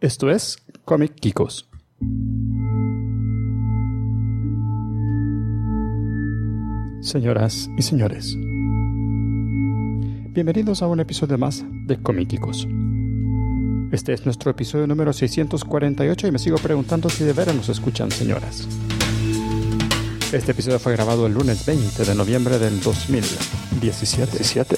Esto es Comic Kikos. Señoras y señores, bienvenidos a un episodio más de Comic Kikos. Este es nuestro episodio número 648 y me sigo preguntando si de veras nos escuchan señoras. Este episodio fue grabado el lunes 20 de noviembre del 2017.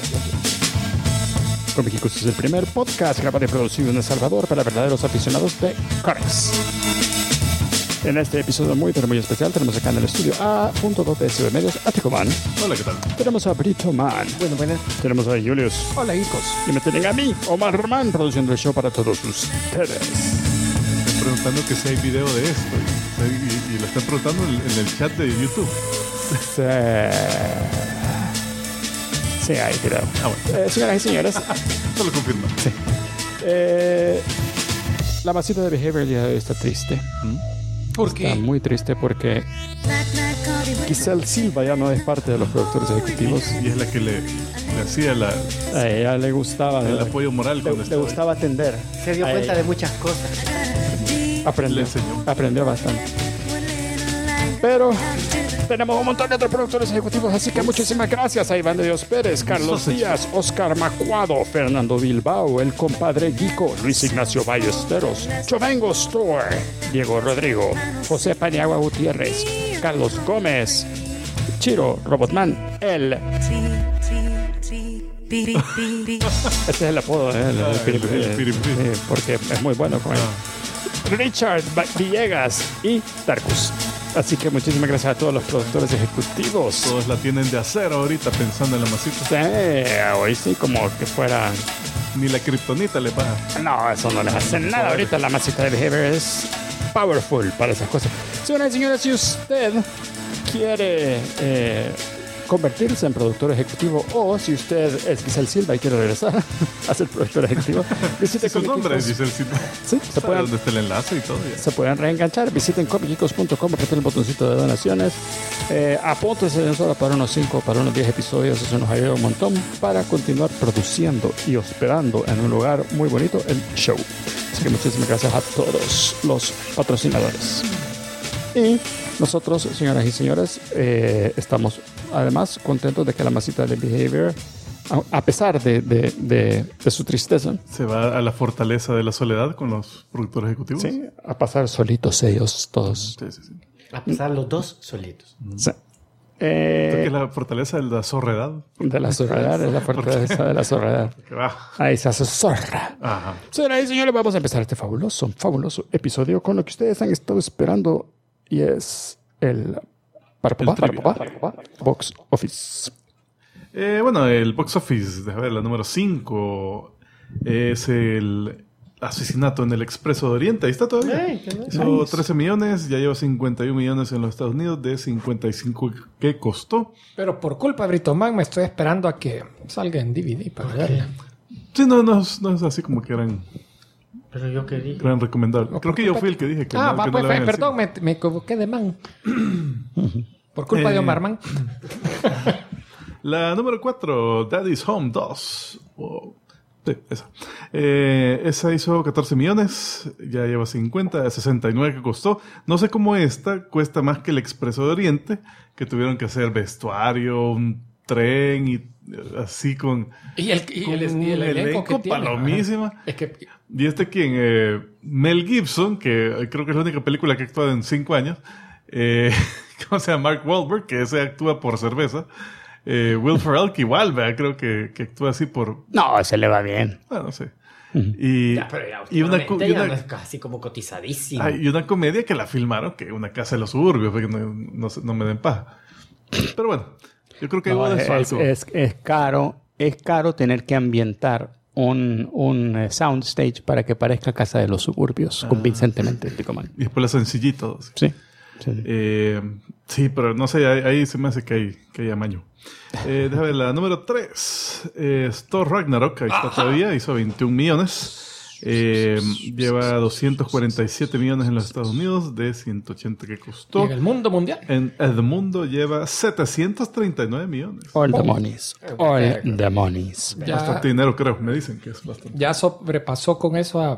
Comic Kikos es el primer podcast grabado y producido en El Salvador para verdaderos aficionados de cómics. En este episodio muy pero muy especial tenemos acá en el estudio a .2 de SB Medios a Ticoman. Hola, ¿qué tal? Tenemos a Brito Man. Buenas. Tenemos a Julius. Hola, hijos. Y me tienen a mí, Omar Man, produciendo el show para todos ustedes. Están preguntando que si hay video de esto y lo están preguntando en el chat de YouTube. Sí, hay video. Bueno. Señoras y señores. Solo confirmo. Sí. La masita de Behavior ya está triste. ¿Por Está qué? muy triste porque Giselle Silva ya no es parte de los productores ejecutivos. Y es la que le hacía A ella le gustaba el apoyo moral cuando le estaba gustaba atender. Se dio A cuenta ella. de muchas cosas. Aprendió, Le enseñó. aprendió bastante. Pero tenemos un montón de otros productores ejecutivos, así que muchísimas gracias a Iván de Dios Pérez, Carlos Díaz, Oscar Macuado, Fernando Bilbao, el compadre Guico, Luis Ignacio Ballesteros, Chovengo Store, Diego Rodrigo, José Paniagua Gutiérrez, Carlos Gómez, Chiro Robotman, este es el apodo, el Piripiri. porque es muy bueno con él. Richard Villegas y Tarkus. Así que muchísimas gracias a todos los productores ejecutivos. Todos la tienen de acero ahorita pensando en la masita. Sí, hoy sí, como que fuera. Ni la kriptonita le pasa. No, eso no les hace nada. Ahorita la masita de Behavior es powerful para esas cosas. Señoras y señores, si usted quiere convertirse en productor ejecutivo o si usted es Giselle Silva y quiere regresar a ser productor ejecutivo, visite Su nombre es Comic Kikos. Giselle Silva. Sí, se ¿Sabe pueden, dónde está el enlace y todo? Ya. se pueden reenganchar. Visiten comickikos.com, aprieten el botoncito de donaciones. Apóntense solo para unos 5 o para unos 10 episodios. Eso nos ayuda un montón para continuar produciendo y hospedando en un lugar muy bonito el show. Así que muchísimas gracias a todos los patrocinadores. Y nosotros, señoras y señores, estamos además contentos de que la masita de Behavior, a pesar de su tristeza, Se va a la fortaleza de la soledad con los productores ejecutivos. ¿sí? A pasar solitos ellos todos. Sí. A pesar los dos solitos. Sí. Creo que es la fortaleza de la soledad. De la soledad, es la fortaleza de la soledad. Que va. Ahí se hace zorra. Ajá. Señoras y señores, vamos a empezar este fabuloso episodio con lo que ustedes han estado esperando y es el Box Office. Bueno, el box office, déjame ver, la número 5 es el asesinato en el Expreso de Oriente. Ahí está todavía. Hizo 13 millones, ya lleva 51 millones en los Estados Unidos de 55 que costó. Pero por culpa de Brito Man me estoy esperando a que salga en DVD para verla. Sí, no es así como que eran Pero yo quería. recomendables. Creo que yo fui el que dije que Ah, no, va, que no pues, la vean en el perdón, me equivoqué de Man. Por culpa de Omar Man. cine. La número 4, Daddy's Home 2. Wow. Sí, esa. Esa hizo 14 millones, ya lleva 50, 69 que costó. No sé cómo esta cuesta más que el Expreso de Oriente, que tuvieron que hacer vestuario, un tren y así con Y el elenco que tiene. palomísima. Es que Y quien, Mel Gibson, que creo que es la única película que ha actuado en 5 años. ¿Cómo se llama? Mark Wahlberg, que ese actúa por cerveza. Will Ferrell, que igual, ¿verdad? Creo que actúa así por... No, se le va bien. Bueno, no sé. Y, Pero ya, y una, últimamente ya no es casi como cotizadísimo. y una comedia que la filmaron, que una casa de los suburbios, porque no me den paja. Pero bueno, yo creo que No, igual es caro tener que ambientar un soundstage para que parezca Casa de los Suburbios convincentemente. Ticoman. Y después la sencillito. Sí. Sí, pero no sé, ahí se me hace que hay amaño. Déjame ver, la número 3 es Thor Ragnarok, ahí está todavía, hizo 21 millones. Lleva 247 millones en los Estados Unidos de 180 que y costó. en el mundo mundial. En el mundo lleva 739 millones. All the monies. All the monies. Ya, Bastante dinero, creo. Me dicen que es bastante. ya sobrepasó con eso a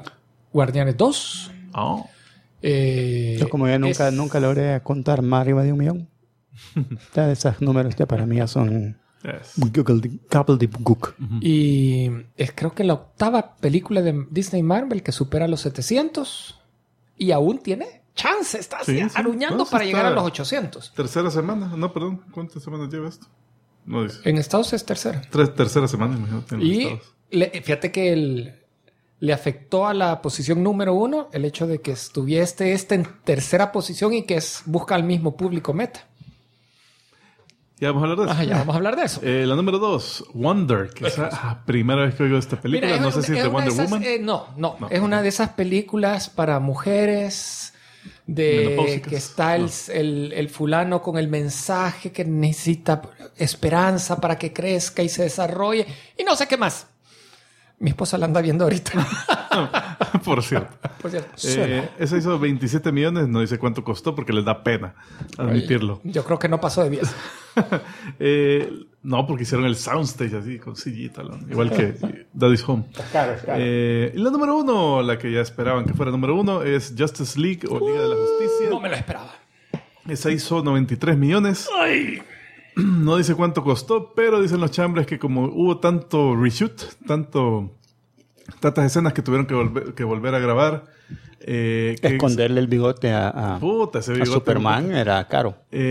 Guardianes 2. Oh. Yo como ya nunca logré contar más arriba de 1,000,000. Ya esos números ya para mí ya son Yes. gobbledygook. Y es creo que la octava película de Disney Marvel que supera los 700. Y aún tiene chance. Está así, Sí, sí. aruñando No, sí para está. llegar a los 800. Tercera semana. No, perdón. ¿Cuántas semanas lleva esto? No dice. En Estados es tercera. Tercera semana, imagínate. en los Y Estados. fíjate que le afectó a la posición número 1 el hecho de que estuviese en tercera posición y que busca al mismo público meta. Ya vamos a hablar de eso. Ajá, ya vamos a hablar de eso. La número 2, Wonder, que es la primera vez que oigo esta película. Mira, No sé si es de una Wonder esas, Woman. No. Es una de esas películas para mujeres de Menopáusicas. que está el fulano con el mensaje que necesita esperanza para que crezca y se desarrolle y no sé qué más. Mi esposa la anda viendo ahorita. Por cierto. Por cierto. Esa hizo 27 millones. No dice cuánto costó porque les da pena admitirlo. Yo creo que no pasó de 10. No, porque hicieron el soundstage así, con sillita. Igual que Daddy's Home. Claro. Y la número 1, la que ya esperaban que fuera número 1, es Justice League o Liga de la Justicia. No me lo esperaba. Esa hizo 93 millones. No dice cuánto costó, pero dicen los chambres que como hubo tanto reshoot, tantas escenas que tuvieron que volver a grabar. Esconderle el bigote a Ese a bigote, Superman era caro.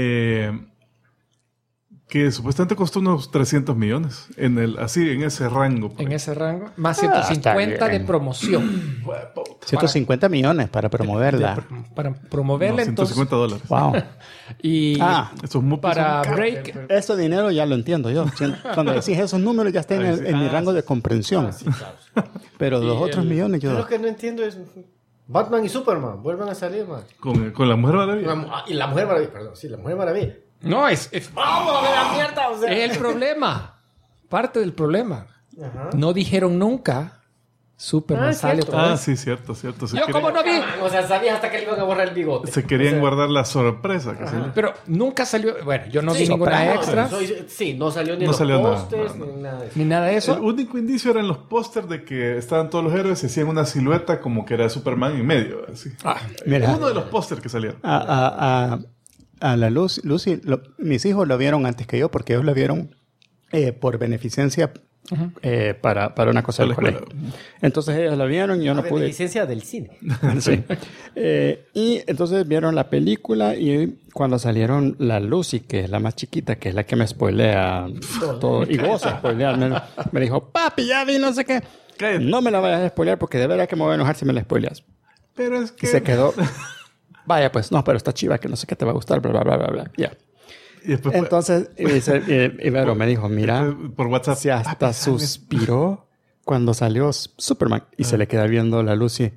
que supuestamente costó unos 300 millones. En ese rango. En ese rango. Más está 150 de bien. promoción. 150 millones para promoverla. Para promoverla, No, entonces. $150. Wow. Y Esos mupis para son caros. Break. Ese dinero ya lo entiendo yo. Cuando decís esos números ya está en mi rango de comprensión. Pero los otros millones Yo yo... lo que no entiendo es Batman y Superman vuelvan a salir, man. Con la Mujer Maravilla. Y la Mujer Maravilla, perdón, sí, la Mujer Maravilla. No, es ¡Vamos a ver la mierda! O sea. es el problema. Parte del problema. Ajá. No dijeron nunca Superman es sale cierto. otra vez. Sí, cierto. Yo como no vi. O sea, sabías hasta que le iban a borrar el bigote. Se querían O sea, guardar la sorpresa. Que salió. Pero nunca salió. Bueno, yo no sí, vi ninguna no, extra. Sí, no salió ni No los salió nada, pósters no. ni nada de eso. Ni nada de El eso. único indicio eran los pósters de que estaban todos los héroes y hacían una silueta como que era Superman en medio. Así. Mira, Uno de los pósters que salieron. a la Lucy, mis hijos lo vieron antes que yo porque ellos lo vieron por beneficencia para una cosa Para del la escuela. colegio. Entonces ellos lo vieron y yo no De pude. licencia del cine. Sí. Y entonces vieron la película y cuando salieron la Lucy, que es la más chiquita, que es la que me spoilea todo, y goza spoilear, me dijo, papi, ya vi no sé qué. Cállate. No me la vayas a spoilear porque de verdad que me voy a enojar si me la spoileas. Pero es que... Y se quedó, vaya pues, no, pero está chiva, que no sé qué te va a gustar, bla, bla, bla, bla, bla. Ya. Y después Entonces, y Vero me dijo, mira, por WhatsApp. se hasta suspiró cuando salió Superman y se le queda viendo la Lucy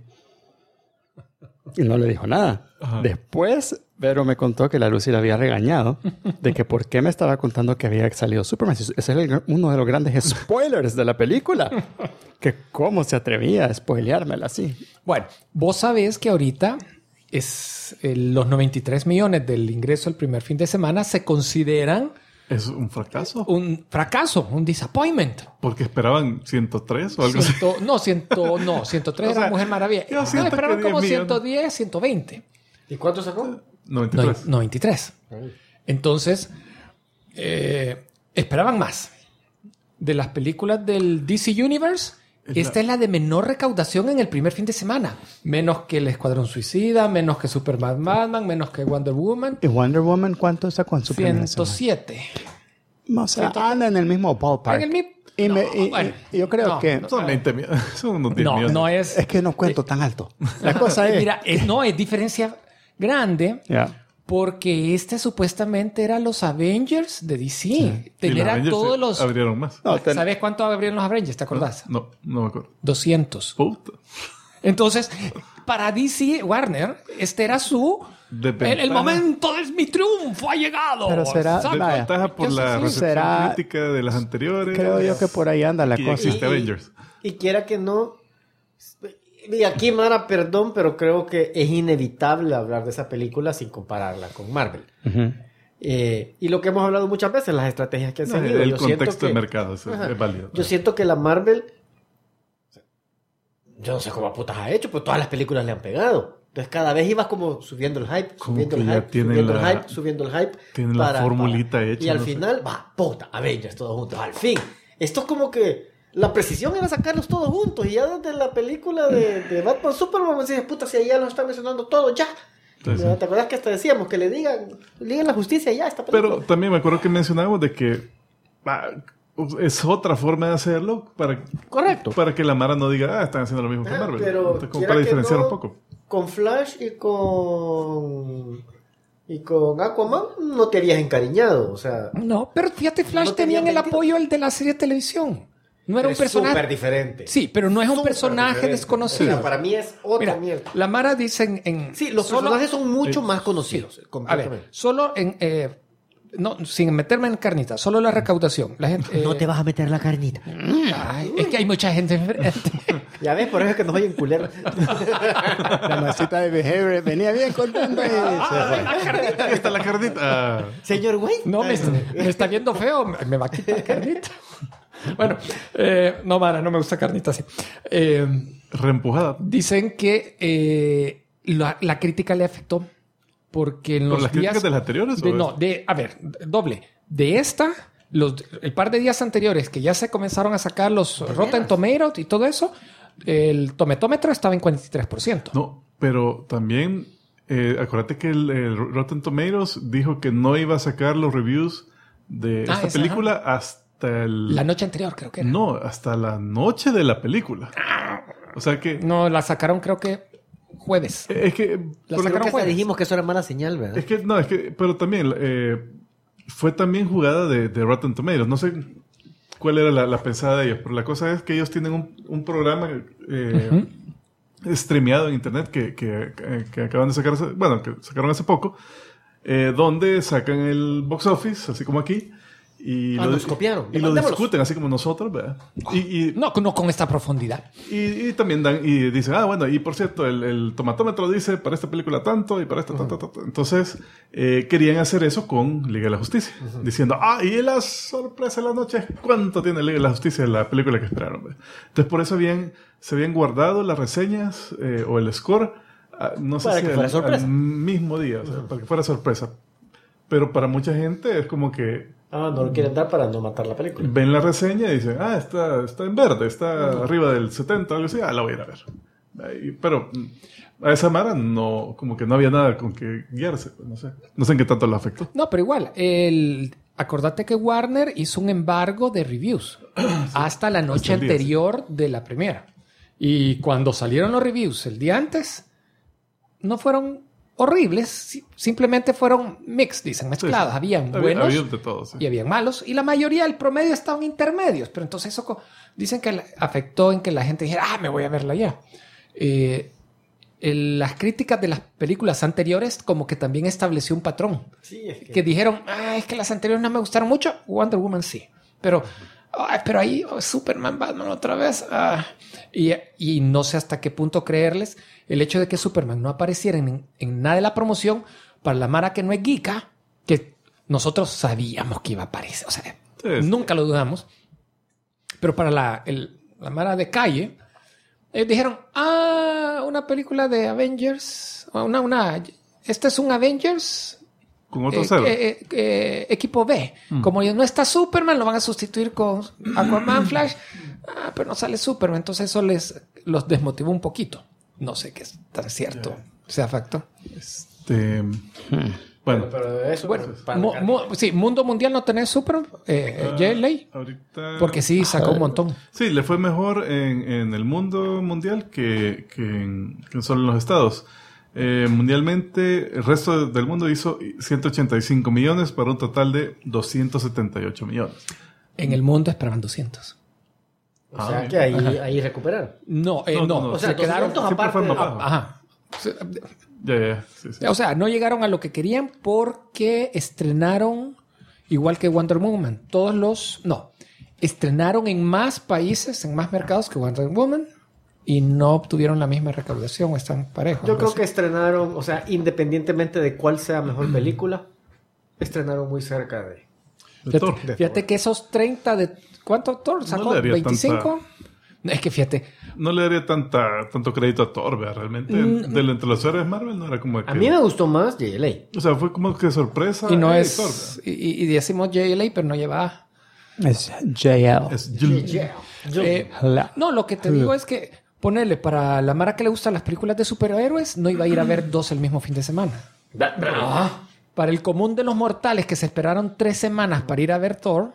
y no le dijo nada. Ajá. Después, Vero me contó que la Lucy la había regañado de que por qué me estaba contando que había salido Superman. Ese es uno de los grandes spoilers de la película. Que cómo se atrevía a spoileármela así. Bueno, vos sabés que ahorita los 93 millones del ingreso el primer fin de semana se consideran ¿Es un fracaso? un fracaso, un disappointment. Porque esperaban 103 o algo así. 103 O sea, era Mujer Maravilla. yo siento esperaban que como 10 millones. 110, 120. ¿Y cuánto sacó? 93. 93. Entonces, esperaban más. De las películas del DC Universe, esta es la de menor recaudación en el primer fin de semana. Menos que El Escuadrón Suicida, menos que Superman Batman, menos que Wonder Woman. ¿Y Wonder Woman cuánto sacó en su primera semana? 107. O sea, anda en el mismo ballpark. En el mismo... Y yo creo que... Son 20 millones. Son unos 10 No, millones. no es... Es que no cuento tan alto. La cosa es... Mira, es diferencia grande Ya. porque supuestamente era los Avengers de DC. Y los Eran Avengers todos los... abrieron más. No, ¿Sabes cuánto abrieron los Avengers? ¿Te acordás? No me acuerdo. 200. Puta. Entonces, para DC, Warner, este era su... Desventaja. El momento de mi triunfo ha llegado. Pero será- ¿Sabes? Vaya. Desventaja por Yo sé, la sí. recepción Será- crítica de las anteriores. Creo yo que por ahí anda la Que ya cosa. existe Avengers. Y quiera que no... Y aquí, Mara, perdón, pero creo que es inevitable hablar de esa película sin compararla con Marvel. Ujú. Y lo que hemos hablado muchas veces, las estrategias que han No, seguido. el Yo siento contexto que- de mercado es Ajá. válido. Yo siento que la Marvel yo no sé cómo putas ha hecho, pero todas las películas le han pegado. Entonces cada vez ibas como subiendo el hype, subiendo el hype, subiendo el hype. Tienen la formulita hecha. Y al final, puta, Avengers todos juntos, al fin. Esto es como que la precisión era sacarlos todos juntos. Y ya desde la película de Batman Superman, me decías, puta, si ya lo están mencionando todo, ya. Entonces, ¿te acuerdas que hasta decíamos que le digan la justicia ya a esta película? Pero también me acuerdo que mencionábamos de que es otra forma de hacerlo Correcto. Para que la Mara no diga, están haciendo lo mismo que Marvel. Pero entonces, como para diferenciar un poco. Con Flash y con Aquaman no te habías encariñado, o sea... No, pero fíjate, Flash no tenían el sentido. apoyo el de la serie de televisión. No era un Es personaje... súper diferente. Sí, pero no es un Súper personaje diferente. desconocido. O sea, para mí es otra Mira, mierda. la Mara dice en... Sí, los solo- personajes son mucho más conocidos. A ver, completamente. solo en... no, sin meterme en carnita, solo la recaudación. La gente, No te vas a meter la carnita. Ay, es que hay mucha gente enfrente. Ya ves, por eso es que nos oyen culero. La masita de Behavior venía bien contento y se fue. Ahí está la carnita. Señor güey. No, me está viendo feo, me va a quitar carnita. Bueno, no, Mara, no me gusta carnita así. Reempujada. Dicen que la crítica le afectó porque en ¿Por los las días... críticas de las anteriores? a ver, doble. De esta, el par de días anteriores que ya se comenzaron a sacar los Rotten Tomatoes y todo eso, el tometómetro estaba en 43%. No, pero también acuérdate que el Rotten Tomatoes dijo que no iba a sacar los reviews de esta esa, película hasta La noche anterior creo que era. No, hasta la noche de la película. O sea que... No, la sacaron creo que jueves. Es que... La por- sacaron Creo que hasta jueves. dijimos que eso era mala señal, ¿verdad? Es que, no, es que... Pero también... fue también jugada de Rotten Tomatoes. No sé cuál era la pensada de ellos, pero la cosa es que ellos tienen un programa streameado en internet que acaban de sacar, que sacaron hace poco, donde sacan el box office, así como aquí, y nos copiaron. y lo Mandémoslos. discuten así como nosotros, ¿verdad? Y No con esta profundidad. y también dan, y dicen, bueno, y por cierto, el tomatómetro dice para esta película tanto y para esta tanto. Entonces, querían hacer eso con Liga de la Justicia, diciendo, y la sorpresa de la noche es cuánto tiene Liga de la Justicia en la película que esperaron. ¿verdad? Entonces, por eso se habían guardado las reseñas o el score, no sé Para si que fuera sorpresa. al mismo día, o sea, para que fuera sorpresa. Pero para mucha gente es como que No lo quieren dar para no matar la película. ven la reseña y dicen, está en verde, está arriba del 70, algo así, la voy a ir a ver. Pero a esa Mara no, como que no había nada con que guiarse, pues, no sé. No sé en qué tanto la afectó. No, pero igual, acordate que Warner hizo un embargo de reviews hasta la noche el día, anterior de la premiera. Y cuando salieron los reviews el día antes, no fueron horribles, simplemente fueron dicen, mezclados. Sí. Habían buenos Había de todo, sí. y habían malos. Y la mayoría, el promedio, estaban intermedios. Pero entonces eso dicen que afectó en que la gente dijera, me voy a verla ya. Las críticas de las películas anteriores como que también estableció un patrón. Sí, es Que dijeron, es que las anteriores no me gustaron mucho, Wonder Woman sí. Pero ahí Superman, Batman otra vez. Y no sé hasta qué punto creerles el hecho de que Superman no apareciera en nada de la promoción para la Mara que no es geeka, que nosotros sabíamos que iba a aparecer. O sea, Sí. nunca lo dudamos. Pero para la Mara de calle, dijeron, una película de Avengers, este es un Avengers Con otro cero. equipo B. Como no está Superman, lo van a sustituir con Aquaman, Flash. Pero no sale Superman, entonces eso los desmotivó un poquito. No sé qué es tan cierto. Sea facto. Bueno, Pero eso, Bueno, para sí, Mundo Mundial no tenés Superman, J-Lay, ahorita... porque sí sacó un montón. Sí, le fue mejor en el mundo mundial que solo en los estados. Mundialmente, el resto del mundo hizo 185 millones para un total de 278 millones. En el mundo esperaban 200. O sea que ahí recuperaron. No. No. O sea, se quedaron. 200 Siempre fue aparte. más bajo. Ajá. Ya, sí. O sea, no llegaron a lo que querían porque estrenaron igual que Wonder Woman. Estrenaron en más países, en más mercados que Wonder Woman y no obtuvieron la misma recaudación. Están parejos. Yo creo que estrenaron, o sea, independientemente de cuál sea mejor película, estrenaron muy cerca de... De Thor. Fíjate que esos 30 de... ¿Cuánto Thor sacó? le haría ¿25? Es que fíjate, No le daría tanto crédito a Thor, ¿verdad? Realmente, entre los héroes de Marvel no era como que... A mí me gustó más JLA. O sea, fue como que sorpresa. y no Thor, es... ¿verdad? Y decimos JLA, pero no lleva... Es JL. Es no, lo que te digo es que ponerle para la mara que le gustan las películas de superhéroes, no iba a ir a ver 2 el mismo fin de semana. Para el común de los mortales que se esperaron 3 semanas para ir a ver Thor,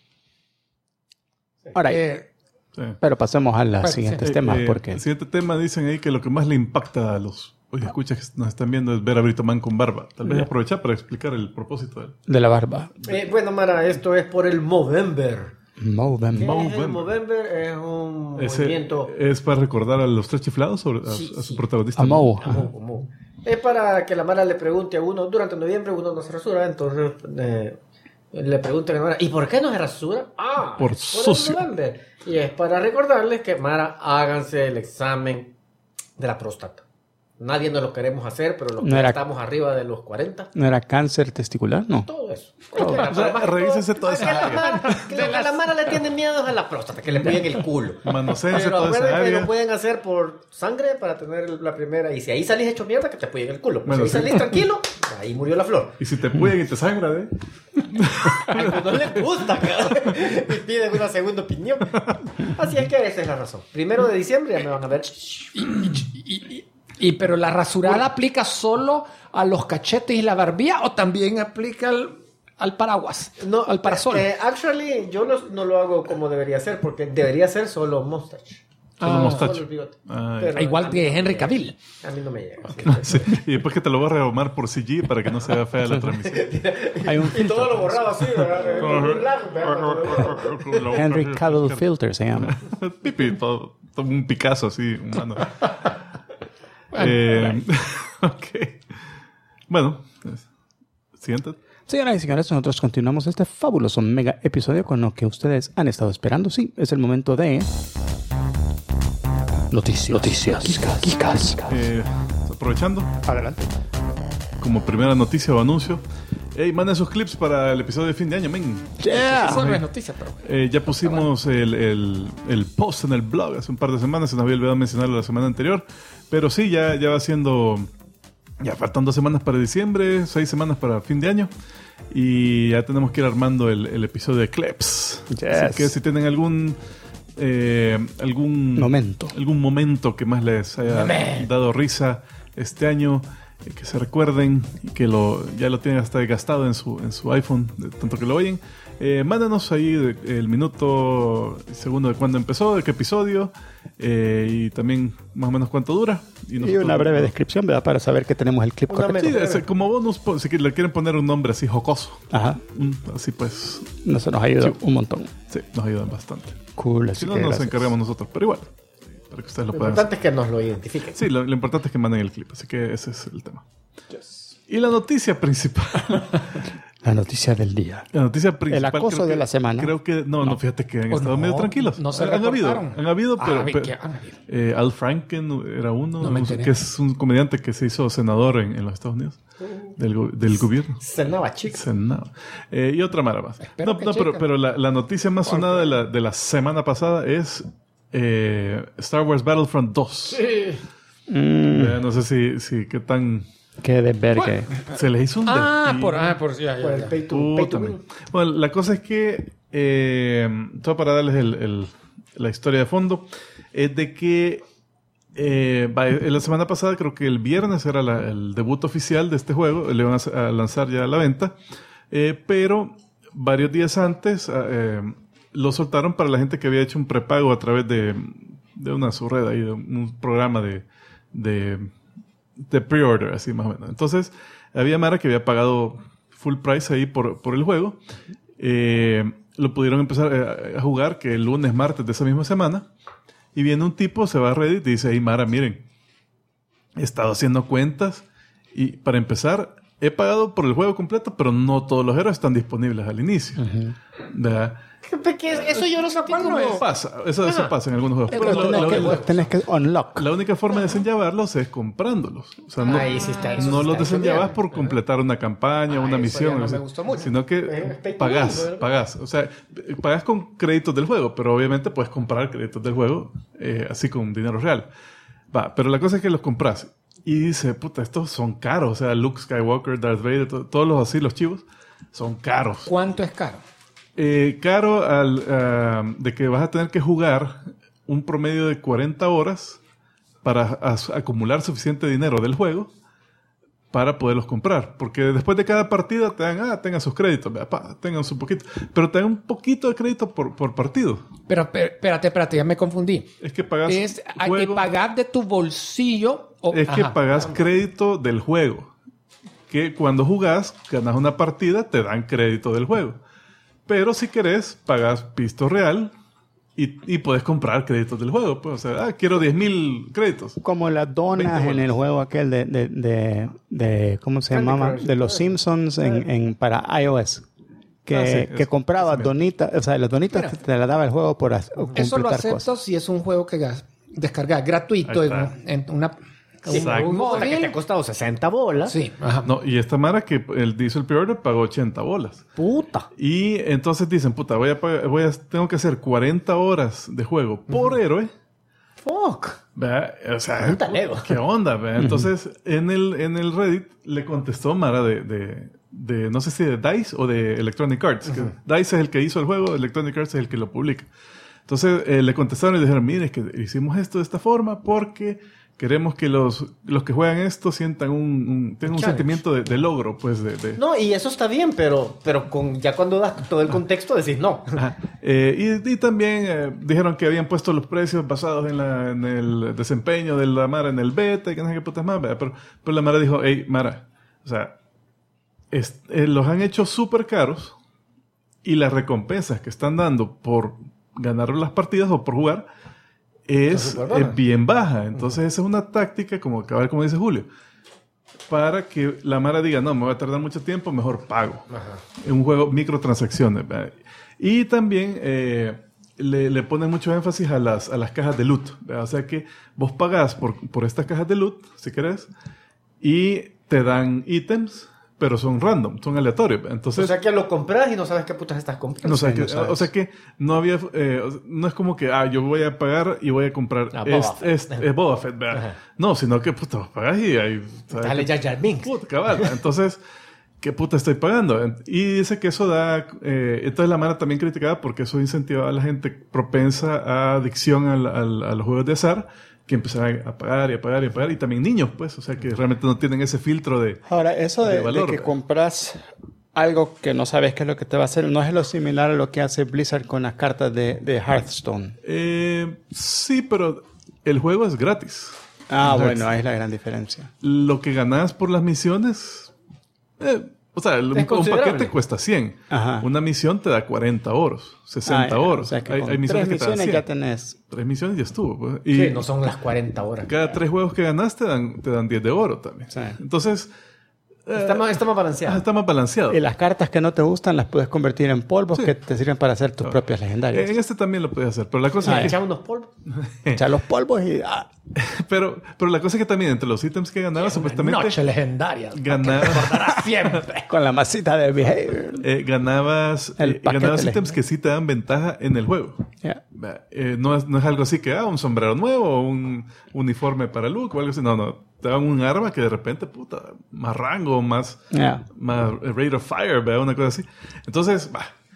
Ahora, Sí. pero pasemos a los Bueno, siguientes sí. temas, porque El siguiente tema dicen ahí que lo que más le impacta a los escuchas que nos están viendo es ver a Brito Man con barba. Tal vez aprovechar para explicar el propósito de él. de la barba. Bueno, Mara, esto es por el Movember. ¿Qué Movember. es el Movember? Es un Ese movimiento... es para recordar a los 3 chiflados a su protagonista. A Moe. Como- Es para que la Mara le pregunte a uno, durante noviembre uno no se rasura, entonces le preguntan a la Mara, ¿y por qué no se rasura? Por el sucio. November. Y es para recordarles que, Mara, háganse el examen de la próstata. Nadie nos lo queremos hacer, pero los que No era- estamos arriba de los 40, ¿No era cáncer testicular? No. todo eso. O sea, revísese toda esa área. Que lo que a la Mara le tiene miedo es a la próstata, que le peguen el culo. Manoséense Pero toda esa acuérdense que área. lo pueden hacer por sangre para tener la primera. Y si ahí salís hecho mierda, que te peguen el culo. Bueno, si ahí sí. salís tranquilo, ahí murió la flor. Y si te puyen y te sangra, ¿eh? A algunos no les gusta, cabrón. Y piden una segunda opinión. Así es que esa es la razón. 1 de diciembre ya me van a ver. pero la rasurada aplica solo a los cachetes y la barbilla o también aplica al paraguas, No, al parasol. Actually, yo no lo hago como debería ser, porque debería ser solo mustache. Solo mostacho. Solo el bigote. Ah, Pero Igual a mí que no Henry me Cavill. llega. A mí no me llega. Sí. Y después que te lo voy a redomar por CG para que no se vea fea la transmisión. Hay un Y todo lo filtro. borrado así, ¿verdad? Con un lag, ¿verdad? Henry Cavill Filter se llama. Pipi, todo un Picasso así, humano. Ok. Bueno, siguiente. Señoras y señores, nosotros continuamos este fabuloso mega episodio con lo que ustedes han estado esperando. Sí, es el momento de... Noticias. Kikas. Aprovechando, Adelante. como primera noticia o anuncio, hey, manden sus clips para el episodio de fin de año, men. Eso no es noticia, pero... Ya pusimos el post en el blog hace un par de semanas, se nos había olvidado mencionarlo la semana anterior, pero sí, ya va siendo, ya faltan 2 semanas para diciembre, 6 semanas para fin de año, y ya tenemos que ir armando el episodio de clips. Yes. Así que si tienen algún momento que más les haya dado risa este año, que se recuerden y que ya lo tienen hasta gastado en su iPhone, de tanto que lo oyen, mándanos ahí el minuto y segundo de cuándo empezó, de qué episodio, y también más o menos cuánto dura. Y nosotros- una breve descripción, ¿verdad? Para saber que tenemos el clip Una correcto. Sí, como bonus, si le quieren poner un nombre así jocoso, Ajá. así pues, Eso nos ayuda Sí. un montón. sí, nos ayudan bastante. Cool, así Si no, que nos gracias. encargamos nosotros, pero igual, para que ustedes lo Lo puedan hacer. importante es que nos lo identifiquen. Sí, lo importante es que manden el clip, así que ese es el tema. Y la noticia principal. La noticia del día. La noticia principal. El acoso creo de que- la semana. Creo que. No, fíjate que han Pues estado no, medio tranquilos. no se han habido, reportaron. han habido, pero. ¿qué han habido? Al Franken era uno, No me enteré. que es un comediante que se hizo senador en los Estados Unidos, del gobierno. Cenaba, chicos. Senado. Y otra mara más. Espero que No, chequen. pero la noticia más sonada de la semana pasada es Star Wars Battlefront 2. No sé si qué tan. Qué de verga. Se les hizo un Ah, desfile. por ya, Por el ya. pay to Puta, win. man. Bueno, la cosa es que, todo para darles la historia de fondo, es de que la semana pasada, creo que el viernes era el debut oficial de este juego, le van a lanzar ya a la venta, pero varios días antes lo soltaron para la gente que había hecho un prepago a través de una subred ahí, de un programa de pre-order, así más o menos. Entonces, había mara que había pagado full price ahí por el juego. Lo pudieron empezar a jugar que el lunes, martes de esa misma semana. Y viene un tipo, se va a Reddit y dice, hey mara, miren, he estado haciendo cuentas y para empezar, he pagado por el juego completo, pero no todos los héroes están disponibles al inicio. ¿Verdad? Eso yo no sé cómo es. Pasa, eso pasa en algunos juegos. Pero tenés que unlock. La única forma de desenllavarlos es comprándolos. O sea, no, Ahí sí está, eso no sí los está hecho desenllavas bien. por completar una campaña, una eso misión. ya no o sea, me gustó mucho. Sino que espectacular, pagás. O sea, pagás con créditos del juego, pero obviamente puedes comprar créditos del juego así con dinero real. Pero la cosa es que los compras y dice, puta, estos son caros. O sea, Luke Skywalker, Darth Vader, todos los así, los chivos, son caros. ¿Cuánto es caro? Caro de que vas a tener que jugar un promedio de 40 horas para acumular suficiente dinero del juego para poderlos comprar. Porque después de cada partida te dan, tengan sus créditos, tengan su poquito. Pero te dan un poquito de crédito por partido. Pero espérate, ya me confundí. Es que pagas Hay que pagar de tu bolsillo. Es que pagas crédito del juego. Que cuando jugás, ganas una partida, te dan crédito del juego. Pero si querés, pagas pisto real y puedes comprar créditos del juego. Pues, o sea, quiero 10,000 créditos. Como las donas en el juego aquel de ¿cómo se llamaba? De los Simpsons para iOS. Que comprabas donitas, o sea, las donitas te las daba el juego por completar Eso lo acepto cosas. si es un juego que descargas gratuito en una... Exacto. Un móvil que te ha costado 60 bolas. Sí, ajá. No, y esta Mara que él hizo el pre-order pagó 80 bolas. Puta. Y entonces dicen, puta, tengo que hacer 40 horas de juego por héroe. Fuck. ¿Verdad? O sea, Un talego. ¿qué onda? ¿Verdad? Entonces, en el Reddit le contestó Mara de no sé si de DICE o de Electronic Arts. Que DICE es el que hizo el juego, Electronic Arts es el que lo publica. Entonces, le contestaron y le dijeron, mire, es que hicimos esto de esta forma porque queremos que los que juegan esto sientan tengan un sentimiento de logro, pues. No, y eso está bien, pero ya cuando das todo el contexto decís no. Y también dijeron que habían puesto los precios basados en el desempeño de la Mara en el beta y que no sé qué putas más, ¿verdad? Pero la Mara dijo, hey, Mara, o sea, los han hecho súper caros y las recompensas que están dando por ganar las partidas o por jugar es bien baja. Entonces esa es una táctica, como dice Julio, para que la Mara diga, no, me voy a tardar mucho tiempo, mejor pago. En un juego microtransacciones, ¿verdad? Y también le ponen mucho énfasis a las cajas de loot, ¿verdad? O sea que vos pagás por estas cajas de loot, si querés, y te dan ítems, pero son random, son aleatorios. Entonces, O sea que lo compras y no sabes qué putas estás comprando. o sea que no había, no es como que, yo voy a pagar y voy a comprar Boba Fett, ¿verdad? No, sino que, puta, vos pagás y ahí... Dale Jar Jar Binks. Puta, cabal. Entonces, ¿qué puta estoy pagando? Y dice que eso da... entonces la Mara también criticada porque eso incentiva a la gente propensa a adicción a los juegos de azar, que empezarán a pagar y a pagar y a pagar, y también niños, pues, o sea, que realmente no tienen ese filtro de Ahora, eso de valor, que ¿verdad? compras algo que no sabes qué es lo que te va a hacer, no es lo similar a lo que hace Blizzard con las cartas de Hearthstone. Sí, pero el juego es gratis. Bueno, ahí es la gran diferencia. Lo que ganas por las misiones, o sea, un paquete cuesta 100. Ajá. Una misión te da 40 oros, 60 oros. O sea, que hay misiones que te dan 100. ya tenés. 3 misiones ya estuvo. Pues. Y Sí, no son las 40 horas. cada 3 juegos que ganas te dan 10 de oro también. Sí. Entonces... Está más balanceado. Está más balanceado. Y las cartas que no te gustan las puedes convertir en polvos Sí. que te sirven para hacer tus propias legendarias. En este también lo puedes hacer, pero la cosa es que... Echamos unos polvos. Echar los polvos y... Pero la cosa es que también entre los ítems que ganabas, supuestamente... Noche legendaria. Ganabas... Recordarás siempre. con la masita de behavior. ganabas paquete ítems que sí te dan ventaja en el juego. Yeah. No es algo así que, un sombrero nuevo o un uniforme para Luke o algo así. No. Te dan un arma que de repente, puta, más rango, más rate of fire, ¿verdad? Una cosa así. Entonces,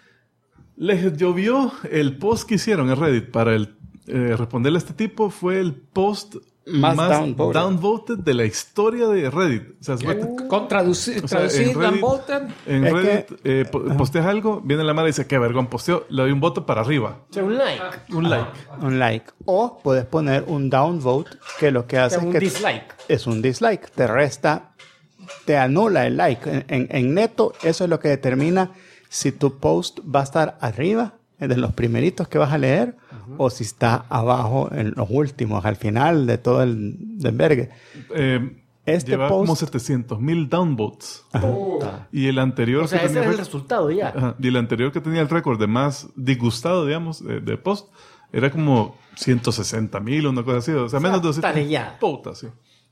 les llovió el post que hicieron en Reddit para responderle a este tipo. Fue el post más downvoted de la historia de Reddit. O sea, Traducir, en downvoted. En Reddit posteas algo, viene la Mara y dice, qué vergón posteó, le doy un voto para arriba. O sea, un like. Un like. O puedes poner un downvote que lo que hace O sea, es un que dislike. es un dislike. Te resta, te anula el like. En neto, eso es lo que determina si tu post va a estar arriba, de los primeritos que vas a leer, o si está abajo en los últimos, al final de todo el desvergue. lleva como 700,000 downvotes. Y el anterior O sea, ese es el resultado ya. Ajá. Y el anterior que tenía el récord de más disgustado, digamos, de post, era como 160,000 o una cosa así. O sea, menos de 200. ya. Puta, sí.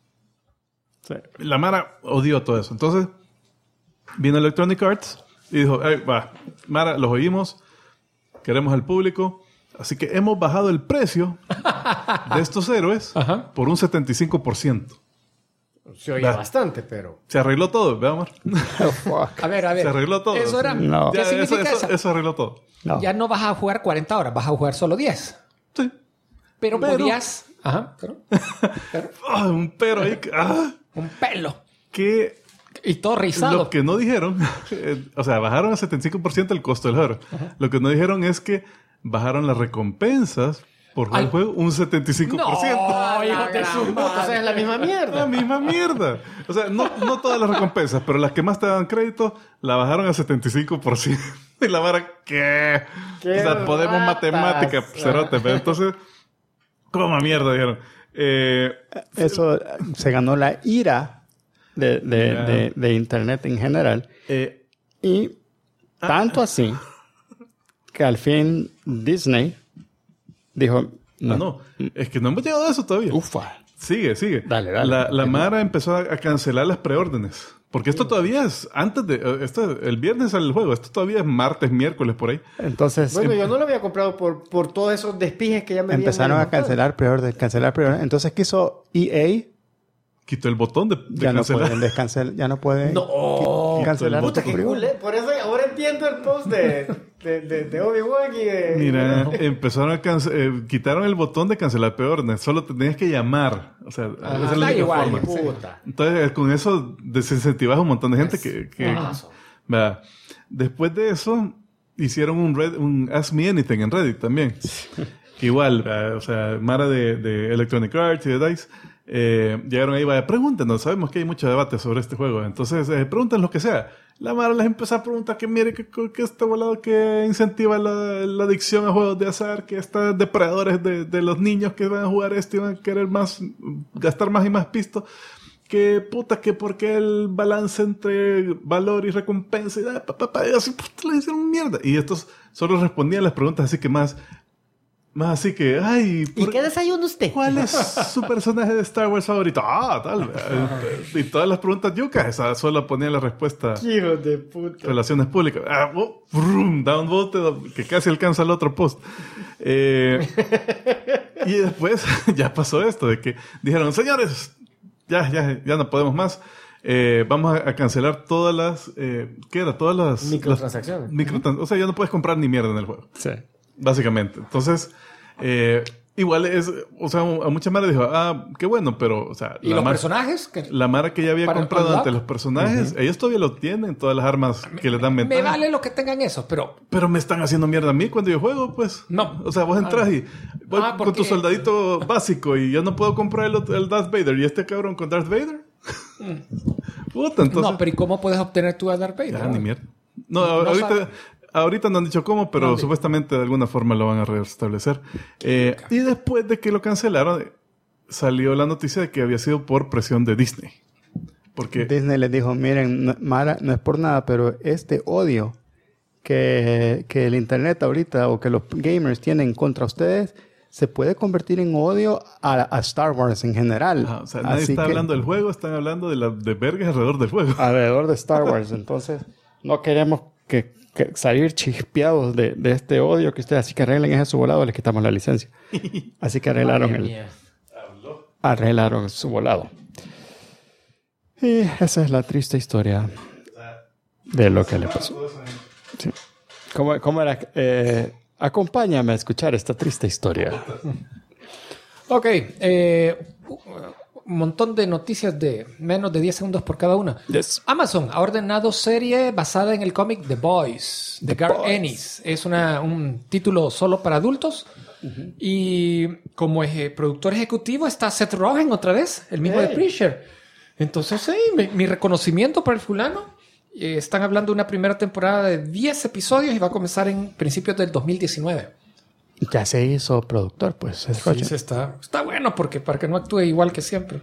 La Mara odió todo eso. Entonces, vino Electronic Arts y dijo, va, Mara, los oímos, queremos al público, así que hemos bajado el precio de estos héroes por un 75%. Se oye bastante, pero... Se arregló todo, ¿verdad, Omar? Oh, fuck. A ver. Se arregló todo. Eso era... No. ¿Qué significa eso? Eso arregló todo. No. Ya no vas a jugar 40 horas, vas a jugar solo 10. Sí. Pero podías... Ajá. Un pero ahí. Un pelo. Que Y todo rizado. lo que no dijeron, o sea, bajaron al 75% el costo del juego. Lo que no dijeron es que bajaron las recompensas por jugar el juego un 75%. No, hijo de su O sea, es la misma mierda. La misma mierda. O sea, no todas las recompensas, pero las que más te daban crédito, la bajaron al 75%. Y la vara, ¿qué? O sea, podemos ratas. matemática, cerote. Pero entonces, ¿cómo mierda? Dijeron. Eso se ganó la ira de Internet en general. Y tanto así que al fin Disney dijo... No, es que no hemos llegado a eso todavía. Ufa. Sigue. Dale. La Mara empezó a cancelar las preórdenes. Porque esto todavía es antes de... el viernes sale el juego. Esto todavía es martes, miércoles, por ahí. Entonces... Bueno, yo no lo había comprado por todos esos despijes que ya me habían empezaron a montado. cancelar preorden. Entonces, ¿qué hizo EA? Quitó el botón de Ya no cancelar. pueden descancelar, ya no pueden No. cancelar. Puta, qué preorden. culé. Por eso ahora entiendo el post de Obi-Wan y de... Mira, empezaron a quitaron el botón de cancelar preórdenes. Solo tenías que llamar. O sea, esa es la única igual, forma. Puta. Entonces, con eso desincentivas a un montón de gente que ¿verdad? Después de eso, hicieron un Ask Me Anything en Reddit también. Que igual, ¿verdad? O sea, Mara de Electronic Arts y de DICE llegaron ahí, vaya, pregúntenos, sabemos que hay mucho debate sobre este juego, entonces pregunten lo que sea. La Mara les empezó a preguntar que mire que este volado que incentiva la adicción a juegos de azar, que estos depredadores de los niños que van a jugar esto y van a querer más, gastar más y más pisto, que puta, que porque el balance entre valor y recompensa y así, puta, le hicieron mierda. Y estos solo respondían las preguntas así que más así que, ay... ¿Y qué desayuno usted? ¿Cuál es su personaje de Star Wars favorito? Tal. Y todas las preguntas yucas, esa solo ponía la respuesta. Hijo de puta. Relaciones públicas. Downvote, que casi alcanza el otro post. Y después ya pasó esto, de que dijeron, señores, ya no podemos más. Vamos a cancelar todas las... ¿qué era? Todas las... Microtransacciones. O sea, ya no puedes comprar ni mierda en el juego. Sí. Básicamente. Entonces, igual es... O sea, a mucha Mara dijo, qué bueno, pero... O sea, ¿Y los personajes? La Mara que ya había ¿Para comprado unlock? antes los personajes, ellos todavía lo tienen, todas las armas que les dan ventaja. Me vale lo que tengan eso, pero... Pero me están haciendo mierda a mí cuando yo juego, pues. No. O sea, vos entras y voy con porque- tu soldadito básico y yo no puedo comprar el Darth Vader. ¿Y este cabrón con Darth Vader? Puta, entonces... No, pero ¿y cómo puedes obtener tu Darth Vader? Ya, ni mierda. No, No ahorita no han dicho cómo, pero supuestamente de alguna forma lo van a restablecer. Y después de que lo cancelaron, salió la noticia de que había sido por presión de Disney. Porque... Disney les dijo, miren, Mara, no es por nada, pero este odio que el Internet ahorita o que los gamers tienen contra ustedes se puede convertir en odio a Star Wars en general. o sea, nadie Así está que- hablando del juego, están hablando de vergas alrededor del juego. alrededor de Star Wars. Entonces, no queremos que salir chispeados de este odio que ustedes, así que arreglen ese su volado, les quitamos la licencia. Así que arreglaron su volado. Y esa es la triste historia de lo que le pasó. Sí. ¿Cómo era? Acompáñame a escuchar esta triste historia. Ok. Un montón de noticias de menos de 10 segundos por cada una. Yes. Amazon ha ordenado serie basada en el cómic The Boys, de Garth Ennis. Es un título solo para adultos. Y como productor ejecutivo está Seth Rogen otra vez, el mismo de Preacher. Entonces, mi reconocimiento para el fulano. Están hablando de una primera temporada de 10 episodios y va a comenzar en principios del 2019. Ya se hizo productor, pues. Seth Sí, Rogen. está bueno porque para que no actúe igual que siempre.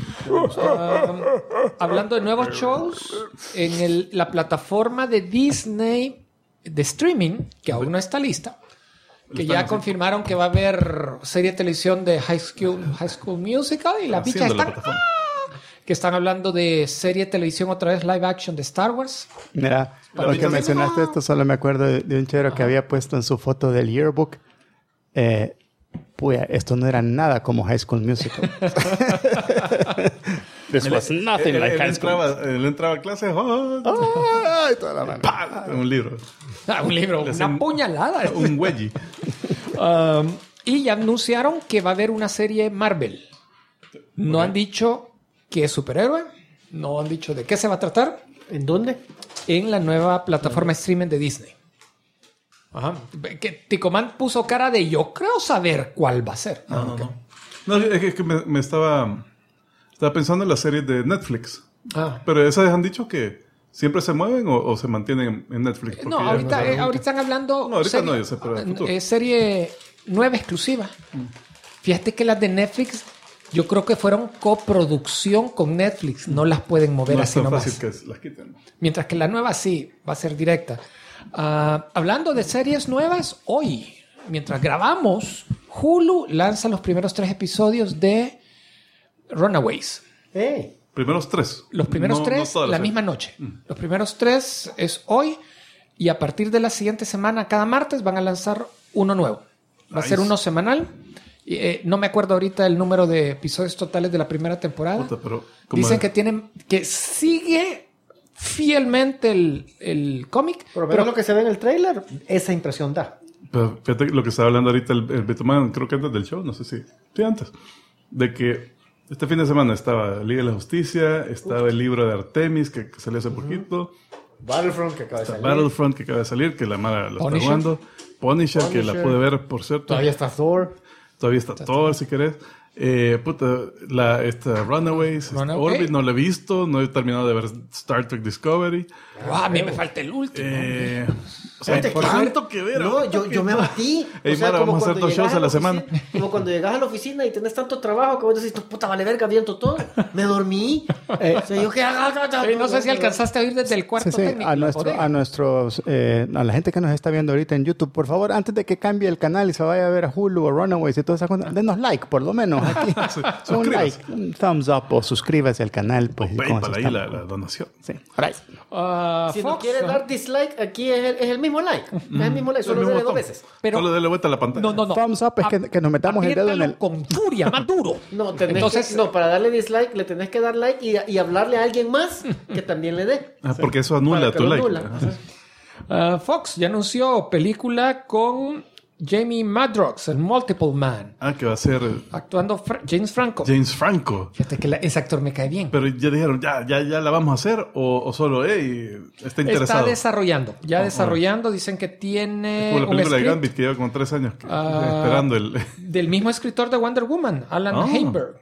Hablando de nuevos shows, en la plataforma de Disney de streaming, que aún no está lista, que ya confirmaron que va a haber serie de televisión de High School Musical y las bichas Haciendo la están... plataforma. Que están hablando de serie de televisión otra vez, live action de Star Wars. Mira, ahora que mencionaste esto, solo me acuerdo de un chero que había puesto en su foto del yearbook. Pues esto no era nada como High School Musical. This was nothing like High School. Él entraba a clase. Ay, toda la mano. ¡Pah! Un libro. Un libro, una puñalada. Un wedgie. Y ya anunciaron que va a haber una serie Marvel. No han dicho que es superhéroe. No han dicho de qué se va a tratar. ¿En dónde? En la nueva plataforma streaming de Disney. Ajá. Que Ticomán puso cara de yo creo saber cuál va a ser. No, es que me estaba pensando en las series de Netflix. Ah. Pero esas han dicho que siempre se mueven o se mantienen en Netflix. Porque No, ya ahorita, saben ahorita están hablando... No, ahorita no, yo sé, pero en el futuro. Serie nueva exclusiva. Fíjate que las de Netflix, yo creo que fueron coproducción con Netflix. No las pueden mover no es así tan nomás. fácil que las quiten. Mientras que la nueva sí, va a ser directa. Hablando de series nuevas, hoy, mientras grabamos, Hulu lanza los primeros 3 episodios de Runaways. Primeros 3. Los primeros No 3 toda la serie. misma noche. Los primeros 3 es hoy y a partir de la siguiente semana, cada martes, van a lanzar uno nuevo. Va a ser uno semanal. No me acuerdo ahorita el número de episodios totales de la primera temporada. Puta, pero como Dicen que sigue fielmente el cómic. Pero lo que se ve en el tráiler, esa impresión da. Pero fíjate lo que estaba hablando ahorita el Betomán, creo que antes del show, no sé si antes, de que este fin de semana estaba Liga de la Justicia, estaba el libro de Artemis que salió hace poquito, Battlefront que acaba de salir. Battlefront que acaba de salir, que la Mara lo está Punisher. jugando, Punisher, que la pude ver, por cierto. Todavía está Thor. Todavía está Thor, si querés. Esta Runaways, Runaway. Orbit no la he visto, no he terminado de ver Star Trek Discovery. A mí me falta el último. O sea, hay Fíjate que tanto que ver. No, yo me abatí. Ey, Mara, vamos a hacer cuando 2 shows llegas a la oficina- semana. Como cuando llegas a la oficina y tenés tanto trabajo que vos decís, puta, vale verga, viento todo. Me dormí. O sea, yo que... No sé si alcanzaste a oír desde el cuarto Sí, sí. técnico. A la gente que nos está viendo ahorita en YouTube, por favor, antes de que cambie el canal y se vaya a ver a Hulu o Runaways y todas esas cosas, denos like, por lo menos. Aquí. Un suscríbase. like, un thumbs up o suscríbase al canal. Pues, y con PayPal eso ahí estamos. la donación. Sí. Alright. Si no Fox, quieres dar dislike, aquí es el mismo like. Es el mismo like, solo El mismo dale 2 botón. veces. Pero- Solo dale vuelta a la pantalla. No. Thumbs up es que nos metamos el dedo en el... Con furia, más duro. No, tenés Entonces- para darle dislike le tenés que dar like y hablarle a alguien más que también le dé. Porque eso anula Para que tu lo like. anula. Ajá. Fox ya anunció película con Jamie Madrox, el Multiple Man, Que va a ser actuando James Franco. James Franco. Fíjate que ese actor me cae bien. Pero ya dijeron, ya la vamos a hacer o solo, está interesado. Está desarrollando, dicen que tiene Como la un película de script Gambit que lleva como 3 años esperando el... del mismo escritor de Wonder Woman, Alan Heinberg.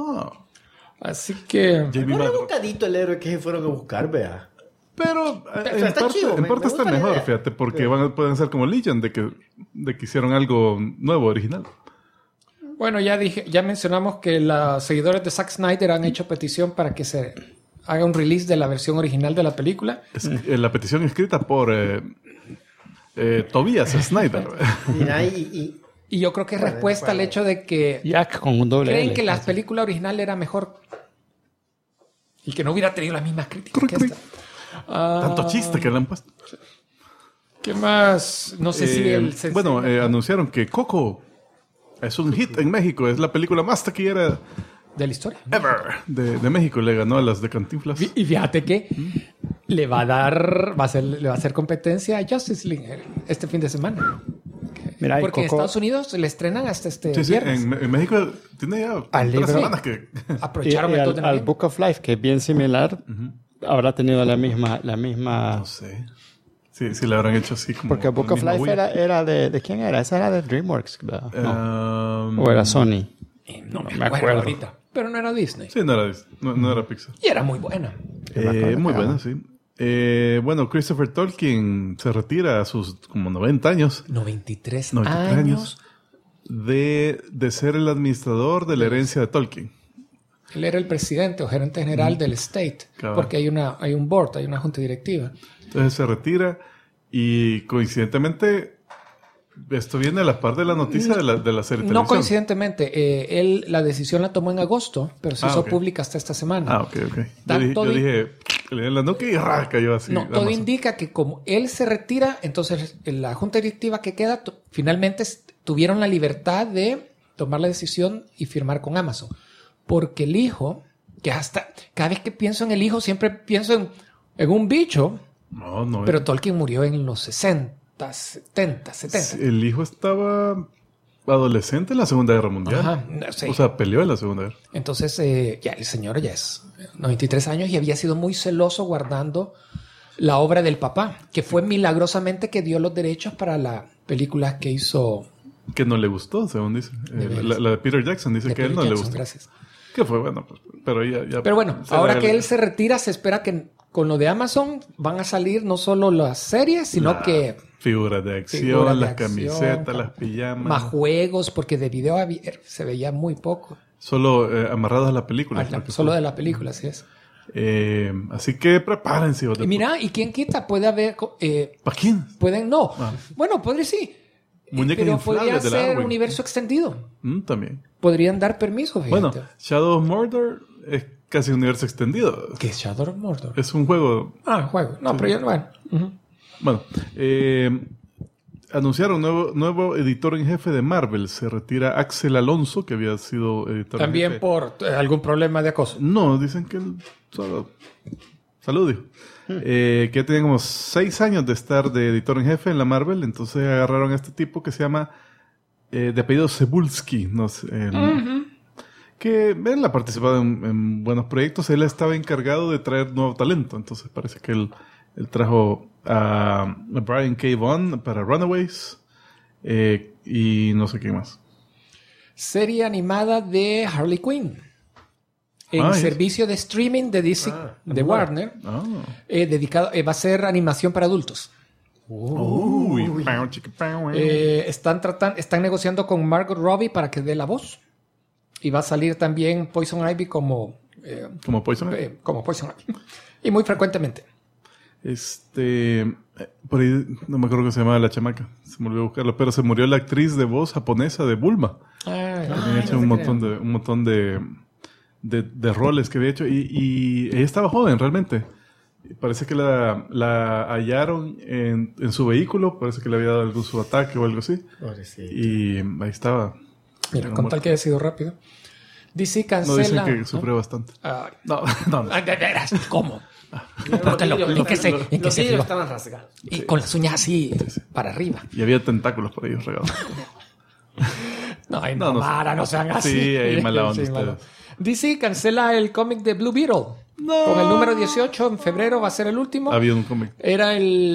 Así que Jamie No Madrox. buscadito el héroe que se fueron a buscar, vea. Pero en está parte, chivo, en me parte está gusta la mejor, idea. fíjate, porque pueden ser como Legion, de que hicieron algo nuevo, original. bueno, ya mencionamos que los seguidores de Zack Snyder han hecho petición para que se haga un release de la versión original de la película. La petición escrita por Tobias Snyder. Mira, y Y yo creo que es respuesta al hecho de que Jack con un doble creen L. que la película original era mejor y que no hubiera tenido las mismas críticas que esta. Tanto chiste que le han puesto. ¿Qué más? No sé si el... Anunciaron que Coco es un hit en México. Es la película más taquillera de la historia. ever de México. Le ganó a las de Cantinflas. Y fíjate que le va a hacer competencia a Justice League este fin de semana. Mira, y Porque en Coco- Estados Unidos le estrenan hasta este Sí, viernes. en México tiene ya Al 3 libro- semanas que... Aprovecharon y el 2 al, de al noviembre. Book of Life, que es bien similar, habrá tenido la misma... No sé. Sí, le habrán hecho así como... Porque Book con of el mismo Life Wii. era ¿de quién era? Esa era de DreamWorks, ¿verdad? No. Um, O era Sony. No me me acuerdo acuerdo. ahorita. Pero no era Disney. Sí, no era Pixar. Y era muy buena. Muy buena, sí. Bueno, Christopher Tolkien se retira a sus como 90 años. 93 93 años de ser el administrador de la herencia de Tolkien. Él era el presidente o gerente general del estate, Cabal. porque hay un board, hay una junta directiva. Entonces se retira y coincidentemente esto viene a la par de la noticia de la serie de televisión. No coincidentemente, él la decisión la tomó en agosto, pero se hizo ok. pública hasta esta semana. Ah, ok. Tanto Yo dije, le di en la nuca y cayó así. No, todo Amazon. indica que como él se retira, entonces la junta directiva que queda finalmente tuvieron la libertad de tomar la decisión y firmar con Amazon. Porque el hijo, que hasta cada vez que pienso en el hijo siempre pienso en un bicho, No. pero Tolkien murió en los 60, 70. El hijo estaba adolescente en la Segunda Guerra Mundial. Ajá, sí. O sea, peleó en la Segunda Guerra. Entonces, ya el señor ya es 93 años y había sido muy celoso guardando la obra del papá, que fue milagrosamente que dio los derechos para la película que hizo Que no le gustó, según dice. La de Peter Jackson dice de que a él Peter no le Jackson. gustó. Gracias. Que fue bueno, pues, pero ya. Pero bueno, se ahora la- que él se retira, se espera que con lo de Amazon van a salir no solo las series, sino que Figuras de acción, figuras de las acción, camisetas, las pijamas. más juegos, porque de video se veía muy poco. Solo amarrados a la película. creo que Solo fue. de la película, así es. Así que prepárense. hijos de Y mira, ¿y quién quita? Puede haber... ¿Para quién? pueden, no. Ah. Bueno, podría sí. Muñecas Pero inflables podría del ser Arwen. universo extendido. También. Podrían dar permiso, fíjate. Bueno, Shadow of Mordor es casi un universo extendido. ¿Qué es Shadow of Mordor? Es un juego. Juego. No, pero yo, bueno. Ujú. Bueno, anunciaron nuevo editor en jefe de Marvel. Se retira Axel Alonso, que había sido editor en También jefe. por algún problema de acoso. No, dicen que él solo... Salud, dijo. Que tenía como 6 años de estar de editor en jefe en la Marvel. Entonces agarraron a este tipo que se llama de apellido Cebulski. No sé, que él ha participado en buenos proyectos. Él estaba encargado de traer nuevo talento. Entonces parece que él trajo a Brian K. Vaughan para Runaways. Y no sé quién más. Serie animada de Harley Quinn. En ¿es? servicio de streaming de DC, de Warner. Ah. Dedicado, va a ser animación para adultos. Uy. Están negociando con Margot Robbie para que dé la voz. Y va a salir también Poison Ivy como Como Poison. Poison Ivy. Y muy frecuentemente. Por ahí no me acuerdo cómo se llamaba la chamaca. Se me olvidó buscarlo, pero se murió la actriz de voz japonesa de Bulma. Había hecho un montón de roles que había hecho y ella estaba joven realmente. Parece que la hallaron en su vehículo, parece que le había dado algún subataque o algo así. Pobrecito. Y ahí estaba. Mira, Era con muerta. tal que haya sido rápido. DC No, cancela. dicen que sufrió bastante. Ay. No. Ay, de veras, ¿cómo? Los Porque vidrios en que se los fijó. vidrios estaban rasgados. Y con las uñas así para arriba. Y había tentáculos por ahí regados. No, ay, No, no, no Mara, no sean así. Sí, ahí mala onda Sí, ustedes. mala. DC cancela el cómic de Blue Beetle. Con el número 18 en febrero va a ser el último. Había un cómic. Era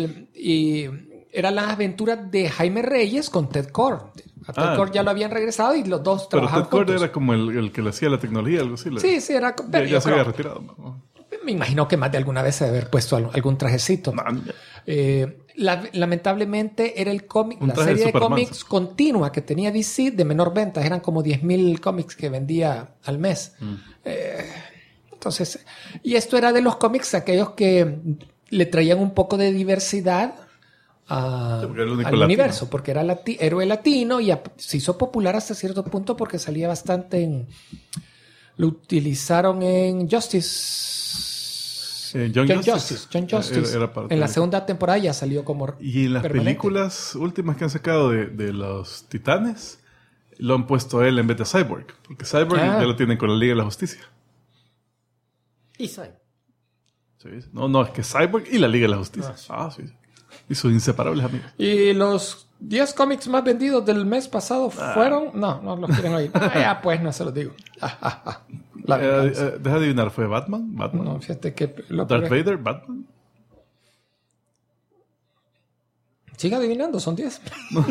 las aventuras de Jaime Reyes con Ted Cord. A Ted Cord ya lo habían regresado y los dos Pero trabajaban Ted Cord juntos. era como el que le hacía la tecnología, algo así. Sí, era... Ya, pero ya yo se había creo- retirado. ¿no? Me imagino que más de alguna vez se debe haber puesto algún trajecito. No, Lamentablemente era el cómic, Un la traje de serie de Superman. cómics continua que tenía DC de menor venta. Eran como 10,000 cómics que vendía al mes. Entonces, y esto era de los cómics aquellos que le traían un poco de diversidad porque era el único al latino. universo, porque era héroe latino y se hizo popular hasta cierto punto porque salía bastante lo utilizaron en Justice. John Justice. Era parte En la de- segunda temporada ya salió como Y en las permanente. películas últimas que han sacado de los Titanes, lo han puesto a él en vez de Cyborg. Porque Cyborg ya lo tienen con la Liga de la Justicia. Y Sai. Sí. No, es que Cyborg y la Liga de la Justicia. Sí. Y sus inseparables amigos. Y los 10 cómics más vendidos del mes pasado fueron... No los quieren oír. Ya pues, no se los digo. La venganza. Deja de adivinar, ¿fue Batman? No, fíjate que... Darth Vader, Batman. Sigue adivinando, son 10.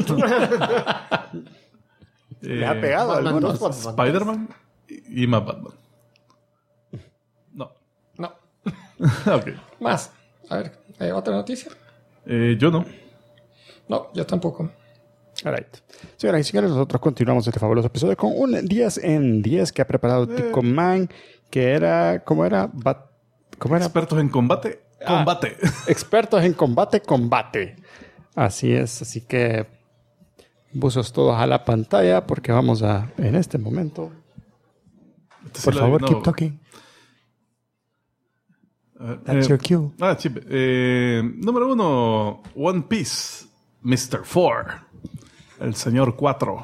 Le ha pegado Batman algunos. 2, Batman 3. Spider-Man y más Batman. No. No. Ok. Más. A ver, ¿otra noticia? Yo no. No, yo tampoco. All right. Señoras y señores, nosotros continuamos este fabuloso episodio con un 10 en 10 que ha preparado Tico Man, que era... ¿Cómo era? ¿Cómo era? Expertos en combate. Combate. Expertos en combate. Así es. Así que buzos todos a la pantalla porque vamos a, en este momento... Por favor, keep talking. That's your cue. Chip. Número 1, One Piece, Mr. 4. El señor 4.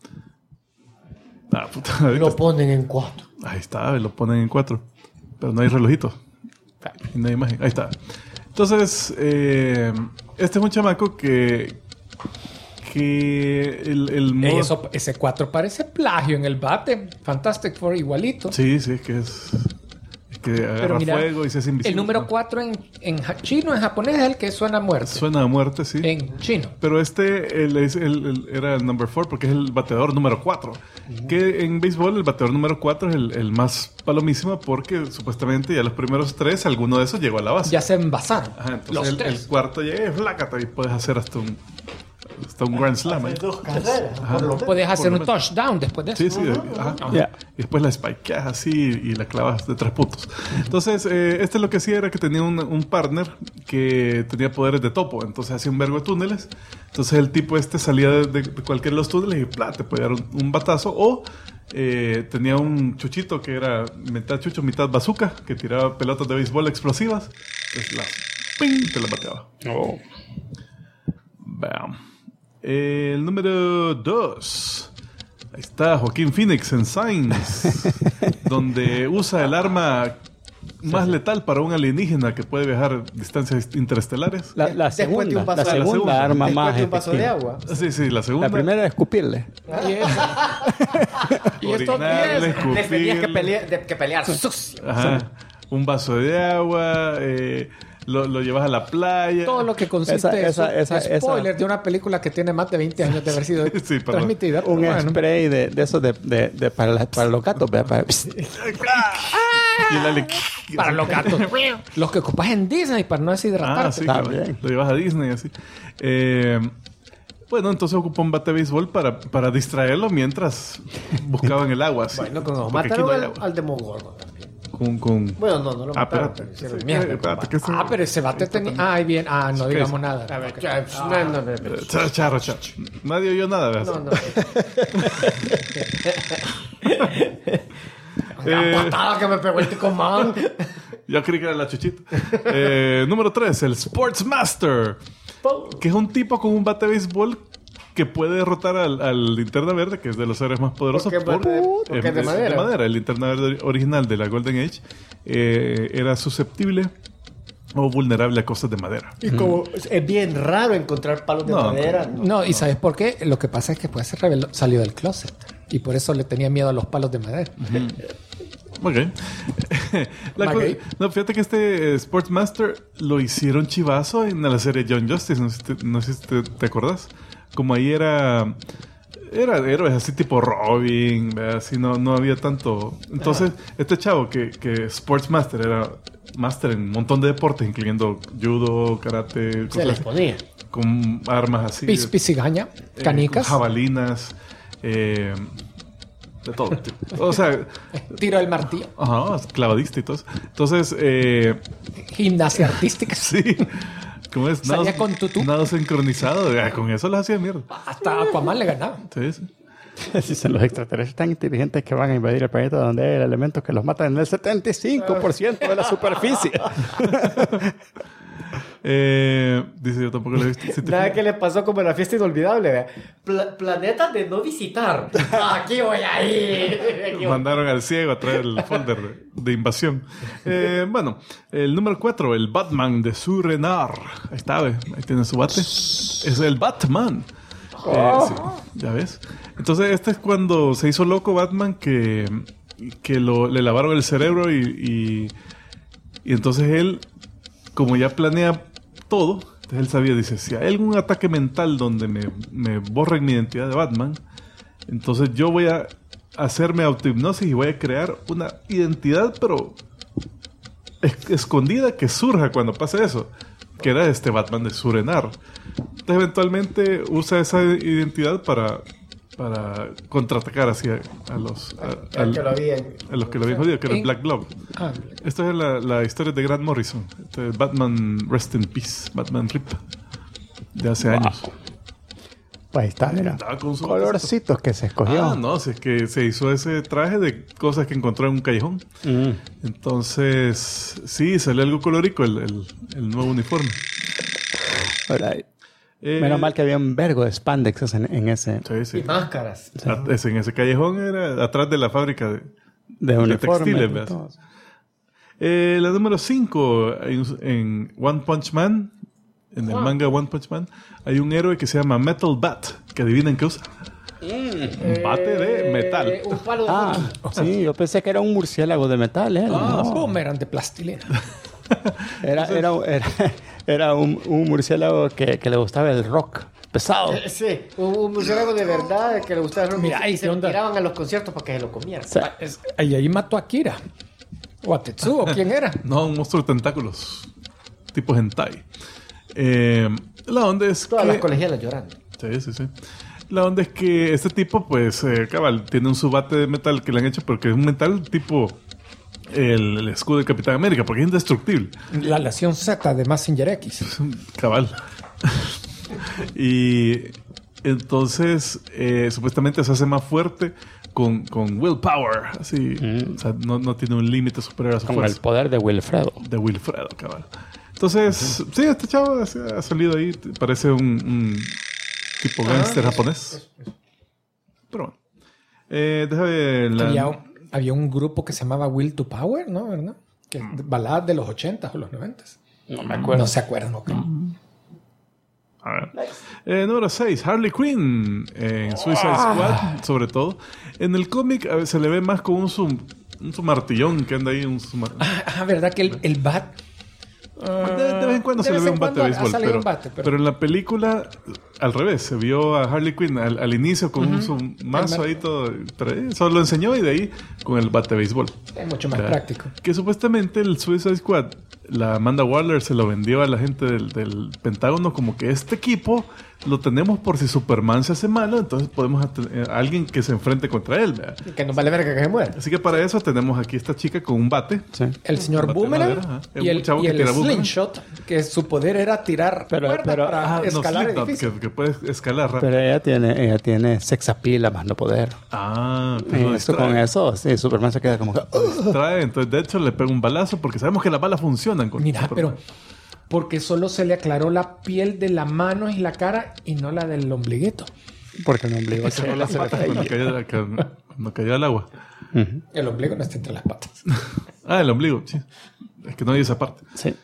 Puta, Lo ponen en 4. ahí está, lo ponen en 4. Pero no hay relojito. Y no hay imagen. Ahí está. Entonces, este es un chamaco que el modo... Ese 4 parece plagio en el bate. Fantastic Four igualito. Sí, es que agarra fuego y se hace invisible. El número 4 en chino, en japonés, es el que suena a muerte. Suena a muerte, sí. En chino. Pero era el number 4 porque es el bateador número 4. Que en béisbol el bateador número 4 es el más palomísimo porque supuestamente ya los primeros 3, alguno de esos llegó a la base. Ya se envasaron. Ajá, entonces el cuarto llega y flácata y puedes hacer hasta un Grand Slam. Hay 2 carreras. Puedes hacer un touchdown después de eso. Sí. Ajá. Yeah. Y después la spikeas así y la clavas de 3 puntos. Entonces, este lo que hacía era que tenía un partner que tenía poderes de topo. Entonces hacía un vergo de túneles. Entonces el tipo salía de cualquiera de los túneles y te podía dar un batazo. O tenía un chuchito que era mitad chucho, mitad bazooka, que tiraba pelotas de béisbol explosivas. Entonces ¡ping! Te las bateaba. Oh. Bam. El número 2. Ahí está Joaquín Phoenix en Signs, donde usa el arma más letal para un alienígena que puede viajar distancias interestelares. La segunda arma más después de un vaso de agua. Sí, la segunda. La primera era escupirle. Y esto Orinarle, escupirle. Les tenías que pelear sucio. Ajá. Un vaso de agua. Lo llevas a la playa. todo lo que consiste spoiler de una película que tiene más de 20 años de haber sido Sí, transmitida. Un Bueno. spray de esos para los gatos. Y Para los gatos. Los que ocupas en Disney para no deshidratarte. sí, Está claro. bien. Lo llevas a Disney así. Bueno, entonces ocupó un bate de béisbol para distraerlo mientras buscaban el agua. Así. Bueno, como Porque aquí no hay mataron agua. al Demogorgon también. Bueno, no lo mataron. espérate. Pero hicieron Sí, mierda. espérate, que Pero ese bate tenía... bien. No digamos nada. A ver, Charro. Nadie oyó nada, ¿verdad? no. Eh, Patada que me pegó el Tico Man. Yo creí que era la chuchita. Número 3, el Sportsmaster, que es un tipo con un bate de béisbol que puede derrotar al Linterna Verde, que es de los héroes más poderosos. Porque es de madera. El Linterna Verde original de la Golden Age era susceptible o vulnerable a cosas de madera. Y como es bien raro encontrar palos de madera. No, ¿y sabes por qué? Lo que pasa es que pues salió del closet. Y por eso le tenía miedo a los palos de madera. Ok. Fíjate que este Sportsmaster lo hicieron chivazo en la serie Young Justice. No sé si te acordás. Como ahí era héroes así tipo Robin, ¿verdad? Así no había tanto. Entonces, este chavo que Sportsmaster era máster en un montón de deportes, incluyendo judo, karate, Se les ponía. con armas así. Pisigaña, canicas. Jabalinas, de todo tipo. O sea, Tiro del martillo. ajá, clavadista y todo eso. Entonces, Gimnasia artística. sí. ¿Cómo es? Salía con tutú. Nado sincronizado. Con eso las hacía mierda. Hasta Aquaman le ganaba. Sí. Si son los extraterrestres tan inteligentes que van a invadir el planeta donde hay elementos que los matan en el 75% de la superficie. Dice, yo tampoco lo he visto. Nada que le pasó como en la fiesta inolvidable. ¿Vea? Planetas de no visitar. Aquí voy a ir. Mandaron al ciego a traer el folder de invasión. Bueno, el número 4, el Batman de Surenar. Ahí está, ¿ve? Ahí tiene su bate. Es el Batman. Sí, ya ves. Entonces, este es cuando se hizo loco Batman que le lavaron el cerebro y entonces él, como ya planea todo, entonces él sabía, dice, si hay algún ataque mental donde me borren mi identidad de Batman, entonces yo voy a hacerme autohipnosis y voy a crear una identidad, pero escondida, que surja cuando pase eso, que era este Batman de Surenar. Entonces, eventualmente usa esa identidad para contraatacar así a los que lo habían... a los que lo habían jodido, que era el Black Glove. Esto es la historia de Grant Morrison. Este es Batman Rest in Peace, Batman RIP, de hace años. Pues ahí está, mira. Andaba con su Colorcitos que se escogió. Ah, no, si es que se hizo ese traje de cosas que encontró en un callejón. Entonces, sí, salió algo colorico el nuevo uniforme. Alright. Menos mal que había un vergo de spandex en ese Sí. Y máscaras. En ese callejón era atrás de la fábrica de uniformes. textiles, y ¿ves? todo. La número 5, en One Punch Man, en el manga One Punch Man, hay un héroe que se llama Metal Bat, que adivinen qué usa. Un bate de metal. Un palo de Sí, yo pensé que era un murciélago de metal, ¿eh? No. Boomerang de plastilina. Era un murciélago que le gustaba el rock pesado. Sí, un murciélago de verdad que le gustaba el rock. Mira, ahí y se qué onda. tiraban a los conciertos para que se lo comieran. Sí. Ahí mató a Kira. O a Tetsuo, ¿quién era? No, un monstruo de tentáculos. Tipo hentai. La onda es Todas las que... colegialas llorando. Sí. La onda es que este tipo, pues, cabal, tiene un subate de metal que le han hecho, porque es un metal tipo el escudo del Capitán América, porque es indestructible. La Nación Z de Mazinger X. Cabal. Y entonces, supuestamente se hace más fuerte con willpower. Así, o sea, no tiene un límite superior a su Con fuerza. el poder de Wilfredo. De Wilfredo, cabal. Entonces, sí, este chavo ha salido ahí. Parece un tipo gángster japonés. Pero bueno. Déjame... Había un grupo que se llamaba Will to Power, ¿no? ¿Verdad? Que baladas de los 80s o los 90s. No me acuerdo. No se acuerdan, ok. A ver. Número 6, Harley Quinn en Suicide Squad, sobre todo. En el cómic a veces se le ve más como un martillón que anda ahí. ¿Verdad que el bat... De vez en cuando se le ve un bate de béisbol, pero en la película al revés, se vio a Harley Quinn al inicio con un mazo ahí todo, pero solo lo enseñó y de ahí con el bate de béisbol. Es mucho más práctico. Que supuestamente el Suicide Squad, la Amanda Waller se lo vendió a la gente del Pentágono como que este equipo lo tenemos por si Superman se hace malo, entonces podemos a alguien que se enfrente contra él, ¿verdad? Que no vale verga que se muera. Así que para eso tenemos aquí esta chica con un bate. Sí. El señor Bate Boomerang de madera, y el Slingshot, que su poder era tirar cuerdas para escalar edificios. Que puede escalar rápido. Pero ella tiene sex appeal a más no poder. Pero Esto con eso, sí, Superman se queda como que... entonces de hecho le pega un balazo porque sabemos que las balas funcionan con Mira, Superman. pero porque solo se le aclaró la piel de la mano y la cara y no la del ombliguito. Porque el ombligo se le hace Cuando cayó al agua. El ombligo no está entre las patas. El ombligo, sí. Es que no hay esa parte. Sí.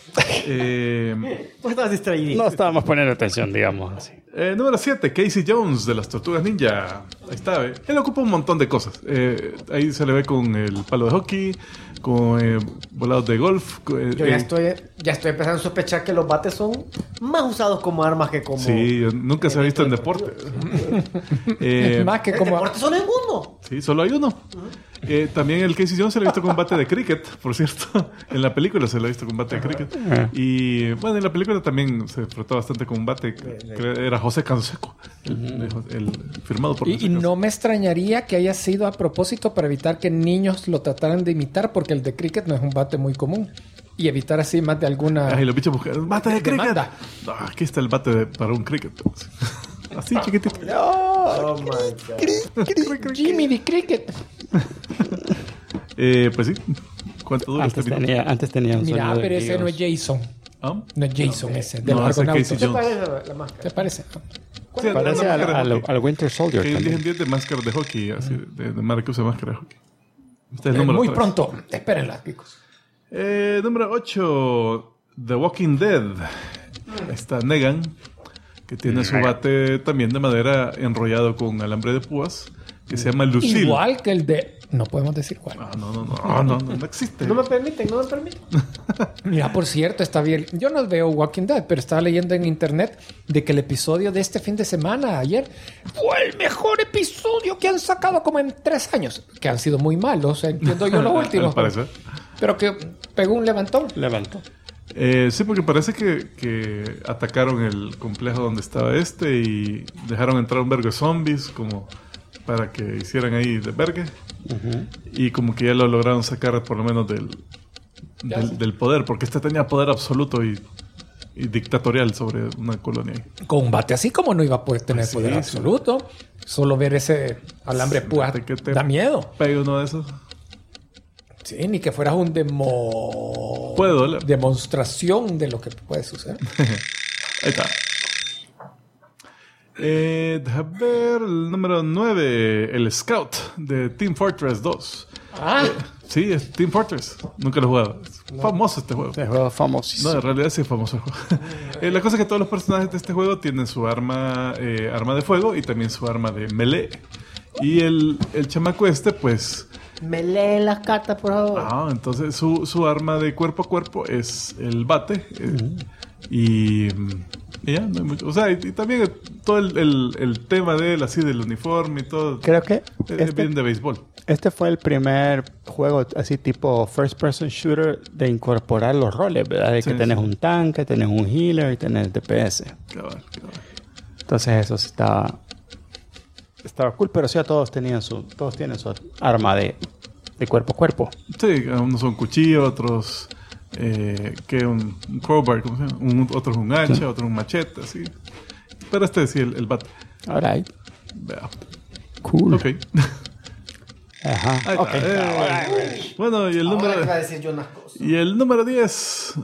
Pues estabas distraído. No estábamos poniendo atención, digamos así. Número 7, Casey Jones de las Tortugas Ninja. Ahí está, ¿eh? Él ocupa un montón de cosas. Ahí se le ve con el palo de hockey, con volados de golf. Yo ya estoy empezando a sospechar que los bates son más usados como armas que como... Sí, nunca se ha visto en deporte. Más que ¿En como... deporte solo hay uno? Sí, solo hay uno. También el Casey Jones se lo ha visto con bate de cricket, por cierto. En la película se lo ha visto con bate de cricket. Y bueno, en la película también se frotó bastante con un bate que era José Canseco, el firmado por José Y no Canseco. me extrañaría que haya sido a propósito para evitar que niños lo trataran de imitar, porque el de cricket no es un bate muy común. Y evitar así más de alguna... Y los bichos buscan bate de cricket. demanda. Aquí está el bate para un cricket. Así chiquitito. Oh my God. Jimmy de cricket. Pues sí. ¿Cuánto dura este video? Antes tenía un Mira, sonido de pero ese no es grillos. Jason. ¿Ah? No es Jason ese, de No, los ese es argonautas. Casey ¿Qué Jones. parece la máscara? ¿Te parece? Sí, Parece una máscara de hockey. al Winter Soldier Que hay un 10 en también. 10 de máscara de hockey, así, de marca que usa máscara de hockey. Este es el número Muy 3. pronto. Espérenla, chicos. Número 8, The Walking Dead. Está Negan, que tiene su bate también de madera enrollado con alambre de púas, que se llama Lucille. Igual que el de... No podemos decir cuál. No existe. No me permiten. Mira, por cierto, está bien. Yo no veo Walking Dead, pero estaba leyendo en internet de que el episodio de este fin de semana, ayer, fue el mejor episodio que han sacado como en 3 años. Que han sido muy malos, entiendo yo los últimos. Al parecer. Pero que pegó un levantón. Levanto. Sí, porque parece que atacaron el complejo donde estaba y dejaron entrar un vergo de zombies como para que hicieran ahí de vergue. Y como que ya lo lograron sacar por lo menos del poder, porque tenía poder absoluto y dictatorial sobre una colonia ahí. Con un bate así como no iba a poder tener Pues sí, poder sí. absoluto. Solo ver ese alambre púa Que te da miedo. Pega uno de esos. Sí, ni que fueras un Puede doler. demostración de lo que puede suceder. Ahí está. Deja ver el número 9, el Scout de Team Fortress 2. Sí, es Team Fortress. Nunca lo he jugado. Es famoso este juego. Este juego famosísimo. No, en realidad sí es famoso el juego. La cosa es que todos los personajes de este juego tienen su arma de fuego y también su arma de melee. Y el chamaco pues... Me leen las cartas, por favor. Entonces su arma de cuerpo a cuerpo es el bate. Y ya, no hay mucho. O sea, y también todo el tema de él, así del uniforme y todo. Creo que Es bien de béisbol. este fue el primer juego así tipo first person shooter de incorporar los roles, ¿verdad? De que Sí, tenés sí. un tanque, tenés un healer y tenés DPS. Cabal. Entonces eso sí estaba cool, pero sí todos tienen su arma de cuerpo a cuerpo. Sí, unos son cuchillos, otros un crowbar, ¿cómo se llama? Otros un hacha, otros un machete, así. Pero sí, el bate. Alright. Vea. Cool. Ok. Ajá. Ahí Ok. está. Bueno, y el Ahora número... iba a decir yo unas cosas. Y el número 10,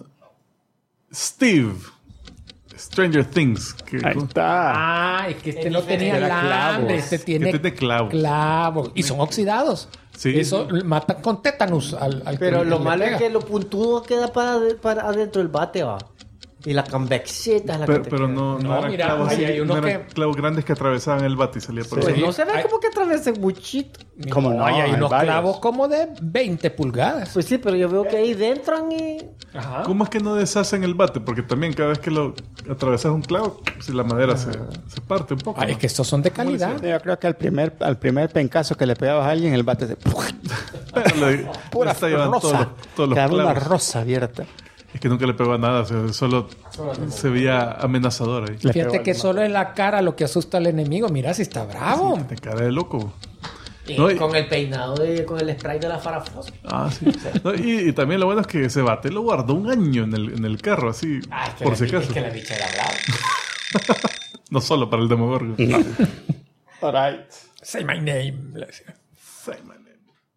Steve, Stranger Things. Ahí está. Es que no tenía Era alambre. clavos. Este tiene tiene clavos. clavos. Y son oxidados. Sí. Eso matan con tétanos al Pero que lo le malo es pega. que lo puntudo queda para adentro del bate, va. Y la convexeta es la que te Pero queda. no No, eran mira, clavos, ahí hay unos no eran que- clavos grandes que atravesaban el bate y salía por Pues ahí. no se ve Hay- como que atraviesa muchito. ¿Cómo no? Hay Hay unos varios. clavos como de 20 pulgadas. Pues sí, pero yo veo que ahí dentro y... Ajá. ¿Cómo es que no deshacen el bate? Porque también cada vez que lo atravesas un clavo, si la madera se parte un poco. Es ¿no? que estos son de calidad. Yo creo que al primer pencazo que le pegabas a alguien, el bate se... Pero le está llevando rosa. todos los Quedaba una clavos. rosa abierta. Es que nunca le pegó a nada, o sea, solo se veía amenazador ahí. Le Fíjate pegó que al solo en la cara lo que asusta al enemigo. Mira si está bravo. De cara de loco. Y No, y- con el peinado, con el spray de la Farafos. Sí. No, y también lo bueno es que ese bate lo guardó un año en el carro, así, por si acaso. Es que la bicha era brava. No solo para el Demogorgon. Alright. Say my name. le decía. Say my name.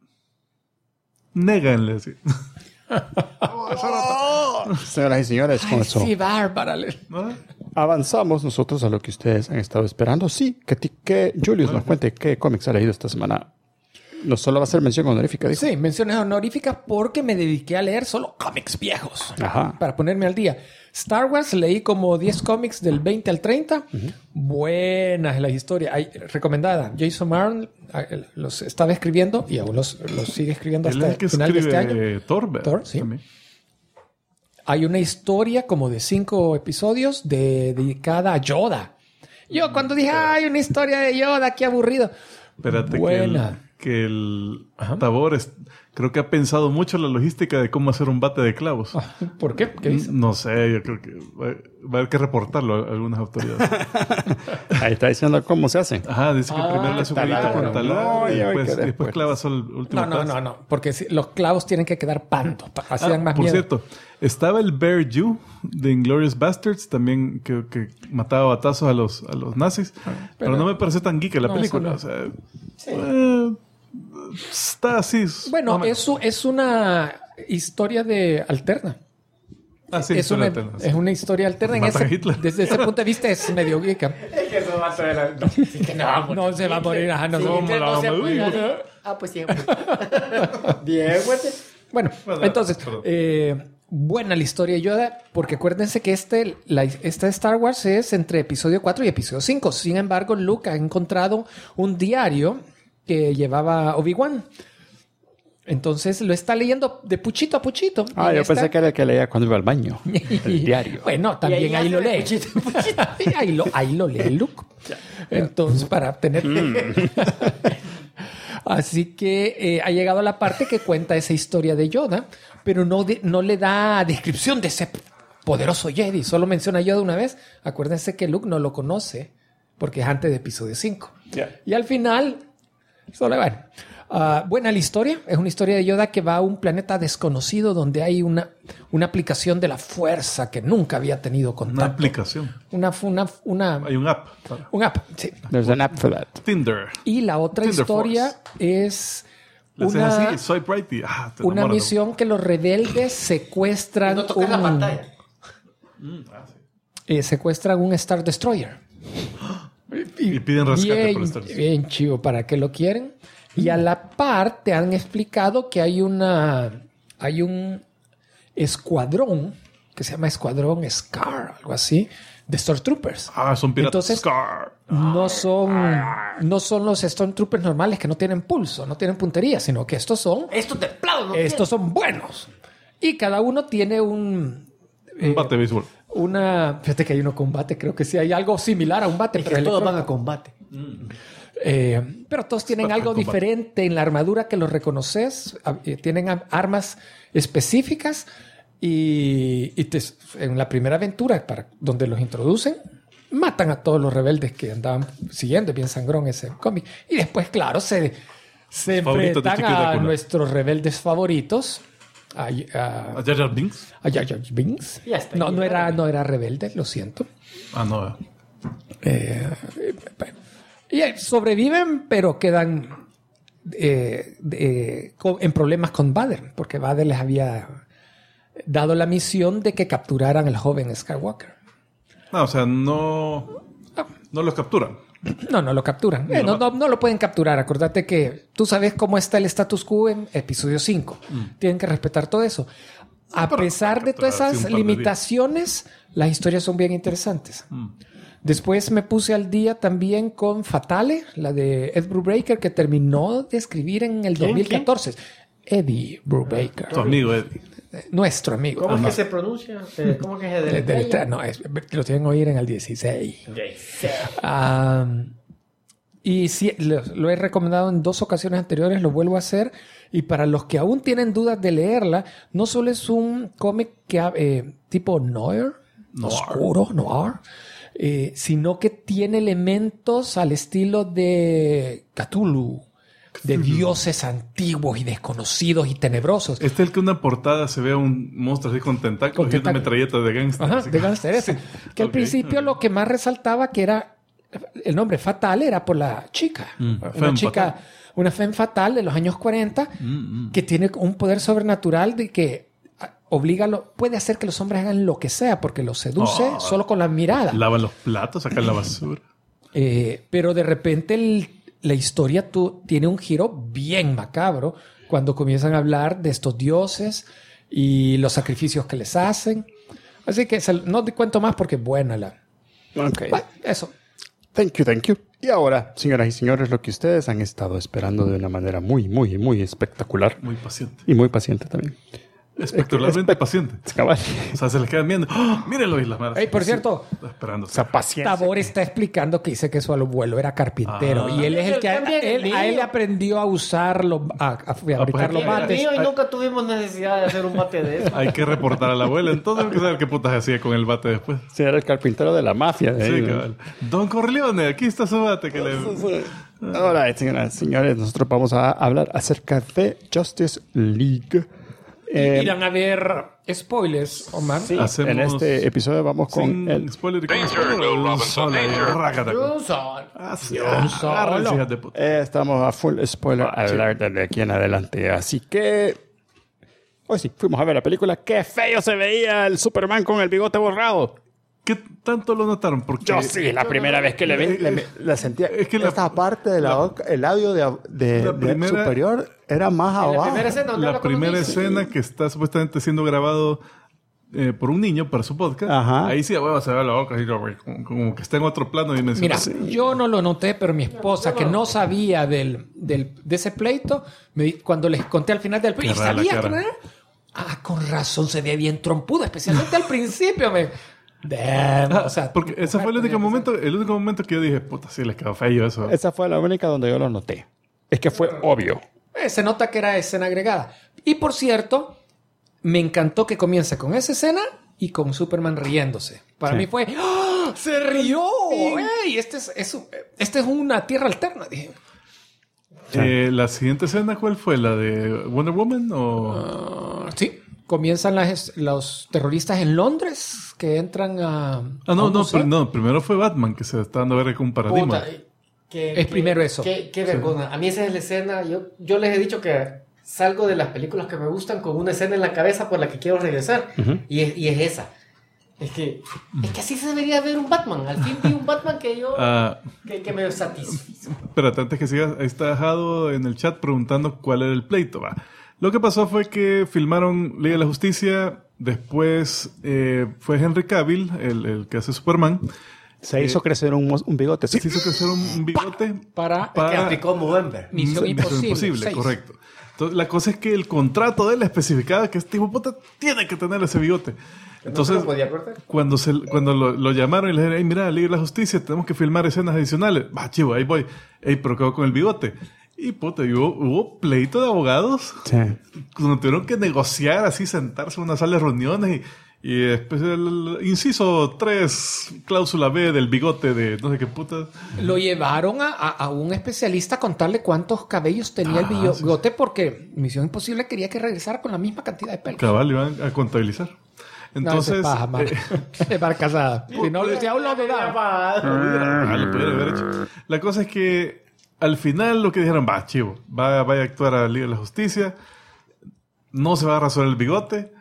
Néganle así. Señoras y señores, con eso Sí, bárbara. ¿No? avanzamos nosotros a lo que ustedes han estado esperando. Sí, que Julius nos cuente qué cómics ha leído esta semana. No solo va a ser mención honorífica, dijo. Sí, menciones honoríficas porque me dediqué a leer solo cómics viejos. Ajá. Para ponerme al día. Star Wars leí como 10 cómics del 20 al 30. Buenas las historias. Recomendada. Jason Aaron los estaba escribiendo y aún los sigue escribiendo Él es hasta el que el final de este año. escribe Thor, ¿verdad? Thor, sí. También. Hay una historia como de 5 episodios dedicada a Yoda. Yo cuando dije, hay una historia de Yoda, qué aburrido. Espérate Buena. que el Tabor creo que ha pensado mucho la logística de cómo hacer un bate de clavos. ¿Por qué? ¿Qué dice? No sé, yo creo que va a haber que reportarlo a algunas autoridades. Ahí está diciendo cómo se hace. Ajá, dice que primero le hace un huevito taladro. con taladro No, y ya ve que después después. clava solo el último pedazo. No. Porque los clavos tienen que quedar pantos. Así dan más Por miedo. cierto, estaba el Bear Jew de Inglourious Bastards, también que mataba batazos a los nazis, pero no me parece tan geek la no, película. eso O sea, está así. Bueno, no me- eso es una historia alterna. sí, es, suena una, alterna, sí. es una historia alterna. Matan a Hitler. Desde ese punto de vista es medio geek. Es que eso va a ser... No se va a morir. Ajá, no, Sí, no. Hitler no se puede. Pues sí. Bien, fuerte. Bueno, Bueno, entonces, perdón. buena la historia de Yoda, porque acuérdense que esta Star Wars es entre episodio 4 y episodio 5. Sin embargo, Luke ha encontrado un diario que llevaba Obi-Wan. Entonces lo está leyendo de puchito a puchito. Ah, Y yo pensé que era el que leía cuando iba al baño. El diario. Bueno, también Y ahí lo hace de lee. puchito a puchito. ahí lo lee Luke. Entonces, para tener... Así que ha llegado a la parte que cuenta esa historia de Yoda, pero no le da descripción de ese poderoso Jedi. Solo menciona a Yoda una vez. Acuérdense que Luke no lo conoce porque es antes de episodio 5. Yeah. Y al final, solo bueno. Buena la historia. Es una historia de Yoda que va a un planeta desconocido donde hay una aplicación de la fuerza que nunca había tenido contacto. Una aplicación. Hay un app. Un app, sí. There's an app for that. Tinder. Y la otra Tinder historia Force. es Le haces así, swipe right y te una enamoras. misión que los rebeldes secuestran No toques la pantalla. secuestran un Star Destroyer. Y piden rescate Bien, por Star Destroyer. bien chivo, ¿para qué lo quieren? Y a la par te han explicado que hay un escuadrón que se llama Escuadrón Scar, algo así, de Stormtroopers. Son piratas. Entonces, Scar. no son los Stormtroopers normales que no tienen pulso, no tienen puntería, sino que estos son son buenos. Y cada uno tiene un bate de béisbol. fíjate que hay uno con bate, creo que sí hay algo similar a un bate, Es pero que todos van electrónico. a combate. Pero todos tienen Spartan algo Combat. diferente en la armadura que los reconoces. Tienen armas específicas y en la primera aventura donde los introducen, matan a todos los rebeldes que andaban siguiendo. Es bien sangrón ese cómic. Y después, claro, se Favoritos de enfrentan Chiquita a Cuna. nuestros rebeldes favoritos. A ¿A Jar Jar Binks? Jar Jar Binks. Ya está, No ya era rebelde, lo siento. No. Y sobreviven, pero quedan en problemas con Vader, porque Vader les había dado la misión de que capturaran al joven Skywalker. No, o sea, no los capturan. No lo capturan. No lo pueden capturar. Acordate que tú sabes cómo está el status quo en episodio 5. Tienen que respetar todo eso. A Pero pesar de todas capturar, sí, esas un par de días. limitaciones, las historias son bien interesantes. Después me puse al día también con Fatale, la de Ed Brubaker, que terminó de escribir en el 2014. Eddie Brubaker. Tu amigo Eddie. Nuestro amigo. ¿Cómo es que se pronuncia? ¿Cómo que es el Lo tienen que oír en el 16. Y sí, lo he recomendado en 2 ocasiones anteriores, lo vuelvo a hacer. Y para los que aún tienen dudas de leerla, no solo es un cómic que tipo noir, oscuro, noir, sino que tiene elementos al estilo de Cthulhu, de dioses antiguos y desconocidos y tenebrosos. Este es el que en una portada se ve a un monstruo así con tentáculos y una tentáculos. metralleta de gangster. Ajá, así de que- gánster ese. Que al Ok. principio lo que más resaltaba que era el nombre Fatal era por la chica. Una femme chica, fatal. una femme fatal de los años 40 que tiene un poder sobrenatural de que puede hacer que los hombres hagan lo que sea porque los seduce solo con la mirada. Lavan los platos, sacan la basura. Pero de repente la historia tiene un giro bien macabro cuando comienzan a hablar de estos dioses y los sacrificios que les hacen. Así que no te cuento más porque es buena la... Ok. Bueno, eso. Thank you. Y ahora, señoras y señores, lo que ustedes han estado esperando de una manera muy, muy, muy espectacular. Muy paciente. Y muy paciente también. Espectacularmente paciente. Cabal. O sea, se les quedan viendo. ¡Oh! Mírenlo, y las manos. Hey, por cierto, Está esperando. Esa paciencia. Tabor está explicando que dice que su abuelo era carpintero y él es el que a él le aprendió a usarlo, a fabricar los pues, bates. Mío, y nunca tuvimos necesidad de hacer un bate de eso. Hay que reportar a la abuela. Entonces, hay que saber qué putas hacía con el bate después. Sí, era el carpintero de la mafia. de ahí, Sí, ¿no? cabal. Don Corleone, aquí está su bate que le... Ahora, señoras y señores, nosotros vamos a hablar acerca de Justice League. Irán a ver spoilers, Omar. Sí, Hacemos- en este episodio vamos con Sin el... spoiler y con Danger, spoiler. Bill un Robinson, solo ahí, danger. rácata. Son. Así, solo. agárrense, hijas de puta. estamos a full spoiler alert desde aquí en adelante. Así que... Hoy sí, fuimos a ver la película. ¡Qué feo se veía el Superman con el bigote borrado! ¿Qué tanto lo notaron? Porque Yo sí, la primera vez que le vi, la sentía. Es que esta parte de la boca, el labio de primera- superior era más En la abajo. primera escena, donde la habla con los primera niños. escena que está supuestamente siendo grabado por un niño para su podcast. Ajá. Ahí sí, huevo, se ve la boca así, como que está en otro plano Mira, dimensional. yo no lo noté, pero mi esposa, que no sabía de ese pleito, cuando les conté al final del pleito, Qué rara la ¿sabía cara. que con razón se ve bien trompudo, especialmente al principio. Damn, o sea, Porque ese fue el único momento que yo dije, puta, sí, les quedó feo eso. Esa fue la única donde yo lo noté. Es que fue obvio. Se nota que era escena agregada. Y por cierto, me encantó que comience con esa escena y con Superman riéndose. Para mí fue... ¡Ah! ¡Se rió! ¡Ey! Este es una tierra alterna, dije. ¿La siguiente escena cuál fue? ¿La de Wonder Woman o...? Sí. Comienzan los terroristas en Londres que entran a... No, primero fue Batman, que se está dando a ver con un paradigma. Puta, Es primero eso. Qué vergüenza. A mí esa es la escena. Yo les he dicho que salgo de las películas que me gustan con una escena en la cabeza por la que quiero regresar. Y es esa. Es que así se debería ver un Batman. Al fin vi un Batman que yo... que me satisfizo. Espérate, antes que sigas, ahí está Jado en el chat preguntando cuál era el pleito. Va. Lo que pasó fue que filmaron Liga de la Justicia, después fue Henry Cavill, el que hace Superman. Se hizo crecer un bigote. Se hizo crecer un bigote para que aplicó Movember. Misión Imposible. Correcto. Entonces, la cosa es que el contrato de él especificaba que este tipo puta tiene que tener ese bigote. Entonces, ¿No se lo podía cortar? cuando lo llamaron y le dijeron, hey, mira, Liga de la Justicia, tenemos que filmar escenas adicionales. Va, chivo, ahí voy. Ey, pero quedó con el bigote. Y puta, hubo pleito de abogados. Sí. Cuando tuvieron que negociar así, sentarse en una sala de reuniones y después el inciso 3, cláusula B del bigote de no sé qué puta. Lo llevaron a un especialista a contarle cuántos cabellos tenía el bigote porque Misión Imposible quería que regresara con la misma cantidad de pelos. Cabal, iban a contabilizar. Entonces... No, paja, es para casada. Si no, le hablo de nada. Lo pudiera haber hecho. La cosa es que al final lo que dijeron, va, chivo, vaya a actuar a la Liga de la Justicia, no se va a rasurar el bigote,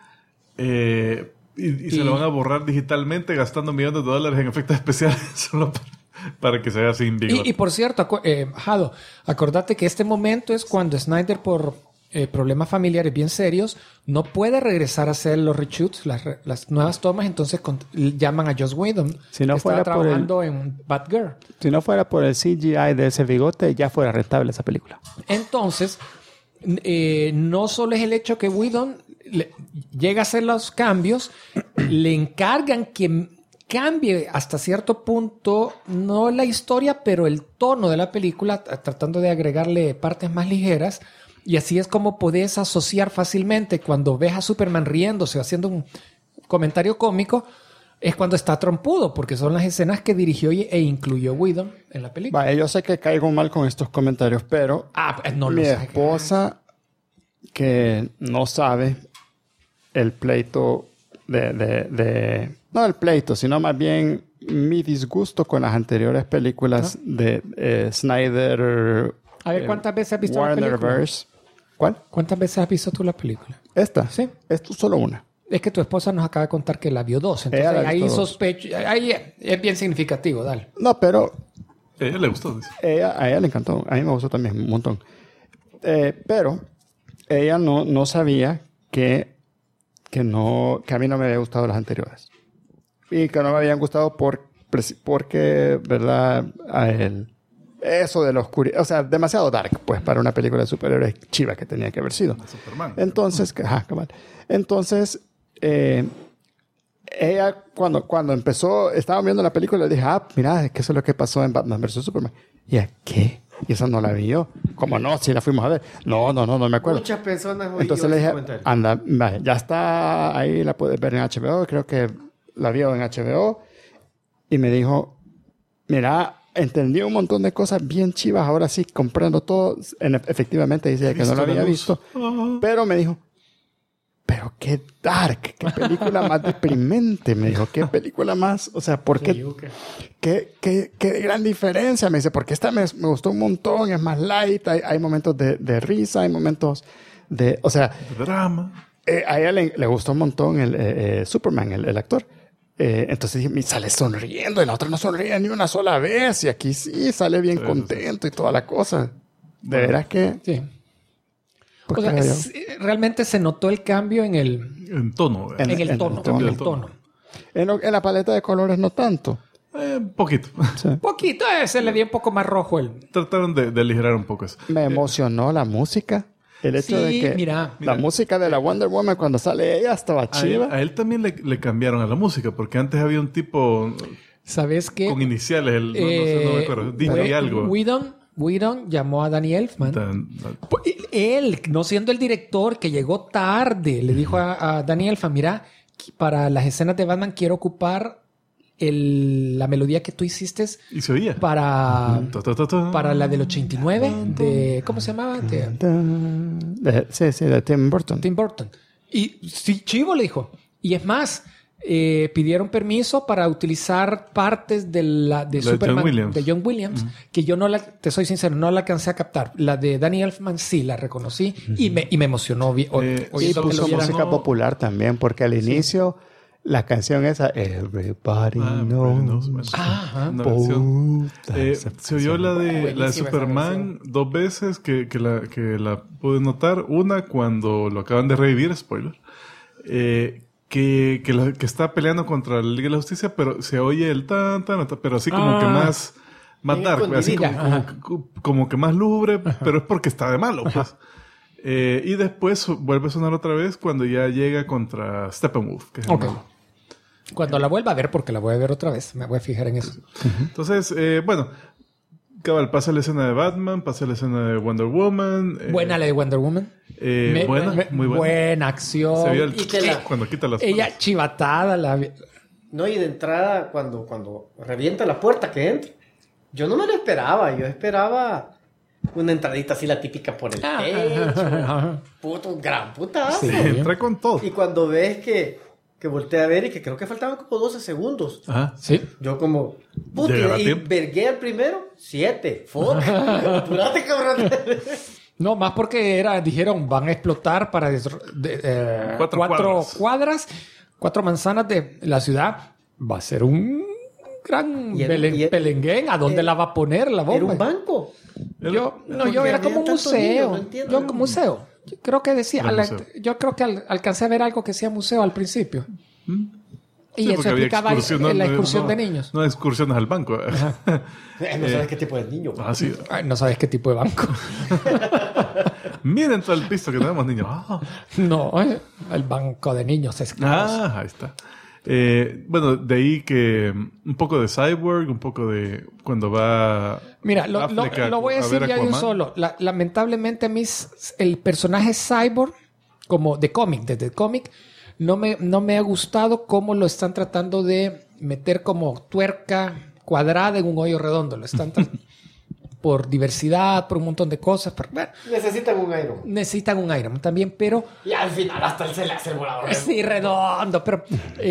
y se lo van a borrar digitalmente gastando millones de dólares en efectos especiales solo para que se vea sin bigote. Y por cierto, Jado, acordate que este momento es cuando Snyder, por problemas familiares bien serios, no puede regresar a hacer los reshoots, las nuevas tomas, entonces llaman a Joss Whedon, si no que fuera estaba trabajando en Batgirl. Si no fuera por el CGI de ese bigote, ya fuera rentable esa película. Entonces, no solo es el hecho que Whedon llega a hacer los cambios, le encargan que cambie hasta cierto punto, no la historia, pero el tono de la película, tratando de agregarle partes más ligeras. Y así es como podés asociar fácilmente cuando ves a Superman riéndose o haciendo un comentario cómico, es cuando está trompudo, porque son las escenas que dirigió e incluyó Whedon en la película. Vale, yo sé que caigo mal con estos comentarios, pero no mi esposa que no sabe el pleito no el pleito, sino más bien mi disgusto con las anteriores películas de Snyder. A ver, ¿cuántas veces has visto la película? Warnerverse. ¿Cuál? ¿Cuántas veces has visto tú la película? ¿Esta? Sí. Esto solo una. Es que tu esposa nos acaba de contar que la vio 2. Entonces ahí sospecho. Ahí es bien significativo, dale. No, pero... A ella le gustó, dice. A ella le encantó. A mí me gustó también un montón. Pero ella no sabía que a mí no me había gustado las anteriores. Y que no me habían gustado porque, ¿verdad? A él... Eso de la oscuridad, o sea, demasiado dark, pues, para una película de superhéroes chiva que tenía que haber sido. Superman. Entonces, cabal. Entonces, ella, cuando empezó, estaba viendo la película, le dije, mira, que eso es lo que pasó en Batman vs. Superman. Y ella, ¿qué? Y esa no la vi yo. ¿Cómo no? Si la fuimos a ver. No me acuerdo. Muchas personas entonces le dije, anda, vale, ya está ahí, la puedes ver en HBO, creo que la vio en HBO. Y me dijo, mira, entendí un montón de cosas bien chivas, ahora sí, comprendo todo. Efectivamente, dice que no lo había visto. Pero me dijo, pero qué dark, qué película más deprimente. Me dijo, qué película más, o sea, ¿por qué? Qué gran diferencia. Me dice, porque esta me gustó un montón, es más light, hay momentos de risa, hay momentos de, o sea... drama. A ella le gustó un montón el Superman, el actor. Entonces dije, sale sonriendo y la otra no sonríe ni una sola vez y aquí sí sale bien contento y toda la cosa. De veras que... Sí. O sea, realmente se notó el cambio en el tono. En el tono. En la paleta de colores no tanto. Poquito. Sí. Poquito, se le dio un poco más rojo Trataron de aligerar un poco eso. Me emocionó la música. El hecho de que la música de la Wonder Woman cuando sale ella estaba chiva. A él también le cambiaron a la música porque antes había un tipo... ¿Sabes qué? Con iniciales, no me acuerdo. DJ algo. Whedon Whedon llamó a Danny Elfman. Él, no siendo el director, que llegó tarde, le dijo a Danny Elfman, mira, para las escenas de Batman quiero ocupar la melodía que tú hiciste y se oía para la del 89 de ¿cómo se llamaba? Sí, de Tim Burton. Tim Burton. Y sí, chivo, le dijo. Y es más, pidieron permiso para utilizar partes de Superman de John Williams, que yo te soy sincero, no la alcancé a captar. La de Danny Elfman sí la reconocí y me emocionó. Y puso música popular también, porque al inicio la canción esa, Everybody Knows. Se oyó la de Superman 2 veces que la pude notar. Una cuando lo acaban de revivir, spoiler. Que está peleando contra la Liga de la Justicia, pero se oye el tan, pero así como que más dark, así como que más lúgubre, pero es porque está de malo, pues. Y después vuelve a sonar otra vez cuando ya llega contra Steppenwolf, que es el malo. Cuando la vuelva a ver, porque la voy a ver otra vez, me voy a fijar en eso. Entonces, bueno, cabal, pasa la escena de Batman, pasa la escena de Wonder Woman. Buena la de Wonder Woman. Muy buena. Buena acción. Se vio cuando quita las ella manos. chivatada. No, y de entrada, cuando revienta la puerta que entra, yo no me lo esperaba. Yo esperaba una entradita así, la típica por el pecho. Puto, gran putazo. Sí, entra con todo. Y cuando ves que volteé a ver y que creo que faltaban como 12 segundos. Ajá. Sí. Yo como, puta, y vergué al primero, 7. Fuck. Apurate, cabrón. No, más porque dijeron, van a explotar para 4 cuadras, 4 manzanas de la ciudad. Va a ser un gran pelenguén. ¿A dónde la va a poner la bomba? Era un banco. Yo era como un museo. Yo como museo. Yo creo que decía, yo creo que alcancé a ver algo que decía museo al principio. Y sí, eso explicaba la excursión de niños. No excursiones al banco. No sabes qué tipo de niño. Sí. Ay, no sabes qué tipo de banco. Miren todo el piso que tenemos, niños. No, el banco de niños es ahí está. Bueno, de ahí que un poco de Cyborg, un poco de cuando va... Mira, lo voy a decir ya de un solo. Lamentablemente a mí el personaje Cyborg, como de cómic, desde el cómic, no me ha gustado cómo lo están tratando de meter como tuerca cuadrada en un hoyo redondo. Lo están por diversidad, por un montón de cosas. Pero, bueno, necesitan un Iron Man. Necesitan un Iron Man también, pero... Y al final hasta él se le hace el volador. Sí, redondo. Pero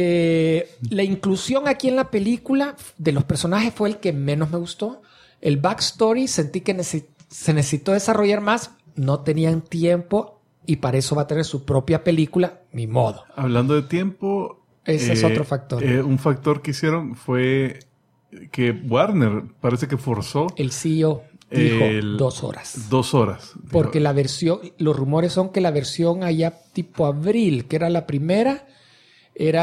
la inclusión aquí en la película de los personajes fue el que menos me gustó. El backstory sentí que se necesitó desarrollar más. No tenían tiempo y para eso va a tener su propia película, ni modo. Hablando de tiempo... Ese es otro factor. Un factor que hicieron fue... que Warner parece que forzó... El CEO dijo 2 horas. 2 horas. Porque la versión... Los rumores son que la versión allá tipo abril, que era la primera, era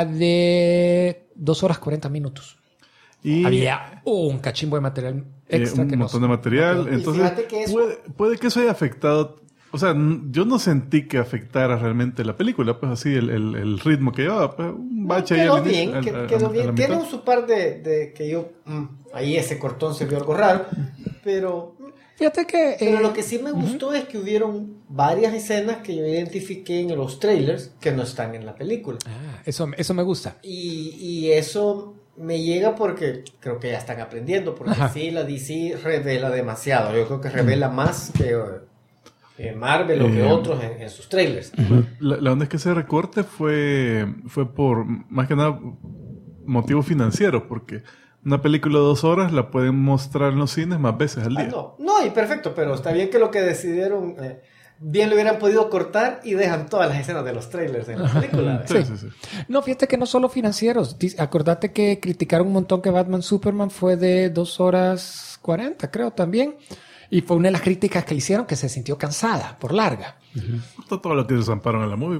de 2 horas 40 minutos. Y había un cachimbo de material extra. Un montón de material. Entonces, puede que eso haya afectado... O sea, yo no sentí que afectara realmente la película, pues así el ritmo que llevaba, pues un bache ahí al inicio. Quedó bien. Tiene su par de que yo... ahí ese cortón se vio algo raro, pero... Fíjate que... Pero lo que sí me gustó es que hubieron varias escenas que yo identifiqué en los trailers que no están en la película. Eso me gusta. Y eso me llega porque creo que ya están aprendiendo, porque sí, la DC revela demasiado. Yo creo que revela más que... Marvel o que otros en sus trailers. La onda es que ese recorte fue por más que nada motivo financiero, porque una película de 2 horas la pueden mostrar en los cines más veces al día. No, y perfecto, pero está bien que lo que decidieron bien lo hubieran podido cortar y dejan todas las escenas de los trailers en la película. Sí. No, fíjate que no solo financieros. Acordate que criticaron un montón que Batman Superman fue de 2 horas 40, creo también. Y fue una de las críticas que le hicieron, que se sintió cansada por larga. Todo lo que desamparon en la movie.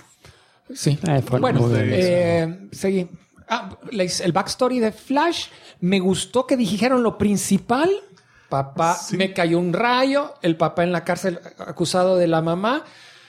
Sí. Bueno, seguí. El backstory de Flash. Me gustó que dijeron lo principal. Papá, me cayó un rayo. El papá en la cárcel acusado de la mamá.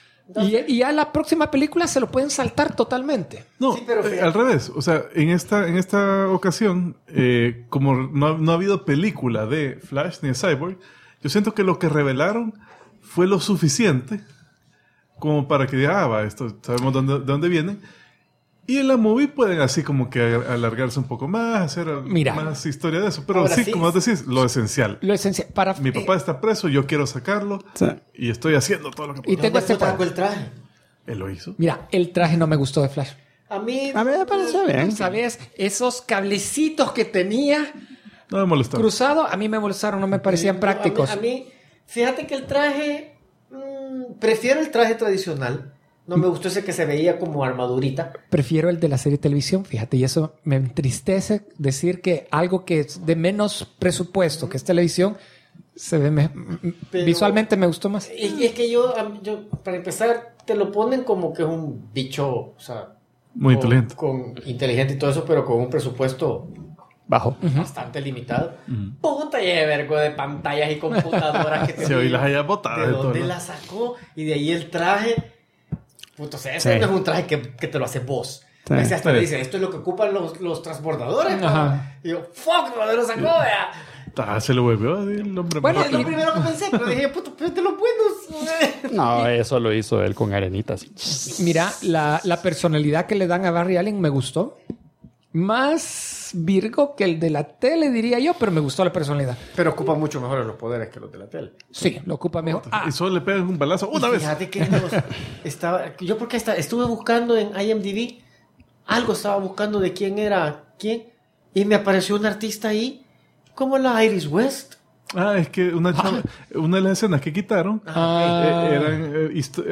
Y a la próxima película se lo pueden saltar totalmente. No, sí, pero al revés. O sea, en esta ocasión, como no ha habido película de Flash ni de Cyborg, Yo siento que lo que revelaron fue lo suficiente como para que diga, va, esto sabemos de dónde viene. Y en la movie pueden así como que alargarse un poco más, hacer más historia de eso. Pero ahora sí, sí, como vos decís, lo esencial. Lo esencial. Mi papá está preso, yo quiero sacarlo y estoy haciendo todo lo que puedo. Y tengo este sacó el traje. Él lo hizo. Mira, el traje no me gustó de Flash. A mí me pareció bien. ¿Sabes? Esos cablecitos que tenía No me molestó. cruzado, a mí me molestaron, no me parecían prácticos. A mí, fíjate que el traje, prefiero el traje tradicional. No me gustó ese que se veía como armadurita. Prefiero el de la serie de televisión, fíjate, y eso me entristece decir que algo que es de menos presupuesto que es televisión, se ve Pero- visualmente me gustó más. Y es que yo, para empezar, te lo ponen como que es un bicho, o sea... Muy inteligente. Con inteligente y todo eso, pero con un presupuesto Bajo. bastante limitado. Puta, y de vergo de pantallas y computadoras que Si tenía. hoy las haya botadas. ¿De de todo, dónde ¿no? la sacó? Y de ahí el traje. Puto, o sea, ese no es un traje que te lo haces vos. Sí. Ese hasta Sí. le dicen, esto es lo que ocupan los transbordadores. ¿no? Ajá. Y yo, fuck, ¿de dónde lo sacó? Vea. Se lo volvió el hombre. Bueno, más Es lo rápido. primero que pensé, pero dije, puto, pero de los buenos. No, eso lo hizo él con arenitas. Mira, la personalidad que le dan a Barry Allen me gustó. Más Virgo que el de la tele, diría yo, pero me gustó la personalidad. Pero ocupa mucho mejor los poderes que los de la tele. Sí, lo ocupa mejor. Ah, Y solo le pegan un balazo una vez. Fíjate que yo porque estuve buscando en IMDb, algo estaba buscando de quién era quién, y me apareció un artista ahí, como la Iris West. Ah, es que una de las escenas que quitaron eran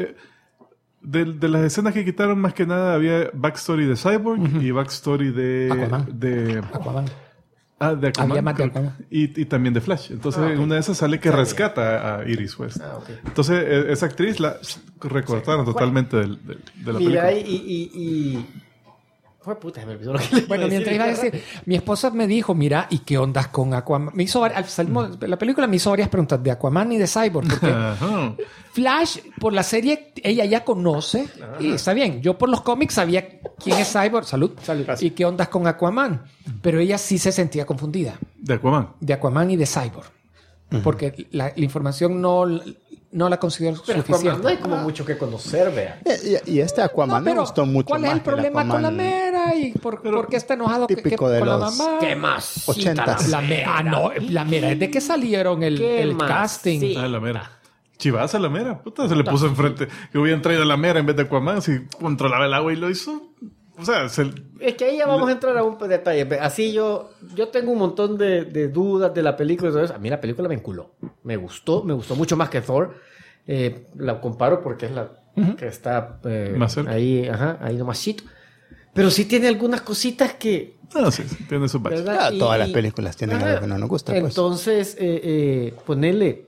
de las escenas que quitaron, más que nada había backstory de Cyborg y backstory de Aquaman. de Aquaman, Había más de creo, Aquaman. y también de Flash. Entonces en una de esas sale que rescata a Iris West. Ah, ok. Entonces esa actriz la recortaron totalmente de la Mira, película. y fue puta, me olvidó lo que le Bueno, mientras iba a decir, mi esposa me dijo, mira, ¿y qué ondas con Aquaman? Me hizo la película me hizo varias preguntas de Aquaman y de Cyborg, porque Ajá. Flash, por la serie, ella ya conoce, y está bien. Yo por los cómics sabía quién es Cyborg, salud, y qué ondas con Aquaman, pero ella sí se sentía confundida De Aquaman. de Aquaman y de Cyborg, porque la información no la considero Pero suficiente. no hay como mucho que conocer, vea. Y este Aquaman me Pero, gustó mucho ¿cuál más es el que problema con la Aquaman mera? ¿Y por qué está enojado típico de con la los mamá? ¿Qué más? 80s. La mera, no, la mera es de que salieron el más? casting. Sí. Ah, la mera. Chivaza la mera. Puta, se le puso enfrente. Que hubieran traído la mera en vez de Aquaman. Si controlaba el agua y lo hizo. O sea, Es que ahí ya vamos a entrar a un detalle. Así yo tengo un montón de dudas de la película y todo eso. A mí la película me enculó. Me gustó mucho más que Thor. La comparo porque es la que está Más cerca. ahí nomásito. Pero sí tiene algunas cositas que... sí, tiene su bache. ¿verdad? Todas las películas tienen algo que no nos gusta, pues. Entonces, ponerle...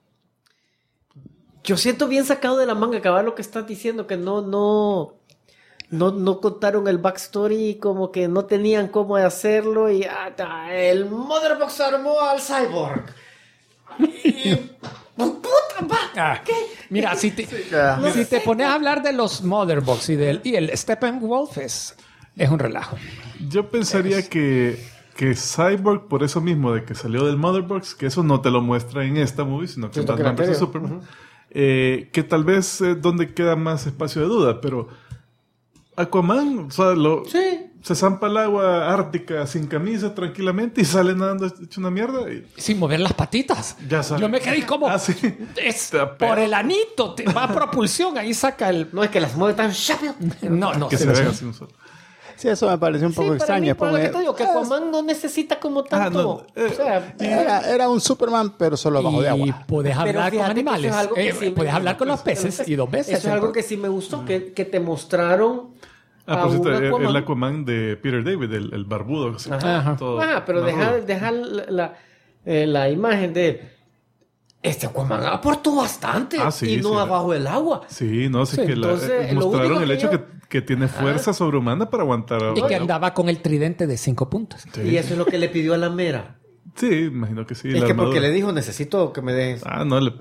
Yo siento bien sacado de la manga acabar lo que estás diciendo, que no contaron el backstory, como que no tenían cómo hacerlo y el Motherbox armó al Cyborg. Y, puta, ¿qué? Mira, si te pones a hablar de los Motherbox y el Steppenwolf es un relajo. Yo pensaría que Cyborg, por eso mismo, de que salió del Motherbox, que eso no te lo muestra en esta movie, sino que Siento más que la en anterior. Superman, que tal vez donde queda más espacio de duda, pero Aquaman, o sea, se zampa el agua ártica sin camisa tranquilamente y sale nadando hecho una mierda y Sin mover las patitas. ya sale. Yo me quedé como... Ah, sí. Es Te apea. por el anito, te va a propulsión, ahí saca el... No es que las mueve tan rápido. No, Que sí, se sí. vea así un solo. Sí, eso me pareció un poco para extraño. mí, por lo que porque, te digo, que Aquaman no necesita como tanto. no, o sea, era un Superman, pero solo bajo de Y agua. puedes Pero hablar con fíjate que eso animales. es algo que sí me Puedes gusta. hablar con los peces y dos veces. eso es algo que sí me gustó, que te mostraron Ah, a por cierto, un Aquaman. el Aquaman de Peter David, el barbudo. Así, Ajá. todo Pero barbudo. dejar la imagen de este Aquaman aportó bastante Sí, y no sí. abajo del agua. Sí, no, sé Sí, que entonces, lo mostraron único el que hecho yo- que tiene fuerza sobrehumana para aguantar. Y que andaba con el tridente de 5 puntos. Sí. Y eso es lo que le pidió a la Mera. Sí, imagino que sí. Es la que porque armadura. le dijo, necesito que me des... No, le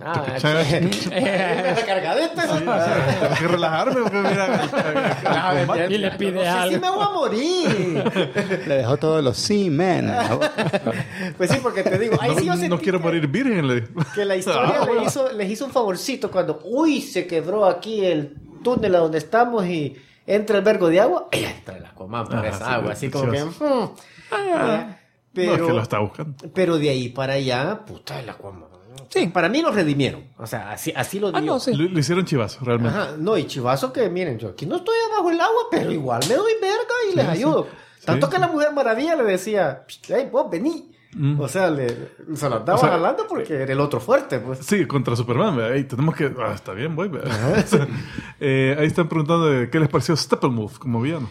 recargadito. tengo que relajarme porque mira. Y le pide Sí algo. me voy a morir. Le dejó todos los sí, man. Pues sí, porque te digo, ahí sí yo No sentí quiero morir virgen, le digo. que la historia les hizo un favorcito cuando, se quebró aquí el túnel a donde estamos y entra el vergo de agua. Ella entra el Aquaman por esa sí, agua, así como que... delicioso. Pero, No, es que lo está buscando. pero de ahí para allá, puta, el Aquaman. Sí. Para mí lo redimieron. O sea, así lo digo. No, sí. Lo hicieron chivazo, realmente. Ajá, no, y chivazo que miren, yo aquí no estoy abajo del agua, pero igual me doy verga y les ayudo. Tanto que la Mujer Maravilla le decía, hey, vos vení. O sea, se lo andaba jalando porque era el otro fuerte, pues. Sí, contra Superman, ¿verdad? Ahí tenemos que... está bien, voy, ¿verdad? O sea, ahí están preguntando de qué les pareció Steppenwolf como villano.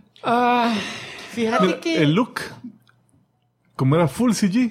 Fíjate Mira, que... el look, como era full CG,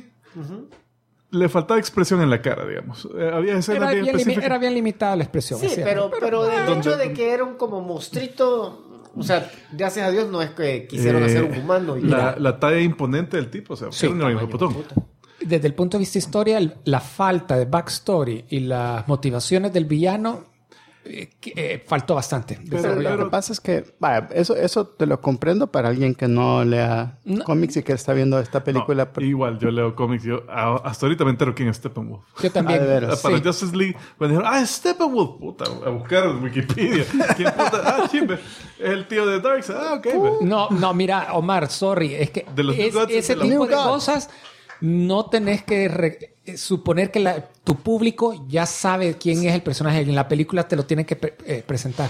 le faltaba expresión en la cara, digamos. Había escenas bien específicas. Era bien limitada la expresión. Sí, es cierto. pero del hecho de que era un como monstruito, o sea, gracias a Dios no es que quisieron hacer un humano. Y La talla imponente del tipo, o sea, Sí, era un hipopotón. Desde el punto de vista historia, la falta de backstory y las motivaciones del villano faltó bastante. Pero lo que pasa es que, vaya, eso te lo comprendo para alguien que no lea cómics y que está viendo esta película. No, igual, yo leo cómics. Hasta ahorita me entero quién es Steppenwolf. Yo también. de veras. Para Sí. Justice League, me dijeron, es Steppenwolf. Puta, a buscar en Wikipedia. ¿Quién puta? Chimbe. Es el tío de Darkseid. Ok. No, mira, Omar, sorry. Es que De los New Gods ese es de tipo los de New Gods. cosas no tenés que suponer que tu público ya sabe quién es el personaje. En la película te lo tienen que presentar.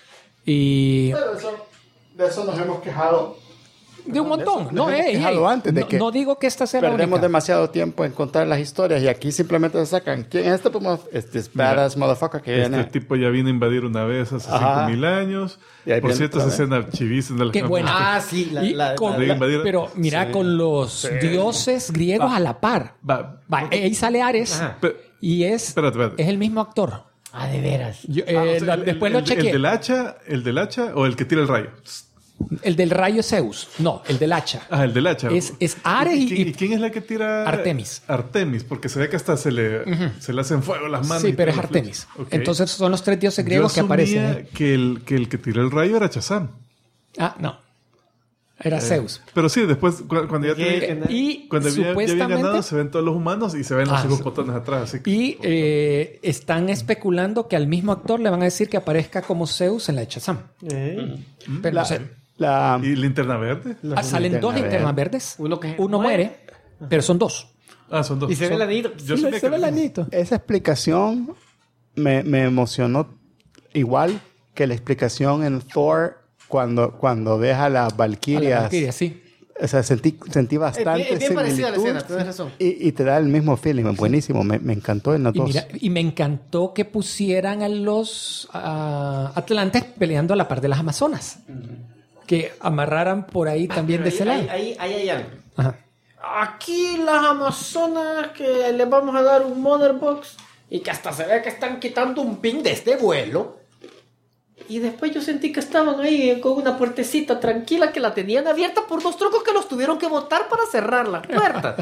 Y De eso nos hemos quejado. de un montón. Nos No, hemos quejado antes de no, que no digo que esta sea la Perdemos única. demasiado tiempo en contar las historias y aquí simplemente se sacan. ¿Quién es este badass motherfucker que Este viene? tipo ya vino a invadir una vez hace Ajá. 5,000 años. Y ahí Por viene cierto, otra esa escena chivísima de la Qué buena. sí, Y con- de invadir- pero mira, con los dioses griegos a la par. Va. Ahí sale Ares Pe- y es Espérate. el mismo actor. de veras. Yo, O sea, después lo chequeé. el del hacha o el que tira el rayo. El del rayo Zeus. No, el del hacha. El del hacha. Es Ares ¿Y quién es la que tira? Artemis. Artemis, porque se ve que hasta se le hacen fuego las manos. Sí, y pero es todo. Artemis. Ok. Entonces son los tres dioses Yo griegos que aparecen. asumía que el que tira el rayo era Shazam. No. Era Zeus. Pero sí, después cuando ya Y cuando ya habían supuestamente... ganado se ven todos los humanos y se ven los hipopotones atrás. Así que, Y están especulando que al mismo actor le van a decir que aparezca como Zeus en la de Shazam. Pero no sé. ¿Y Linterna Verde? Salen dos linternas verdes. Uno muere, pero son dos. Son dos. Y se ve el anillo. Yo sabía Se ve el que- anito. Esa explicación me emocionó igual que la explicación en Thor cuando deja las Valquirias. Valkyria, sí. O sea, sentí bastante Es bien parecida a la similitud. escena, tienes razón. Y te da el mismo feeling, buenísimo. Me encantó en los Y, dos. mira, y me encantó que pusieran a los atlantes peleando a la par de las amazonas. Que amarraran por ahí también de ese lado. Ahí hay algo. Ajá. Aquí las amazonas que les vamos a dar un mother box y que hasta se ve que están quitando un pin de este vuelo. Y después yo sentí que estaban ahí con una puertecita tranquila que la tenían abierta por dos troncos que los tuvieron que botar para cerrar la puerta.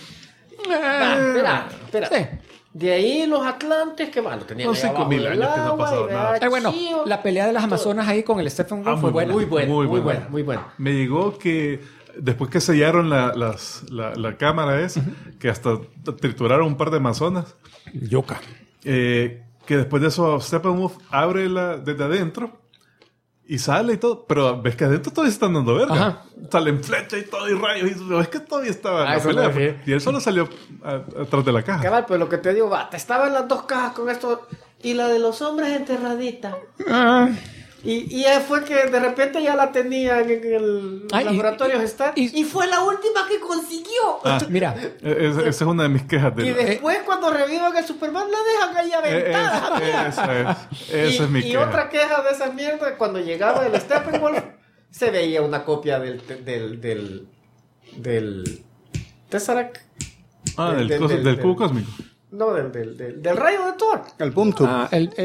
Espera. Sí. De ahí los atlantes que lo tenían No, ahí abajo 5,000 del años que no ha agua, pasado y vea, nada. Bueno, chío. la pelea de las amazonas ahí con el Stephen Wolf fue buena. Muy buena, Muy muy buena. buena, muy buena. Me llegó que después que sellaron la cámara esa, que hasta trituraron un par de amazonas, Yoka. que después de eso Steppenwolf abre desde adentro y sale y todo, pero ves que adentro todavía se están dando verga. Ajá. Salen flechas y todo y rayos y ves que todavía estaba en la eso pelea, me refiero. y él solo salió atrás de la caja. Cabal, pues lo que te digo, te estaban las dos cajas con esto y la de los hombres enterradita. Y fue que de repente ya la tenían en el laboratorio Star y fue la última que consiguió. Mira, Esa es una de mis quejas. Y después cuando revivan el Superman la dejan ahí aventada. Esa es mi y queja. otra queja de esa mierda, cuando llegaba el Steppenwolf, se veía una copia del Tesseract. Del cubo cósmico. No, del rayo de Thor. El boom tube.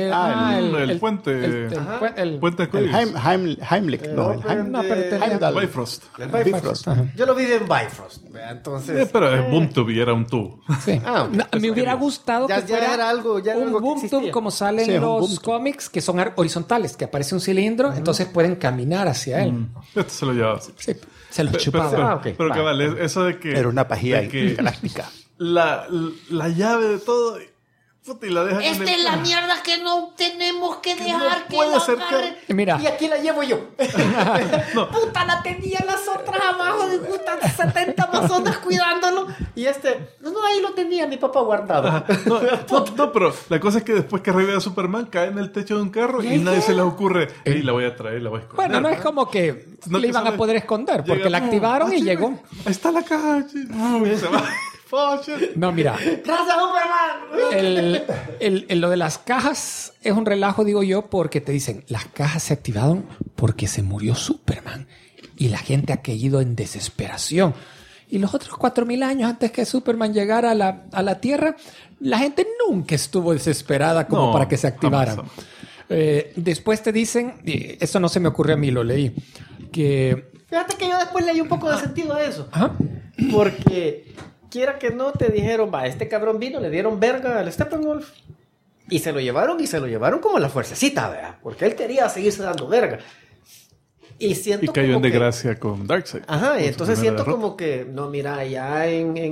el puente. Puente de Quidditch. Heimlich. No, el No, pero Heimdall. Bifrost. El Bifrost. Yo lo vi en Bifrost. Entonces. Pero es boom tube y era un tubo. Sí. Ah, No, me hubiera gustado ya que fuera era algo, ya era un algo que boom tube existía. como salen Sí, es un boom los tube. cómics que son horizontales, que aparece un cilindro, entonces pueden caminar hacia él. Esto se lo llevaba así. Sí, se lo Pero, chupaba. ok. pero que vale, eso de que... Era una pajilla de que galáctica. la llave de todo... puta, y la dejan en Esta el es la carro. mierda que no tenemos que dejar no que puede la acercar. agarre. Mira. Y aquí la llevo yo. Puta, la tenía las otras abajo de puta 70 amazonas cuidándolo. Y no, ahí lo tenía mi papá guardado. No, pero la cosa es que después que revive a Superman cae en el techo de un carro y nadie se le ocurre, "Ey, la voy a traer, la voy a esconder". Bueno, no es como que No, le que iban a sale- poder esconder, porque Llega, la activaron y sí, llegó. Ahí está la caja. Y se va. Foche. No, mira, ¡Gracias, Superman! lo de las cajas es un relajo, digo yo, porque te dicen, las cajas se activaron porque se murió Superman y la gente ha caído en desesperación. Y los otros 4.000 años antes que Superman llegara a la Tierra, la gente nunca estuvo desesperada como No, para que se activaran. jamás. Después te dicen, y eso no se me ocurrió a mí, lo leí, que... Fíjate que yo después leí un poco de sentido a eso. Ajá. Porque, quiera que no, te dijeron, este cabrón vino, le dieron verga al Steppenwolf. Y se lo llevaron como la fuercecita, ¿verdad? Porque él quería seguirse dando verga. Y siento Y cayó en como que- desgracia con Darkseid. Ajá, y Con su entonces primera siento derrota. como que, no, mira, allá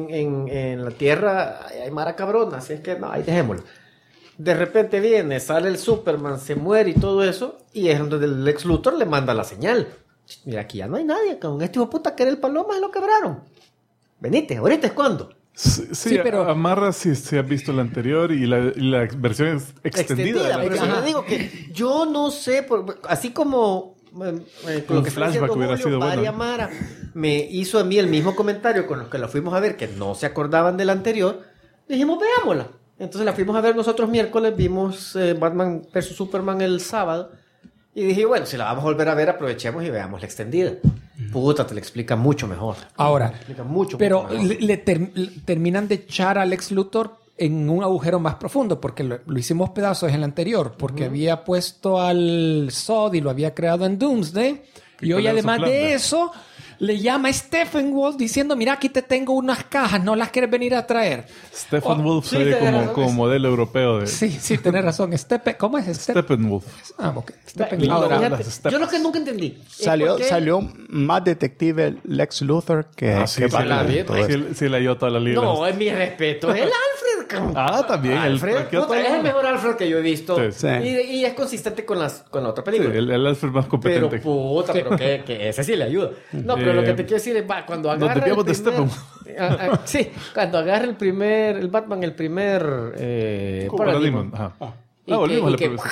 en la Tierra hay mara cabrona, así es que no, ahí dejémoslo. De repente viene, sale el Superman, se muere y todo eso, y es donde el Lex Luthor le manda la señal. Mira, aquí ya no hay nadie, con este hijo de puta que era el Paloma, lo quebraron. Venite, ahorita es cuando. Sí, Sí, pero- Amarra si has visto la anterior y la versión extendida. de la Por eso película. te digo que yo no sé, así como con lo Un que está flashback diciendo hubiera Julio, sido bueno. María Mara me hizo a mí el mismo comentario con los que la fuimos a ver, que no se acordaban de la anterior. Dijimos, veámosla. Entonces la fuimos a ver nosotros miércoles, vimos Batman vs Superman el sábado. Y dije, bueno, si la vamos a volver a ver, aprovechemos y veamos la extendida. Puta, te la explica mucho mejor. Ahora, Te explica mucho pero mejor. le terminan de echar a Lex Luthor en un agujero más profundo, porque lo hicimos pedazos en el anterior, porque había puesto al Zod y lo había creado en Doomsday. Y hoy, cuál era su además plan, de ¿no? eso, le llama a Steppenwolf diciendo, mira, aquí te tengo unas cajas, ¿no las quieres venir a traer? Steppenwolf sí, se ve tenés como, razón, como modelo europeo de Sí, sí, tenés razón. ¿Cómo es? Steppenwolf. Ok. Y Ahora, fíjate, las steps. yo lo que nunca entendí. es Salió, por qué- salió más detective Lex Luthor que, Sí, que sí, Batman. la vi, todo esto. sí le dio toda la liga. No, es mi respeto. Es el Alfred, cabrón. También. Alfred, ¿qué otro? puta, es el mejor Alfred que yo he visto. Sí. Sí. Y es consistente con la otra Sí, película. el Alfred más Pero competente. puta, pero que ese sí le ayuda. No, pero lo que te quiero decir es, cuando nos agarra desviamos de el primer... Steppenwolf. sí, cuando agarra el Batman, el primer Paradigm. Paradigm. Ajá. Y Volvimos a la que- primera.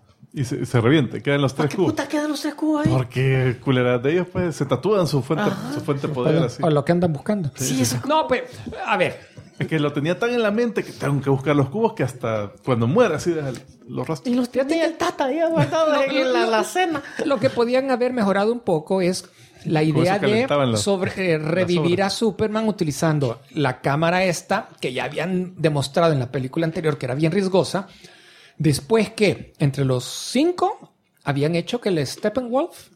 Y se reviente, quedan los tres ¿Qué cubos. puta quedan los tres cubos ahí? Porque culeras de ellos, pues, se tatúan su fuente de poder así. o lo que andan buscando. Sí, eso. No, pues, a ver. Es que lo tenía tan en la mente que tengo que buscar los cubos que hasta cuando muera así deja los rastros. Y los tenía el tata ahí guardados en la cena. Lo que podían haber mejorado un poco es la idea se de calentaban las revivir obras. a Superman utilizando la cámara esta, que ya habían demostrado en la película anterior que era bien riesgosa. Después que entre los 5 habían hecho que el Steppenwolf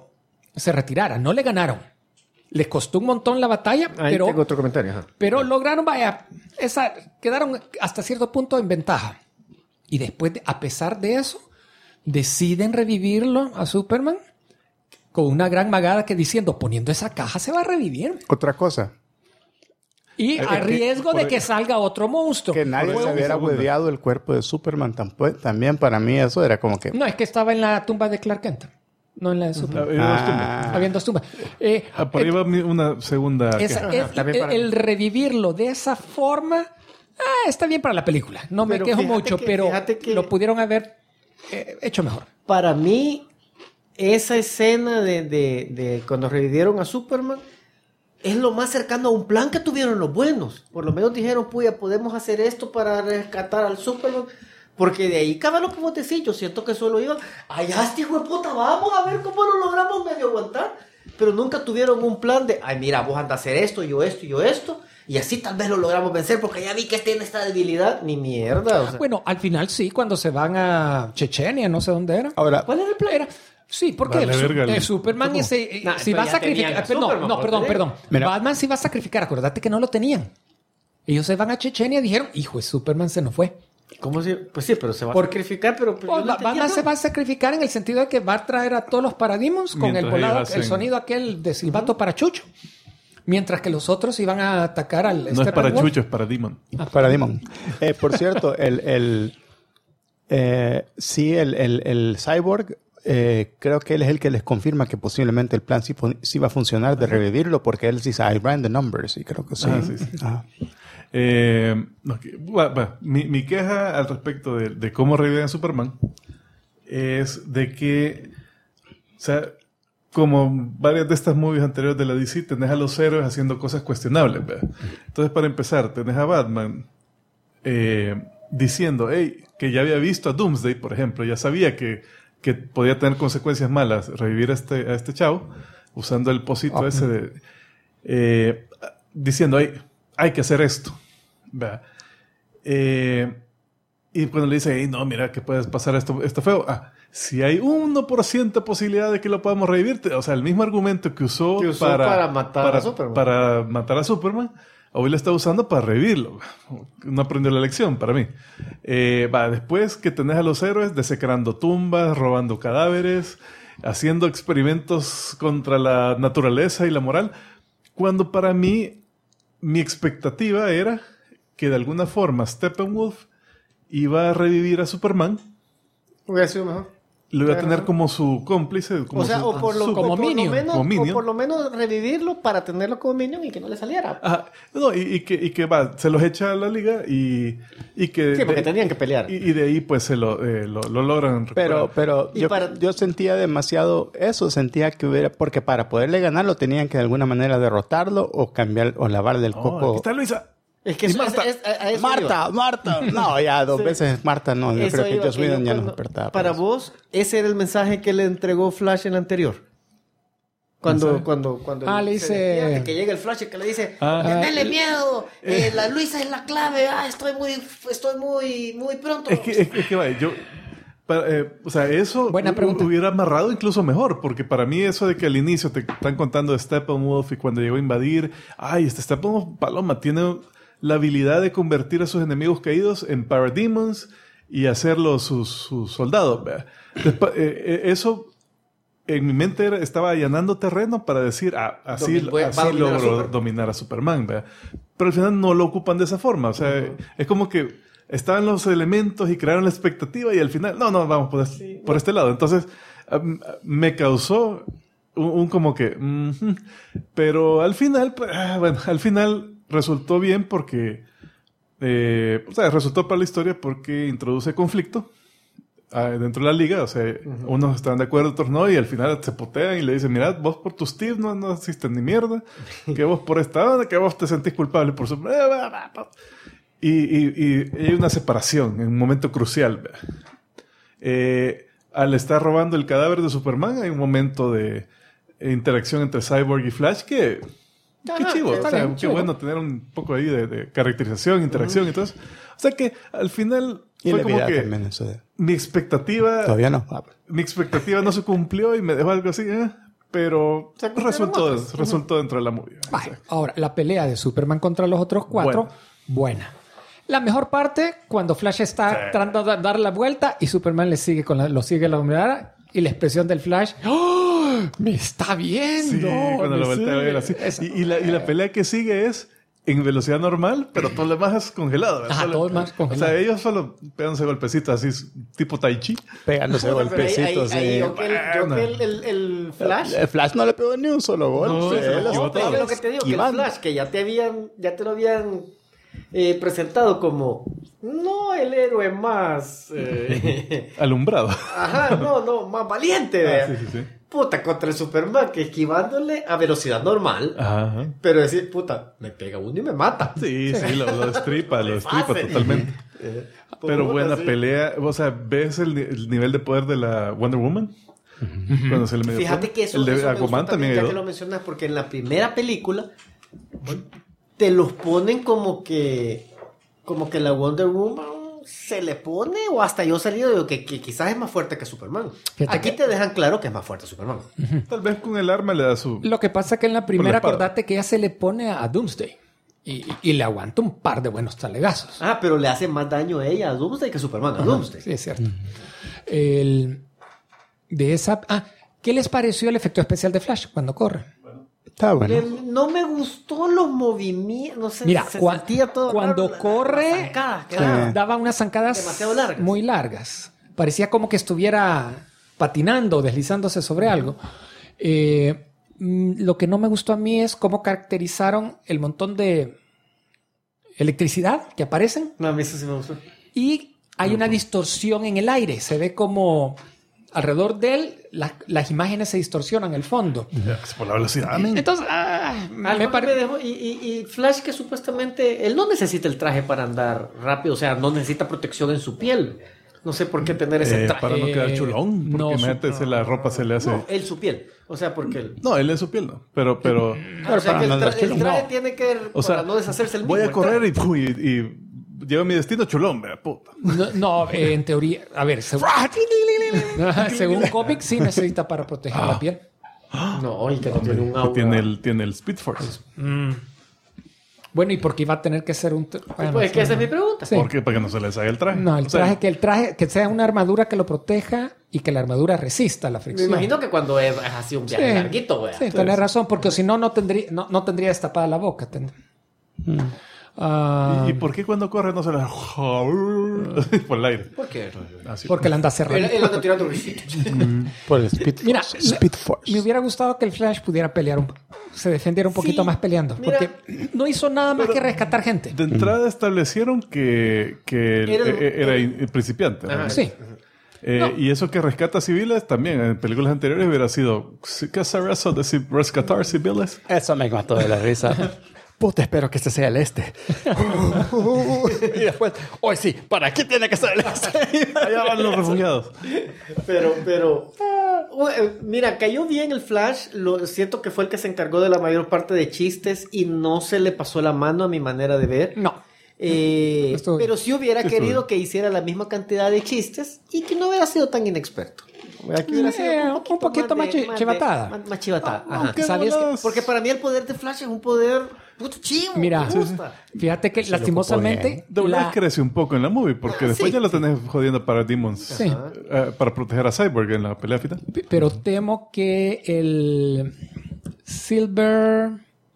se retirara. No le ganaron. Les costó un montón la batalla, Ahí pero... tengo otro comentario. Ajá. Pero lograron, quedaron hasta cierto punto en ventaja. Y después, a pesar de eso, deciden revivirlo a Superman con una gran magada que diciendo, poniendo esa caja se va a revivir. Otra cosa, Y a riesgo de por- que salga otro monstruo. que nadie Por se eso, hubiera segunda. hueveado el cuerpo de Superman también para mí eso era como que... No, es que estaba en la tumba de Clark Kent, no en la de Superman. Habían dos tumbas. Por ahí va una segunda. Esa- queja. Está bien para el revivirlo de esa forma está bien para la película. No me Pero quejo fíjate mucho, que- pero fíjate que- lo pudieron haber hecho mejor. Para mí, esa escena de cuando revivieron a Superman es lo más cercano a un plan que tuvieron los buenos. Por lo menos dijeron, puya, podemos hacer esto para rescatar al Superman. Porque de ahí, cabrón, lo que vos decís, yo siento que solo iban, allá este hijo de puta, vamos a ver cómo lo logramos medio aguantar. Pero nunca tuvieron un plan de, ay, mira, vos andas a hacer esto, yo esto, yo esto. y así tal vez lo logramos vencer porque ya vi que tiene esta debilidad. Ni mierda. O sea. Bueno, al final sí, cuando se van a Chechenia, no sé dónde era. Ahora, ¿Cuál era el plan? Sí, porque Vale, verga, Superman ¿cómo? si Pero va a ya sacrificar... tenían a Superman, No, ¿por qué? perdón. Mira. Batman sí va a sacrificar. Acuérdate que no lo tenían. Ellos se van a Chechenia y dijeron, hijo, Superman se nos fue. ¿Cómo si? Pues sí, pero se va a Por- sacrificar, pero pues, yo no Batman entendía se nada. va a sacrificar en el sentido de que va a traer a todos los Parademons con Mientras el volado, ellos hacen- el sonido aquel de silbato para Chucho. Mientras que los otros iban a atacar al No es para Steppenwolf. Chucho, es para Demon. para Demon. Por cierto, el Cyborg, creo que él es el que les confirma que posiblemente el plan sí va a funcionar de revivirlo, porque él dice, I ran the numbers, y creo que sí. Ah, sí, sí. Ajá. Mi queja al respecto de cómo reviven a Superman es de que, o sea, como varias de estas movies anteriores de la DC, tenés a los héroes haciendo cosas cuestionables, ¿verdad? Entonces, para empezar, tenés a Batman diciendo, hey, que ya había visto a Doomsday, por ejemplo, ya sabía que podía tener consecuencias malas revivir a este chavo, usando el posito ese de... diciendo, hey, hay que hacer esto. ¿Verdad? Y cuando le dice, hey, no, mira, que puedes pasar esto feo. Si hay 1% de posibilidad de que lo podamos revivir, o sea, el mismo argumento que usó para matar a Superman. Para matar a Superman, hoy lo está usando para revivirlo. No aprendió la lección, para mí. Después que tenés a los héroes desecrando tumbas, robando cadáveres, haciendo experimentos contra la naturaleza y la moral, cuando para mí mi expectativa era que de alguna forma Steppenwolf iba a revivir a Superman, Hubiera sido mejor. lo iba a Claro. tener como su cómplice, como O sea, su- o por lo, su- como o por lo Minion. menos, Como Minion. o por lo menos revivirlo para tenerlo como Minion y que no le saliera. Ajá. No, y que se los echa a la liga y que... Sí, porque tenían que pelear. Y de ahí pues se lo logran recuperar. Pero Y yo sentía demasiado eso, sentía que hubiera, porque para poderle ganarlo tenían que de alguna manera derrotarlo o cambiar o lavarle el Oh, coco. aquí está Luisa. Es que Y eso, Marta. a eso Marta, Marta. No, ya dos Sí. veces Marta no. Yo Eso creo que iba, Joss que Whedon yo ya no cuando- despertaba. Para por eso. vos, ese era el mensaje que le entregó Flash en la anterior. Cuando le se dice- despierte, que llega el Flash y que le dice, tenele miedo, la Luisa es la clave, estoy muy pronto. Es que vaya, yo... o sea, eso Buena pregunta. hubiera amarrado incluso mejor, porque para mí eso de que al inicio te están contando de Steppenwolf y cuando llegó a invadir, este Steppenwolf, Paloma, tiene la habilidad de convertir a sus enemigos caídos en Parademons y hacerlos sus soldados. ¿Verdad? Eso en mi mente estaba allanando terreno para decir, así Va a dominar a logró Superman. dominar a Superman. ¿Verdad? Pero al final no lo ocupan de esa forma. O sea, es como que estaban los elementos y crearon la expectativa y al final, no, vamos por este lado. Entonces, me causó un como que... Pero al final, pues, al final resultó bien porque... resultó para la historia porque introduce conflicto dentro de la liga. O sea, unos están de acuerdo, otros no, y al final se potean y le dicen, mirad, vos por tus tips no hiciste ni mierda, que vos por esta onda, que vos te sentís culpable por su... Y hay una separación en un momento crucial. Al estar robando el cadáver de Superman, hay un momento de interacción entre Cyborg y Flash que... Qué chivo, está o sea, bien, qué chivo. bueno tener un poco ahí de caracterización, interacción y todo eso. O sea que al final Y fue la como vida que también, eso de... mi expectativa... Todavía no. Mi expectativa no se cumplió y me dejó algo así, pero resultó dentro de la movie. Vale, ahora, la pelea de Superman contra los otros cuatro, buena. La mejor parte, cuando Flash está tratando de dar la vuelta y Superman lo sigue la mirada y la expresión del Flash, ¡oh! ¡Me está viendo! Sí, cuando lo voltea a ver así. Esa. Y la pelea que sigue es en velocidad normal, pero todo lo demás es congelado. Ajá, todo lo más congelado. O sea, ellos solo pegándose golpecitos así, tipo Tai Chi. Pegándose golpecitos. Ahí, sí. yo que el Flash... El Flash no le pegó ni un solo golpe. No, se lo Él llevó estaba todo. Es lo que te digo, que el esquivando. Flash, que ya te lo habían presentado como no el héroe más Alumbrado. ajá, no, más valiente, ¿verdad? Sí. Puta, contra el Superman que esquivándole a velocidad normal, Ajá. pero decir, puta, me pega uno y me mata. Sí, lo destripa Fácil. totalmente. Pero Puta, buena sí. pelea. O sea, ¿ves el nivel de poder de la Wonder Woman? Cuando se le medio Fíjate poder. que eso, el de eso me Aquaman gustó también ya ayudó. que lo mencionas, porque en la primera película te los ponen como que la Wonder Woman se le pone, o hasta yo he salido de que quizás es más fuerte que Superman. Fíjate Aquí que- te dejan claro que es más fuerte Superman. Tal vez con el arma le da su... Lo que pasa es que en la primera, espada. acordate que ella se le pone a Doomsday y le aguanta un par de buenos talegazos. Ah, pero le hace más daño a ella a Doomsday que Superman a Doomsday. Sí, es cierto. ¿Qué les pareció el efecto especial de Flash cuando corre? Está bueno. No me gustó los movimientos, no sé, Mira, se sentía todo cuando raro, corre, las zancadas que daba. daba unas zancadas Demasiado largas. muy largas. Parecía como que estuviera patinando, deslizándose sobre algo. Lo que no me gustó a mí es cómo caracterizaron el montón de electricidad que aparecen No, a mí eso sí me gustó. y hay una distorsión en el aire. Se ve como alrededor de él las imágenes se distorsionan el fondo. Ya, es por la velocidad, men. Entonces, Me dejó, y Flash, que supuestamente él no necesita el traje para andar rápido, o sea, no necesita protección en su piel. No sé por qué tener ese traje. Para no quedar chulón, porque no, imagínate, la ropa se le hace... No, él su piel. O sea, porque él. No, él en su piel no. Pero O sea, que el traje No. tiene que o sea, para no deshacerse el mismo. voy a el correr traje. y llego a mi destino chulón, vea, puta. No, en teoría, a ver, según cómic sí necesita para proteger la piel. No, y que no tiene un aura. Tiene el Speed Force. Bueno, y porque iba a tener que ser un... bueno, Pues es que sí. esa es mi pregunta. Sí. ¿Por qué? Para que no se les haga el traje. No, O sea, el traje, que sea una armadura que lo proteja y que la armadura resista la Me fricción. imagino que cuando es así un viaje larguito, güey. Sí, tenés razón, porque si no, no tendría destapada la boca. ¿Y por qué cuando corre no se les... por el aire? ¿Por qué? Así. Porque la anda cerrando. Él anda tirando risitos. Por el Speed Force. Mira, Speed Force. me hubiera gustado que el Flash pudiera pelear, se defendiera un poquito Sí, más peleando. mira. Porque no hizo nada más que rescatar gente. De entrada establecieron que era principiante. Ajá. ¿no? Sí. Y eso que rescata civiles también en películas anteriores hubiera sido ¿qué hacer eso de rescatar civiles? Eso me mató de la risa. Puta, espero que este sea el este. Y después, hoy sí, ¿para qué tiene que ser el este? Allá van los refugiados. Pero mira, cayó bien el Flash. Siento que fue el que se encargó de la mayor parte de chistes y no se le pasó la mano a mi manera de ver. No. Pero bien. sí hubiera Estuvo querido bien. que hiciera la misma cantidad de chistes y que no hubiera sido tan inexperto. Que hubiera sido Un poquito más chivatada. Más chivatada. Ajá. Aunque ¿Sabías que- Porque para mí el poder de Flash es un poder puto chivo. Mira, me gusta. fíjate que lastimosamente Douglas crece un poco en la movie porque después sí. ya lo tenés jodiendo para Demons. Sí. Para proteger a Cyborg en la pelea final. pero temo que el Silver,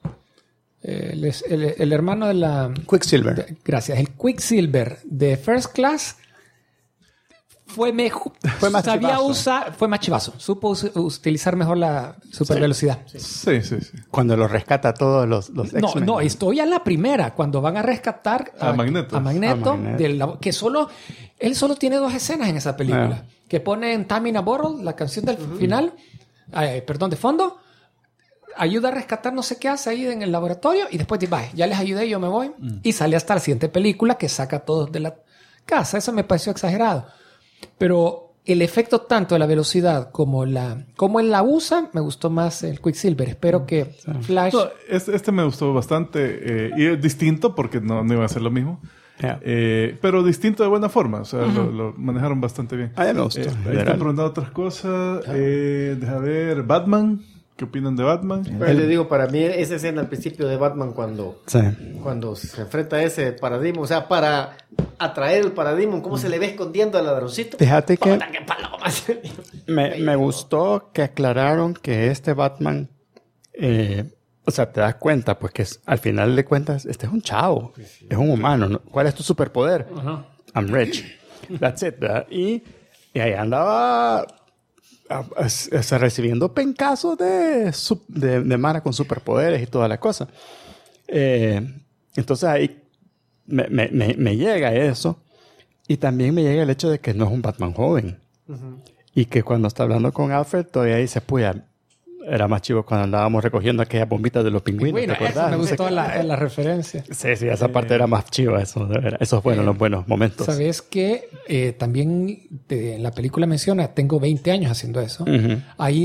el hermano de la... Quicksilver. Gracias. El Quicksilver de First Class fue mejor. Fue más sabía chivazo. usar, fue más chivazo. Supo utilizar mejor la supervelocidad. Sí. Cuando los rescata a todos los No, X-Men. no, estoy en la primera, cuando van a rescatar A Magneto. a Magneto, A Magneto. que él solo tiene 2 escenas en esa película. Que ponen Time in a Bottle, la canción del final, perdón, de fondo, ayuda a rescatar no sé qué hace ahí en el laboratorio y después dice, bye, ya les ayudé, yo me voy. Y sale hasta la siguiente película que saca a todos de la casa. Eso me pareció exagerado. Pero el efecto tanto de la velocidad como él la usa, me gustó más el Quicksilver. Espero que Flash... No, este me gustó bastante y es distinto porque no iba a ser lo mismo. Yeah. Pero distinto de buena forma. O sea, lo manejaron bastante bien. A mí me gustó. Ahí general. están preguntando otras cosas. Deja ver. Batman. ¿Qué opinan de Batman? Pero le digo, para mí esa escena al principio de Batman cuando se enfrenta a ese paradigma, o sea, para atraer el paradigma, cómo se le ve escondiendo al ladroncito. Fíjate que ¡Puta, qué palomas! me gustó que aclararon que este Batman, o sea, te das cuenta, pues que al final de cuentas, este es un chavo, es un humano. ¿No? ¿Cuál es tu superpoder? I'm rich. That's it, ¿verdad? Y ahí andaba recibiendo pencazos de Mara con superpoderes y toda la cosa. Entonces ahí me llega eso. Y también me llega el hecho de que no es un Batman joven. Y que cuando está hablando con Alfred, todavía dice, puya, era más chivo cuando andábamos recogiendo aquellas bombitas de los pingüinos. Bueno, ¿te eso acordás? me No sé gustó qué. la referencia. Sí, esa parte era más chiva, eso, de verdad. Esos fueron los buenos momentos. ¿Sabes qué? También en la película menciona, tengo 20 años haciendo eso. Ujú. Ahí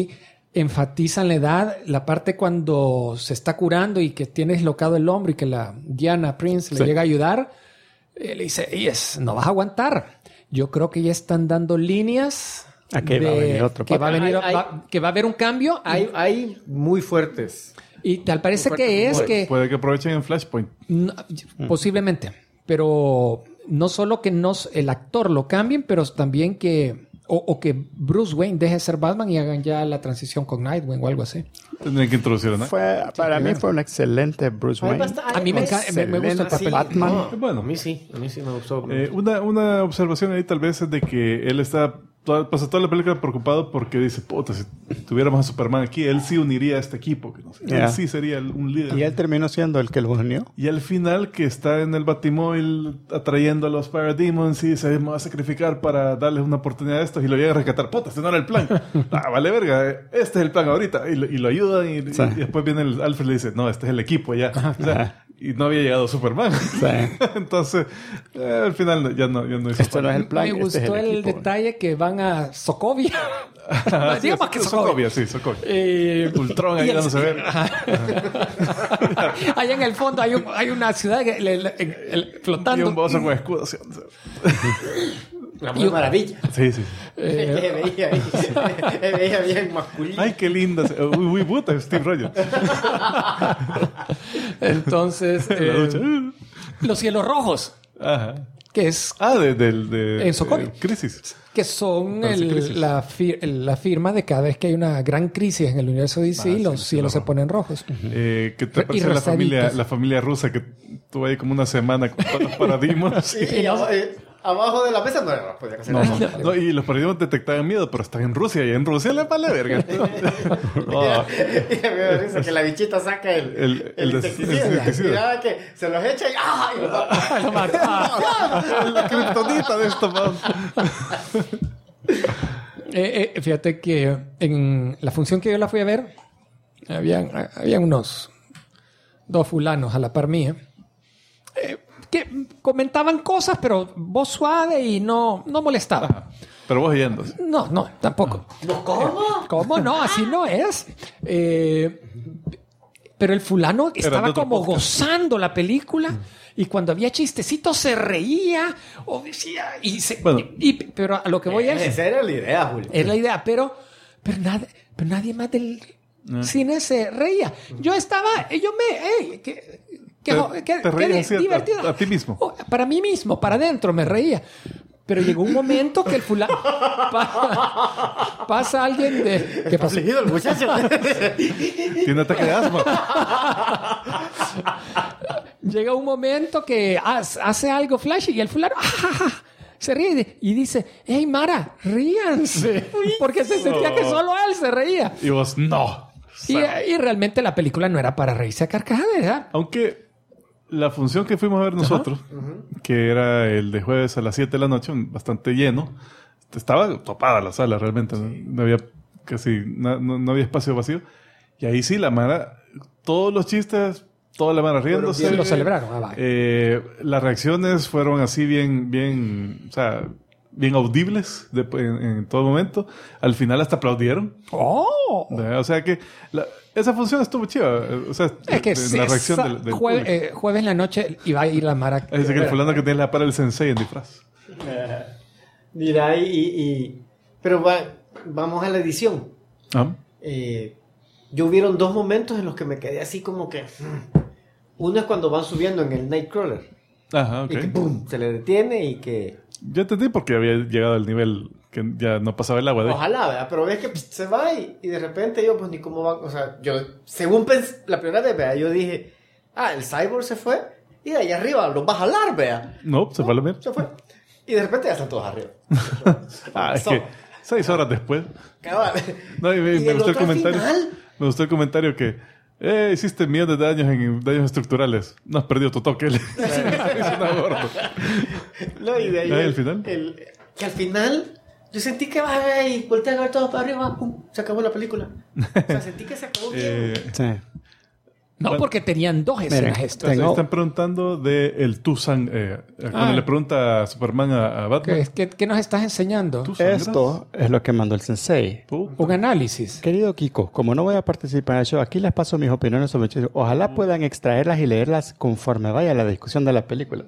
enfatizan la edad, la parte cuando se está curando y que tiene deslocado el hombro y que la Diana Prince le llega a ayudar, le dice, no vas a aguantar. Yo creo que ya están dando líneas Aquí va a venir otro. que va a haber un cambio. Hay muy fuertes. Y tal parece que es que... Puede que aprovechen en Flashpoint. No, posiblemente. Pero no solo que el actor lo cambien, pero también que... O que Bruce Wayne deje de ser Batman y hagan ya la transición con Nightwing o algo así. Tendrían que introducir, ¿no? Para mí fue un excelente Bruce Wayne. A mí me gusta el papel. Batman. Bueno, A mí sí me gustó. una observación ahí tal vez es de que él pasa toda la película preocupado porque dice, puta, si tuviéramos a Superman aquí, él sí uniría a este equipo. Que no sé, él sí sería un líder. Y él terminó siendo el que lo unió. Y al final que está en el Batimóvil atrayendo a los Parademons y se va a sacrificar para darles una oportunidad a estos y lo llega a rescatar. Puta, este no era el plan. Vale verga, este es el plan ahorita. Y lo ayudan y después viene el Alfred y le dice, no, este es el equipo ya. O sea, y no había llegado Superman. Sí. Entonces, al final ya no hizo Esto no es el plan. Me gustó el detalle que van a Sokovia. Sí, Más que Sokovia. Ultron ahí dándose ver. Allá en el fondo hay una ciudad flotando. Y un bozo con escudo. Así. La Mujer Maravilla. Sí. Veía bien masculino. Ay, qué linda. Uy, puta, Steve Rogers. Entonces, los cielos rojos. Ajá. Que es... En Sokovia. Crisis. Que son Crisis. la firma de cada vez que hay una gran crisis en el universo DC, los cielos se ponen rojos. ¿Qué te parece la familia rusa que tuvo ahí como una semana con todos los paradigmas? Y abajo de la mesa no podía hacer nada. No, y los paradigmas detectaban miedo, pero están en Rusia y en Rusia le vale verga. Y me dice que la bichita saca el insecticida. Y nada que se los echa y Lo mata. La kriptonita de esto, man. Fíjate que en la función que yo la fui a ver, habían unos 2 fulanos a la par mía que comentaban cosas, pero voz suave y no molestaba. Pero vos yendo. No, tampoco. ¿Cómo? ¿Cómo no? Así no es. Pero el fulano estaba como gozando la película y cuando había chistecitos se reía o decía... pero a lo que voy es... Esa era la idea, Julio. Es la idea, pero nadie más del cine se reía. Yo me... Te reías divertido. a ti mismo. Para mí mismo, para adentro me reía. Pero llegó un momento que el fulano... pasa alguien de... ¿Qué pasó? El muchacho. Tiene ataque de asma. Llega un momento que hace algo flash y el fulano... se ríe y dice, hey Mara, ríanse. Porque se sentía que solo él se reía. Y vos, no. Y realmente la película no era para reírse a carcajadas, ¿verdad? Aunque la función que fuimos a ver nosotros, que era el de jueves a las 7 de la noche, bastante lleno, estaba topada la sala realmente. No había casi, no había espacio vacío. Y ahí sí, la Mara, todos los chistes, toda la Mara riéndose. Sí, lo celebraron. Las reacciones fueron así bien, o sea, bien audibles en todo momento. Al final hasta aplaudieron. ¡Oh! O sea que esa función estuvo chida. O sea, es que la reacción del jueves en la noche iba a ir la Mara. Dice que el fulano que tiene la para el sensei en disfraz. Mira, pero vamos a la edición. Yo hubieron 2 momentos en los que me quedé así como que... Uno es cuando van subiendo en el Nightcrawler. Ajá, ok. Y que ¡pum! Se le detiene y que... Yo entendí porque había llegado al nivel que ya no pasaba el agua de ahí. Ojalá, ¿verdad? Pero ves que se va y de repente yo pues ni cómo van... O sea, yo según pensé, la primera vez, ¿verdad? Yo dije, el Cyborg se fue y de ahí arriba los va a jalar, ¿verdad? No, se fue a la mierda. Se fue. Y de repente ya están todos arriba. Es que 6 horas después. Cabal. No, me gustó el comentario. Final? Me gustó el comentario que hiciste millones de daños en daños estructurales. No has perdido tu toque. Es una gorda. No, y de ahí al final. Que al final yo sentí que va a ver y volteé a ver todo para arriba, pum, se acabó la película. O sea, sentí que se acabó bien. Sí. No, porque tenían dos escenas extras. Están preguntando de el tú cuando le pregunta a Superman a Batman. ¿Qué nos estás enseñando? ¿Tú sangras? Esto es lo que mandó el sensei. Un análisis. Querido Kiko, como no voy a participar en el show, aquí les paso mis opiniones sobre el show. Ojalá puedan extraerlas y leerlas conforme vaya la discusión de la película.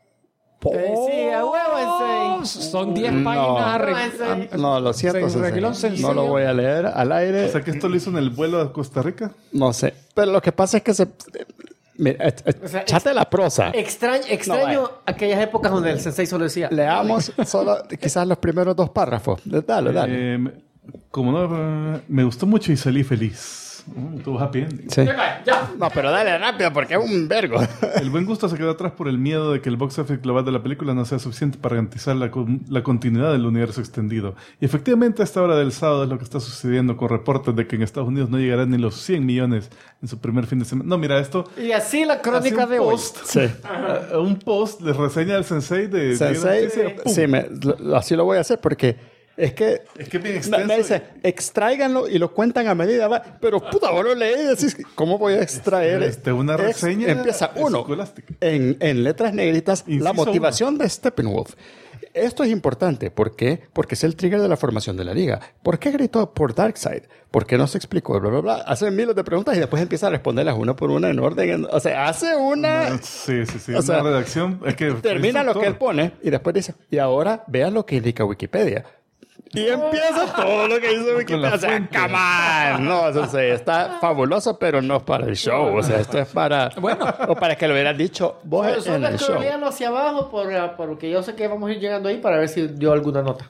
Sí, a huevo, Son 10 páginas. No, lo siento, sensei. No lo voy a leer al aire. O sea, que esto lo hizo en el vuelo a Costa Rica. No sé. Pero lo que pasa es que mira, echate la prosa. Extraño aquellas épocas donde el sensei solo decía... Leamos solo quizás los primeros 2 párrafos. Dale. Como no, me gustó mucho y salí feliz. Tuvo happy ending. Sí. No, pero dale rápido porque es un vergo. El buen gusto se quedó atrás por el miedo de que el box office global de la película no sea suficiente para garantizar la continuidad del universo extendido. Y efectivamente a esta hora del sábado es lo que está sucediendo con reportes de que en Estados Unidos no llegarán ni los 100 millones en su primer fin de semana. No, mira esto. Y así la crónica de hoy. Sí. Un post les reseña al sensei de... Sensei, sí, así lo voy a hacer porque... Es que bien extenso. Me dice, extráiganlo y lo cuentan a medida. Pero puta, vos lo leí y decís, ¿cómo voy a extraer? Una reseña. Empieza uno, en letras negritas, Inciso la motivación de Steppenwolf. Esto es importante. ¿Por qué? Porque es el trigger de la formación de la liga. ¿Por qué gritó por Darkseid? ¿Por qué no se explicó? Bla, bla, bla. Hacen miles de preguntas y después empieza a responderlas una por una en orden. O sea, hace una... Sí. O sea, una redacción. Es que termina lo que él pone y después dice, y ahora vean lo que indica Wikipedia. Y empieza todo lo que dice Wikipedia. O sea, come on. No, o sea, está fabuloso, pero no para el show. O sea, esto es para... Bueno, o para que lo hubieran dicho vos en el show. Léanlo hacia abajo porque yo sé que vamos a ir llegando ahí para ver si dio alguna nota.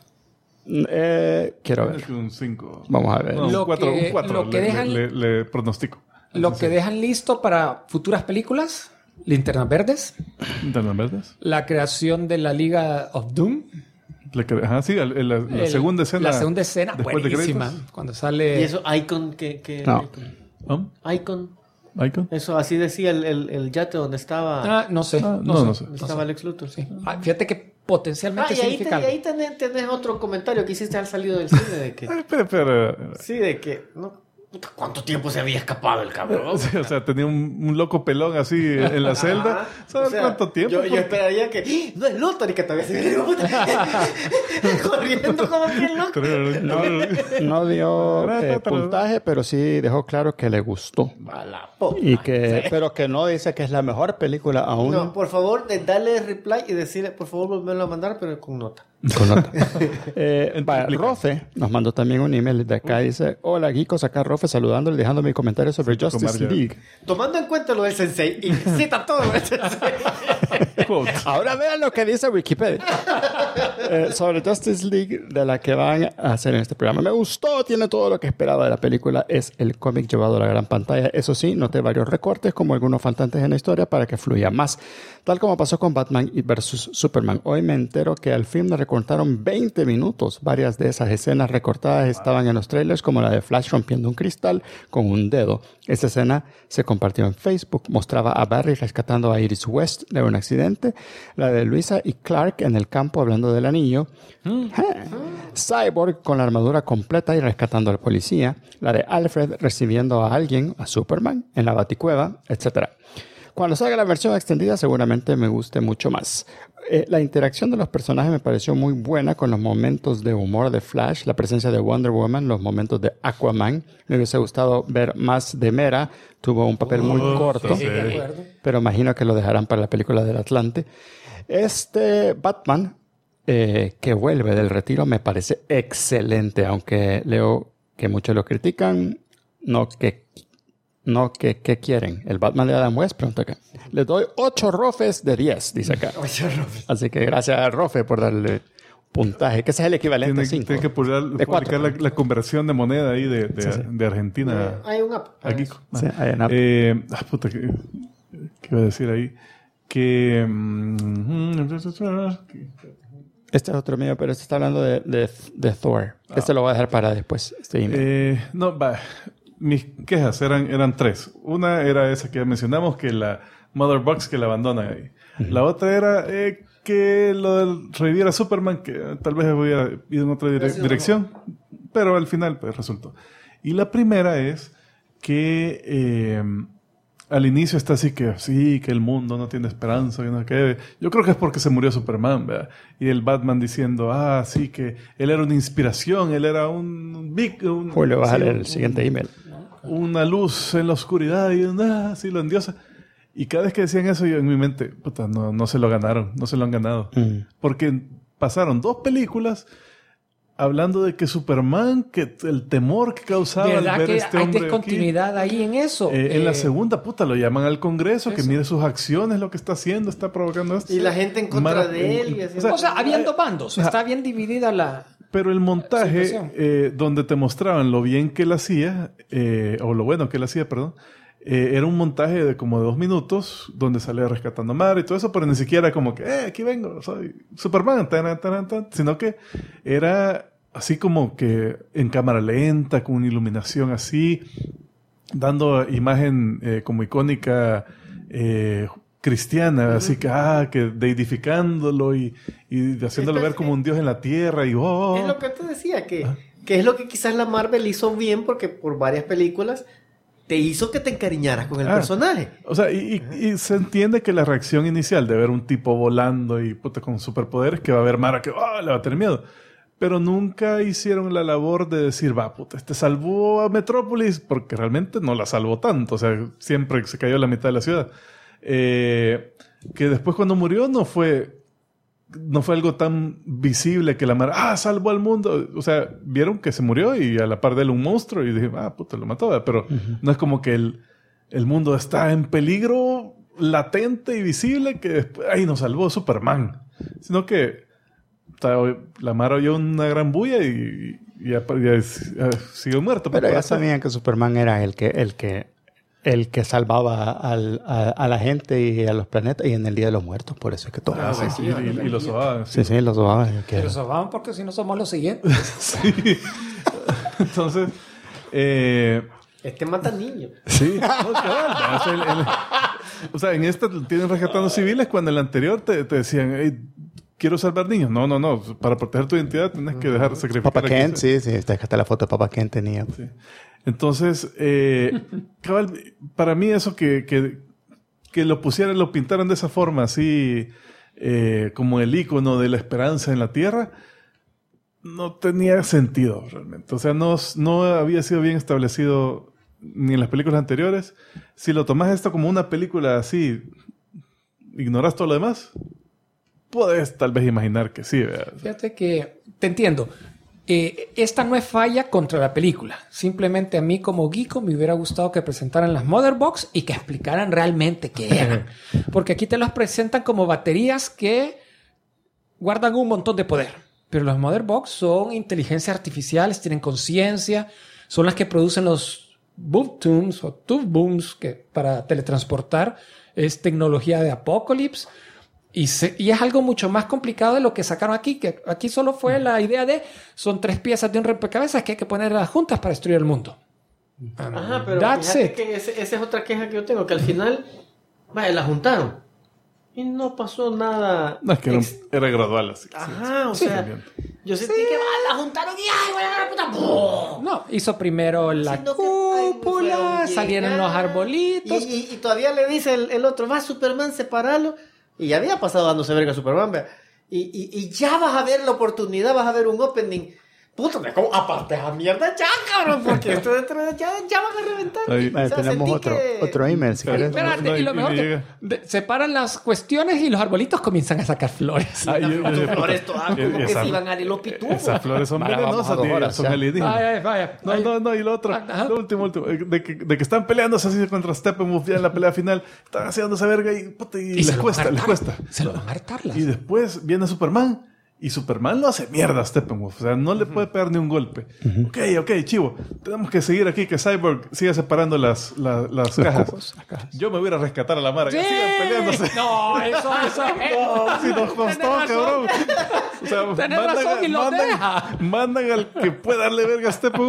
Quiero ver. Un 5. Vamos a ver. No, Lo un 4. que- lo que dejan- le pronostico. Lo que dejan listo para futuras películas, Linternas Verdes, ¿Linternas verdes? la creación de la Liga of Doom. Ajá, sí, la segunda escena. La segunda escena, después de buenísima. créditos. Cuando sale... Y eso, Icon, No. Icon. ¿Icon? Eso, así decía el yate donde estaba... no sé. No sé. donde estaba Lex Luthor. Sí. Fíjate que potencialmente y ahí, significa... y ahí tenés otro comentario que hiciste al salido del cine de que... Espera. sí, de que... No, puta, ¿cuánto tiempo se había escapado el cabrón? Sí, o sea, tenía un loco pelón así en la celda. ¿Sabes O sea, cuánto tiempo? Yo esperaría que... ¡Ah! No es Luthor y que todavía se viene corriendo como que loco. No dio puntaje, pero sí dejó claro que le gustó. A la puta. Y pero que no dice que es la mejor película aún. No, por favor, dale reply y decirle, por favor, volverlo a mandar, pero con nota. Con nota. Rofe nos mandó también un email de acá. Dice, hola, Geekos, acá Rofe saludándole y dejando mi comentario sobre Justice Mario. League. Tomando en cuenta lo del sensei, y cita todo el sensei. Quote. Ahora vean lo que dice Wikipedia. Sobre Justice League, de la que van a hacer en este programa. Me gustó, tiene todo lo que esperaba de la película. Es el cómic llevado a la gran pantalla. Eso sí, noté varios recortes, como algunos faltantes en la historia, para que fluya más. Tal como pasó con Batman vs. Superman. Hoy me entero que al film le recortaron 20 minutos. Varias de esas escenas recortadas estaban en los trailers, como la de Flash rompiendo un cristal con un dedo. Esta escena se compartió en Facebook. Mostraba a Barry rescatando a Iris West de un accidente. La de Luisa y Clark en el campo hablando del anillo. Cyborg con la armadura completa y rescatando al policía. La de Alfred recibiendo a alguien, a Superman, en la Baticueva, etc. Cuando salga la versión extendida seguramente me guste mucho más. La interacción de los personajes me pareció muy buena, con los momentos de humor de Flash, la presencia de Wonder Woman, los momentos de Aquaman. Me hubiese gustado ver más de Mera. Tuvo un papel muy corto, sí. De acuerdo. pero imagino que lo dejarán para la película del Atlante. Este Batman que vuelve del retiro me parece excelente, aunque leo que muchos lo critican. ¿Qué quieren? ¿El Batman de Adam West? Pregunta acá. Le doy 8 rofes de 10, dice acá. Así que gracias a Rofe por darle puntaje, que ese es el equivalente a 5. Tiene que publicar la conversión de moneda ahí de Argentina Hay un app. a Kiko. Sí, hay una- Puta, ¿qué iba a decir ahí? Que... Este es otro mío, pero este está hablando de Thor. Este lo voy a dejar para después. Este email. Mis quejas eran 3. Una era esa que ya mencionamos, que la Mother Box que la abandonan ahí. La otra era que lo del reviviera Superman, que tal vez hubiera ido en otra dirección, pero al final pues resultó. Y la primera es que al inicio está así que sí, que el mundo no tiene esperanza, que no quede. Yo creo que es porque se murió Superman, ¿verdad? Y el Batman diciendo, sí, que él era una inspiración, él era un Pues le vas a leer el siguiente email. Una luz en la oscuridad y sí lo endiosa. Y cada vez que decían eso, yo en mi mente, puta, no se lo ganaron, no se lo han ganado. Porque pasaron 2 películas hablando de que Superman, que el temor que causaba al ver que este hay hombre discontinuidad ahí en eso? En la segunda, lo llaman al Congreso, que mire sus acciones, lo que está haciendo, está provocando esto. Y la gente en contra de él. Y así. O sea, habiendo bandos, está bien dividida la... Pero el montaje, donde te mostraban lo bien que él hacía, o lo bueno que él hacía, perdón, era un montaje de como de 2 minutos, donde salía rescatando a Mara y todo eso, pero ni siquiera como que, aquí vengo, soy Superman, sino que era así como que en cámara lenta, con una iluminación así, dando imagen como icónica cristiana, así que deidificándolo y haciéndolo ver como un dios en la tierra y Es lo que te decía, que es lo que quizás la Marvel hizo bien, porque por varias películas te hizo que te encariñaras con el personaje. O sea, y se entiende que la reacción inicial de ver un tipo volando y con superpoderes, que va a ver Mara que le va a tener miedo. Pero nunca hicieron la labor de decir, este salvó a Metrópolis, porque realmente no la salvó tanto. O sea, siempre se cayó la mitad de la ciudad. Que después cuando murió no fue algo tan visible que la Mara, salvó al mundo. O sea, vieron que se murió y a la par de él un monstruo y dije, lo mató. Pero no es como que el mundo está en peligro latente y visible que después, nos salvó Superman. Sino que la Mara oyó una gran bulla y ya siguió muerto. Pero ya sabían que Superman era el que salvaba a la gente y a los planetas y en el Día de los Muertos, por eso es que todo. Y los sobaban. Sí, los sobaban. Pero sobaban porque si no somos los siguientes. Sí. Entonces, mata niños. Sí. O sea, en esta tienen rescatando civiles cuando en el anterior te decían, quiero salvar niños. No. Para proteger tu identidad tienes que dejar sacrificar. Papá Kent, sí. Hasta la foto de Papá Kent tenía. Sí. Entonces, cabal, para mí eso que lo pintaran de esa forma, así como el icono de la esperanza en la Tierra, no tenía sentido realmente. O sea, no había sido bien establecido ni en las películas anteriores. Si lo tomas esto como una película así, ignoras todo lo demás, puedes tal vez imaginar que sí, ¿verdad? Fíjate que te entiendo. Esta no es falla contra la película. Simplemente a mí como geeko me hubiera gustado que presentaran las Mother Box y que explicaran realmente qué eran. Porque aquí te las presentan como baterías que guardan un montón de poder. Pero las Mother Box son inteligencias artificiales, tienen conciencia, son las que producen los Boob Tubes o Tube Booms que para teletransportar. Es tecnología de Apocalypse. Y es algo mucho más complicado de lo que sacaron aquí, que aquí solo fue la idea de son 3 piezas de un rompecabezas que hay que ponerlas juntas para destruir el mundo. Ajá, pero fíjate que esa es otra queja que yo tengo, que al final, las juntaron y no pasó nada. No, es que era gradual así. Ajá, o sea, yo sentí que la juntaron y ¡ay, güey, la puta! ¡Bum! No, hizo primero la cúpula, salieron los arbolitos. Y todavía le dice el otro, va Superman, separalo. Y ya había pasado dándose verga a Superman, ¿vea? Y ya vas a ver la oportunidad, vas a ver un opening. Puta, como aparte esa mierda ya, cabrón, porque esto dentro de ya van a reventar. Ahí, o sea, tenemos otro email, si quieres. Espérate, y lo mejor separan las cuestiones y los arbolitos comienzan a sacar flores. Flores todas como que se iban a ir los pitufos. Esas flores son venenosas, son alienígenas. Vaya. No, y lo otro, lo último, de que están peleándose así contra Steppenwolf ya en la pelea final, están haciéndose verga y les cuesta. Se lo van a hartarlas. Y después viene Superman. Y Superman lo hace mierda a Steppenwolf. O sea, no le puede pegar ni un golpe. Ok, chivo. Tenemos que seguir aquí, que Cyborg siga separando las cajas. Yo me voy a ir a rescatar a la Mara. ¡Sí! Que sigan peleándose. No, eso. No, si nos costó, cabrón. O sea, Tenés razón y lo deja. Mandan al que pueda darle verga a Steppenwolf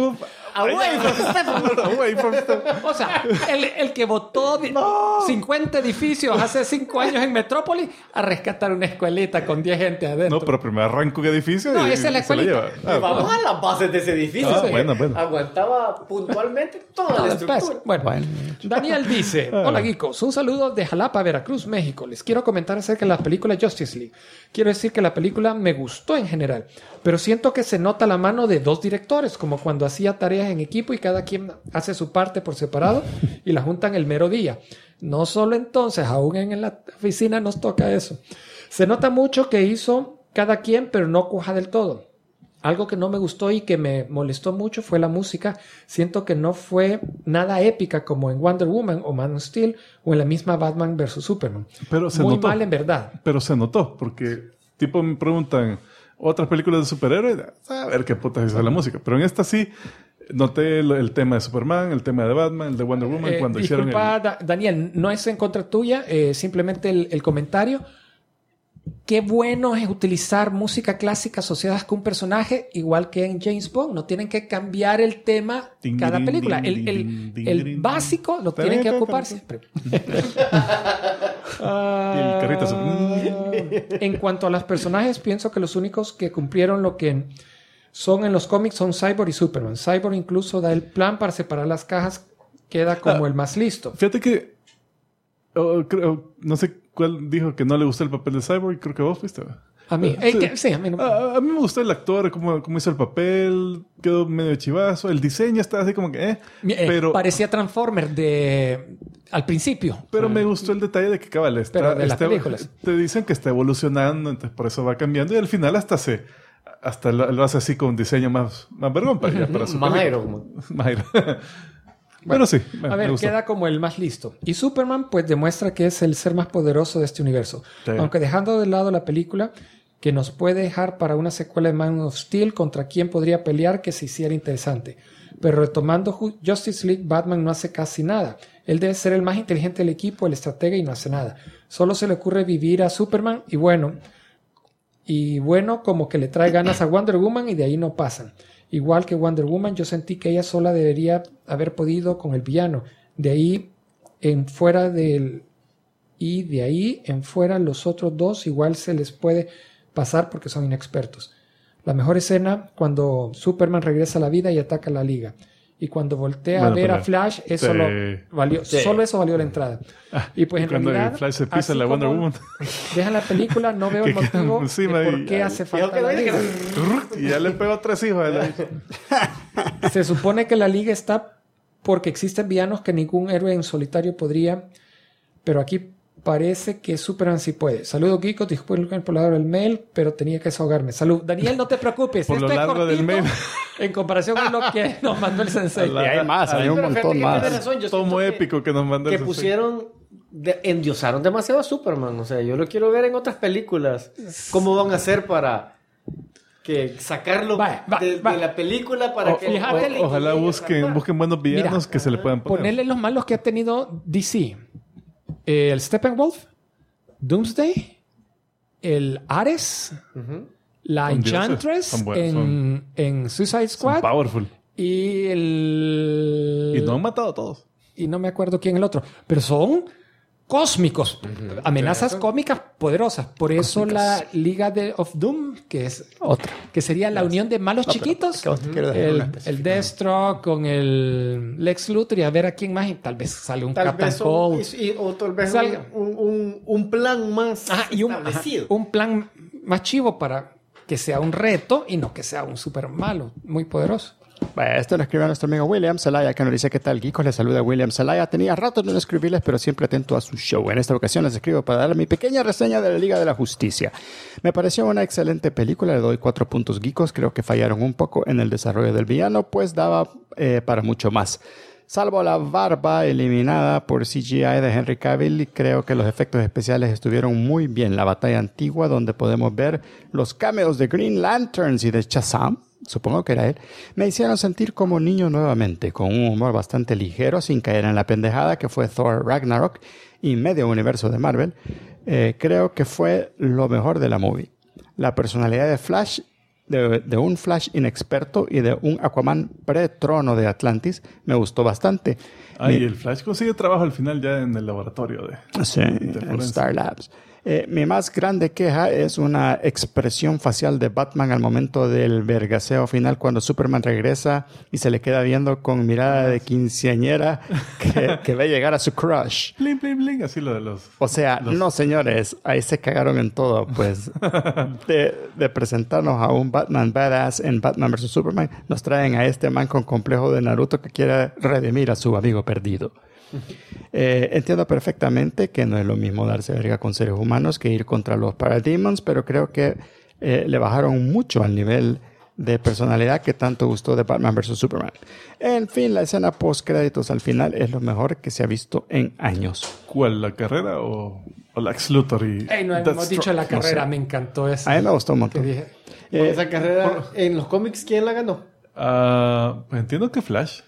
Away from Steppenwolf. Away from Steppenwolf. O sea, el que votó 50 edificios hace 5 años en Metrópolis a rescatar una escuelita con 10 gente adentro. No, pero primero arranco un edificio No, y esa es la se lo escuelita. lleva. Y vamos a las bases de ese edificio. Ah, que bueno. Aguantaba puntualmente toda la estructura. Bueno, Daniel dice: Hola geekos, un saludo de Jalapa, Veracruz, México. Les quiero comentar acerca de la película Justice League. Quiero decir que la película me gustó en general, pero siento que se nota la mano de dos directores, como cuando hacía tareas en equipo y cada quien hace su parte por separado y la juntan el mero día. No solo entonces, aún en la oficina nos toca eso. Se nota mucho que hizo cada quien, pero no cuaja del todo. Algo que no me gustó y que me molestó mucho fue la música. Siento que no fue nada épica como en Wonder Woman o Man of Steel o en la misma Batman vs. Superman. Pero se Muy notó. mal en verdad. Pero se notó, porque tipo me preguntan otras películas de superhéroes, a ver qué putas hizo la música. Pero en esta sí noté el tema de Superman, el tema de Batman, el de Wonder Woman, cuando hicieron Disculpa, Daniel, no es en contra tuya, simplemente el comentario. Qué bueno es utilizar música clásica asociada con un personaje, igual que en James Bond. No tienen que cambiar el tema cada película. El básico lo tienen que ocupar siempre. el carrito En cuanto a los personajes, pienso que los únicos que cumplieron lo que son en los cómics son Cyborg y Superman. Cyborg incluso da el plan para separar las cajas, queda como el más listo. Fíjate que no sé cuál dijo que no le gustó el papel de Cyborg. Creo que vos fuiste. A mí, sí, a mí no. A mí me gustó el actor, cómo hizo el papel, quedó medio chivazo. El diseño está así como que, pero parecía Transformer al principio. Pero me gustó el detalle de que cabal Pero de las películas. Te dicen que está evolucionando, entonces por eso va cambiando y al final hasta lo hace así con un diseño más vergón para su Más película. Iron. Más Iron. Bueno, sí. A ver, queda como el más listo. Y Superman, pues, demuestra que es el ser más poderoso de este universo. Sí. Aunque dejando de lado la película, que nos puede dejar para una secuela de Man of Steel contra quien podría pelear que se hiciera interesante. Pero retomando Justice League, Batman no hace casi nada. Él debe ser el más inteligente del equipo, el estratega, y no hace nada. Solo se le ocurre vivir a Superman y bueno, como que le trae ganas a Wonder Woman y de ahí no pasan. Igual que Wonder Woman, yo sentí que ella sola debería haber podido con el villano. De ahí en fuera los otros dos igual se les puede pasar porque son inexpertos. La mejor escena cuando Superman regresa a la vida y ataca a la Liga. Y cuando voltea a ver a Flash, solo eso valió la entrada. Y pues en cuando realidad, Flash se pisa la Wonder Woman. Dejan la película, no veo el motivo de por qué hace falta la Liga. Y ya le pegó 3 hijos. Se supone que la Liga está porque existen villanos que ningún héroe en solitario podría, pero aquí parece que Superman sí puede. Saludos, Geeko, disculpen por el mail, pero tenía que desahogarme. Salud. Daniel, no te preocupes. Por lo largo del mail. En comparación con lo que nos mandó el sensei. Y hay más, hay un montón más. Tomo épico que nos mandó el que pusieron... endiosaron demasiado a Superman. O sea, yo lo quiero ver en otras películas. ¿Cómo van a hacer para que sacarlo de la película para que... Ojalá busquen buenos villanos que se le puedan poner. Ponerle los malos que ha tenido DC. El Steppenwolf, Doomsday, el Ares, la Enchantress en Suicide Squad. Son powerful. Y no han matado a todos. Y no me acuerdo quién el otro. Pero son cósmicos. Amenazas cómicas poderosas. Por eso la Liga of Doom, que es otra, que sería la unión de malos chiquitos. El Deathstroke con el Lex Luthor y a ver a quién más. Y tal vez sale un Captain Cold. O tal vez un plan más establecido. Un plan más chivo para que sea un reto y no que sea un super malo, muy poderoso. Bueno, esto lo escribió nuestro amigo William Zelaya, que nos dice: ¿qué tal, geekos? Les saluda William Zelaya. Tenía rato de no escribirles, pero siempre atento a su show. En esta ocasión les escribo para darle mi pequeña reseña de la Liga de la Justicia. Me pareció una excelente película, le doy 4 puntos, geekos. Creo que fallaron un poco en el desarrollo del villano, pues daba para mucho más. Salvo la barba eliminada por CGI de Henry Cavill, y creo que los efectos especiales estuvieron muy bien. La batalla antigua, donde podemos ver los cameos de Green Lanterns y de Shazam, supongo que era él, me hicieron sentir como niño nuevamente, con un humor bastante ligero, sin caer en la pendejada que fue Thor Ragnarok y medio universo de Marvel. Creo que fue lo mejor de la movie. La personalidad de Flash de un Flash inexperto y de un Aquaman pre-trono de Atlantis me gustó bastante. Y el Flash consigue trabajo al final ya en el laboratorio de... Sí, en Star Labs. Mi más grande queja es una expresión facial de Batman al momento del vergaseo final cuando Superman regresa y se le queda viendo con mirada de quinceañera que ve llegar a su crush. Bling, bling, bling, así lo de los... O sea, no señores, ahí se cagaron en todo, pues de presentarnos a un Batman badass en Batman vs. Superman, nos traen a este man con complejo de Naruto que quiere redimir a su amigo perdido. Entiendo perfectamente que no es lo mismo darse verga con seres humanos que ir contra los Parademons, pero creo que le bajaron mucho al nivel de personalidad que tanto gustó de Batman vs. Superman. En fin, la escena post créditos al final es lo mejor que se ha visto en años. ¿Cuál? ¿La carrera o la Lex Luthor y No hemos dicho la carrera, me encantó esa. A mí me gustó un montón. Esa carrera en los cómics, ¿quién la ganó? Pues entiendo que Flash.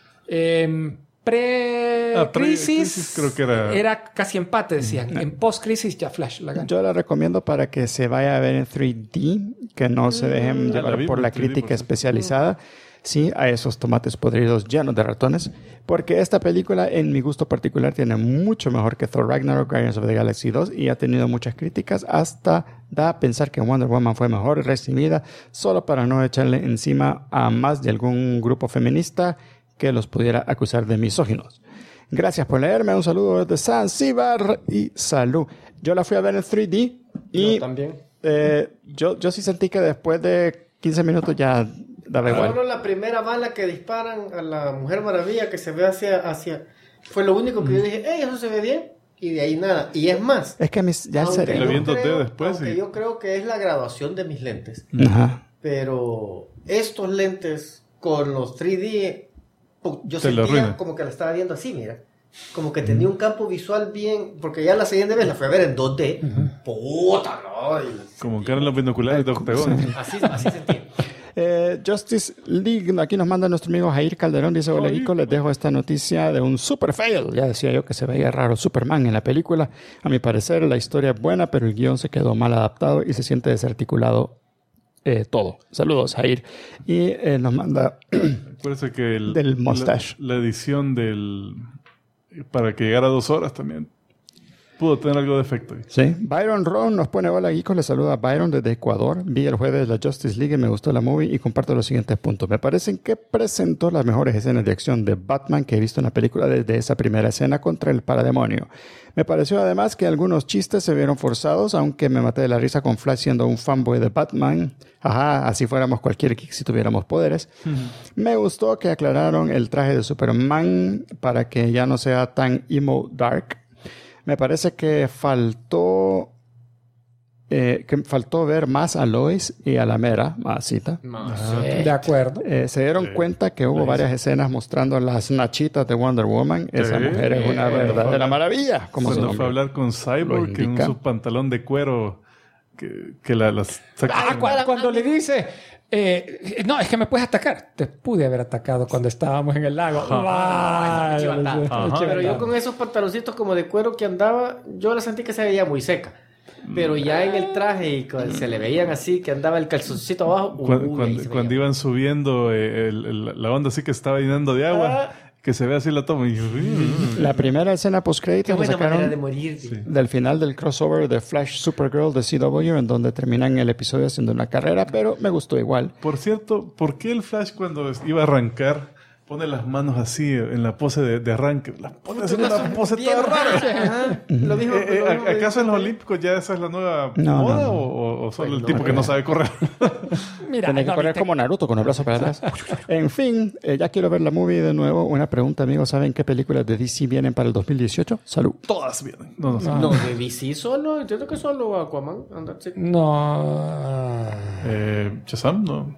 Pre-crisis creo que era casi empate, decían. En post-crisis ya Flash la ganó. Yo la recomiendo para que se vaya a ver en 3D, que no se dejen llevar por la crítica especializada. Sí, a esos tomates podridos llenos de ratones, porque esta película, en mi gusto particular, tiene mucho mejor que Thor Ragnarok, Guardians of the Galaxy 2, y ha tenido muchas críticas, hasta da a pensar que Wonder Woman fue mejor recibida, solo para no echarle encima a más de algún grupo feminista que los pudiera acusar de misóginos. Gracias por leerme, un saludo desde Zanzíbar y salud. Yo la fui a ver en 3D y Yo también. Yo sí sentí que después de 15 minutos ya daba igual. Solo la primera bala que disparan a la Mujer Maravilla que se ve hacia... Fue lo único que yo dije, eso se ve bien, y de ahí nada. Y es más. Es que ya el cerebro... Aunque yo creo que es la graduación de mis lentes. Ajá. Pero estos lentes con los 3D... Yo Te lo sentía arruina. como que la estaba viendo así, mira. Como que tenía un campo visual bien... Porque ya la siguiente vez la fui a ver en 2D. ¡Puta, no! Como que eran los binoculares de Octagon. Así sentí. Justice League, aquí nos manda nuestro amigo Jair Calderón, dice: hola Kiko, les dejo esta noticia de un super fail. Ya decía yo que se veía raro Superman en la película. A mi parecer la historia es buena, pero el guión se quedó mal adaptado y se siente desarticulado todo. Saludos, Jair. Y nos manda Acuérdese que del mustache. La edición para que llegara a 2 horas también pudo tener algo de efecto. Sí. Byron Ron nos pone: hola Geekos, les saluda Byron desde Ecuador. Vi el jueves la Justice League y me gustó la movie y comparto los siguientes puntos. Me parecen que presentó las mejores escenas de acción de Batman que he visto en la película desde esa primera escena contra el parademonio. Me pareció además que algunos chistes se vieron forzados, aunque me maté de la risa con Flash siendo un fanboy de Batman. Ajá, así fuéramos cualquier geek si tuviéramos poderes. Me gustó que aclararon el traje de Superman para que ya no sea tan emo dark. Me parece que faltó ver más a Lois y a la Mera, masita. De acuerdo. Se dieron cuenta que hubo varias escenas mostrando las nachitas de Wonder Woman. Esa mujer es una verdadera maravilla. Como Cuando fue a hablar con Cyborg, que en su pantalón de cuero que las saca. Cuando le dice... no, es que me puedes atacar. Te pude haber atacado cuando estábamos en el lago. Pero yo con esos pantaloncitos como de cuero que andaba, yo la sentí que se veía muy seca. Pero ya en el traje y se le veían así, que andaba el calzoncito abajo. Cuando iban subiendo la onda así que estaba llenando de agua, que se ve así la toma. La primera escena post-créditos Qué la buena manera sacaron de morir. del final del crossover de Flash Supergirl de CW, en donde terminan el episodio haciendo una carrera, pero me gustó igual. Por cierto, ¿por qué el Flash cuando iba a arrancar pone las manos así en la pose de arranque? Las pone así en una pose toda rara. Lo dijo. ¿Acaso en los Olímpicos ya esa es la nueva moda o solo el tipo que no sabe correr? Mira, Tiene que correr como Naruto con el brazo para atrás. En fin, ya quiero ver la movie de nuevo. Una pregunta, amigos: ¿saben qué películas de DC vienen para el 2018? Salud. Todas vienen. No. No, de DC solo. Entiendo que solo Aquaman. No. ¿Shazam? No.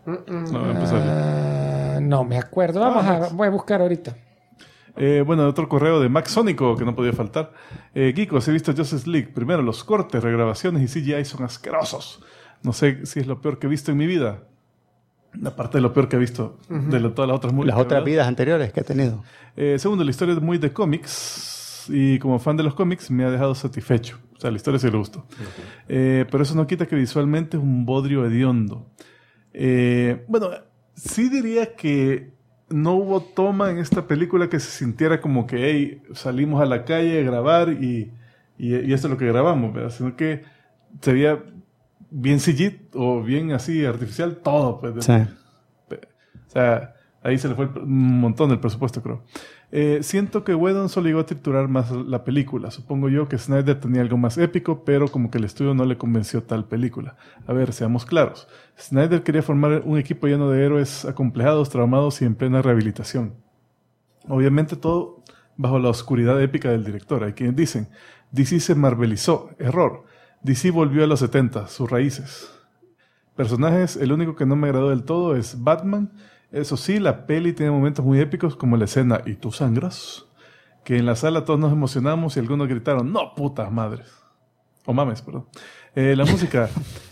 No me acuerdo. Voy a buscar ahorita. Bueno, otro correo de Max Sónico que no podía faltar. Geekos, he visto Justice League. Primero, los cortes, regrabaciones y CGI son asquerosos. No sé si es lo peor que he visto en mi vida. Aparte de lo peor que he visto de todas las otras movies. Las otras vidas anteriores que he tenido. Segundo, la historia es muy de cómics. Y como fan de los cómics me ha dejado satisfecho. O sea, la historia sí le gustó. Pero eso no quita que visualmente es un bodrio hediondo. Bueno, sí diría que no hubo toma en esta película que se sintiera como que, hey, salimos a la calle a grabar y esto es lo que grabamos, ¿verdad? Sino que se veía bien CG o bien así artificial todo, pues. Sí. O sea, ahí se le fue un montón del presupuesto, creo. Siento que Whedon solo llegó a triturar más la película. Supongo yo que Snyder tenía algo más épico, pero como que el estudio no le convenció tal película. A ver, seamos claros. Snyder quería formar un equipo lleno de héroes acomplejados, traumados y en plena rehabilitación. Obviamente todo bajo la oscuridad épica del director. Hay quienes dicen, DC se marvelizó. Error. DC volvió a los 70, sus raíces. Personajes, el único que no me agradó del todo es Batman. Eso sí, la peli tiene momentos muy épicos como la escena ¿Y tú sangras? Que en la sala todos nos emocionamos y algunos gritaron ¡No, putas madres! O mames, perdón. La música...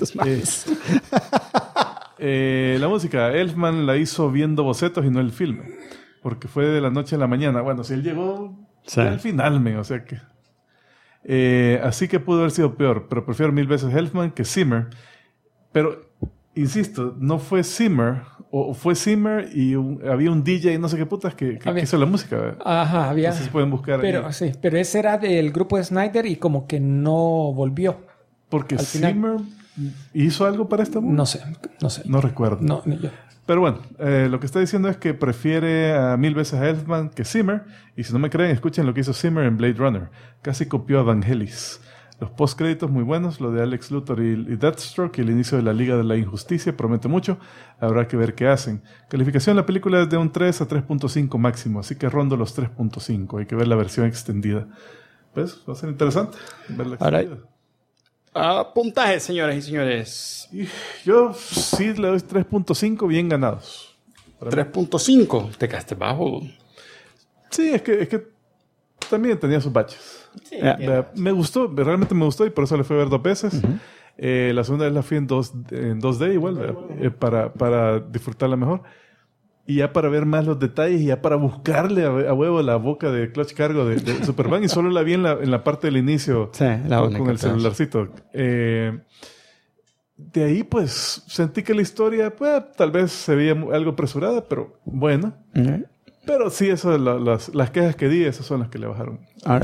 la música, Elfman la hizo viendo bocetos y no el filme. Porque fue de la noche a la mañana. Bueno, si él llegó al final, o sea que... así que pudo haber sido peor, pero prefiero 1000 veces Elfman que Zimmer. Pero, insisto, no fue Zimmer, o fue Zimmer y había un DJ, no sé qué putas, que hizo la música, ¿verdad? Ajá, había. Entonces pueden buscar pero, ahí. sí, pero ese era del grupo de Snyder y como que no volvió. Porque al final. Zimmer hizo algo para esta música. No sé. No recuerdo. No, ni yo. Pero bueno, lo que está diciendo es que prefiere a 1000 veces a Elfman que Zimmer. Y si no me creen, escuchen lo que hizo Zimmer en Blade Runner. Casi copió a Vangelis. Los postcréditos muy buenos, lo de Alex Luthor y Deathstroke y el inicio de la Liga de la Injusticia promete mucho. Habrá que ver qué hacen. Calificación de la película es de un 3 a 3.5 máximo, así que rondo los 3.5. Hay que ver la versión extendida. Pues va a ser interesante verla extendida. Puntaje, señoras y señores. Yo sí le doy 3.5 bien ganados. 3.5. Te quedaste bajo. Sí, es que también tenía sus baches. Sí, Me gustó, realmente me gustó y por eso le fui a ver 2 veces. La segunda vez la fui en 2D igual, para disfrutarla mejor. Y ya para ver más los detalles y ya para buscarle a huevo la boca de Clutch Cargo de Superman. Y solo la vi en la parte del inicio con el celularcito. De ahí pues sentí que la historia tal vez se veía algo apresurada, pero bueno. Pero sí, eso, las quejas que di, esas son las que le bajaron a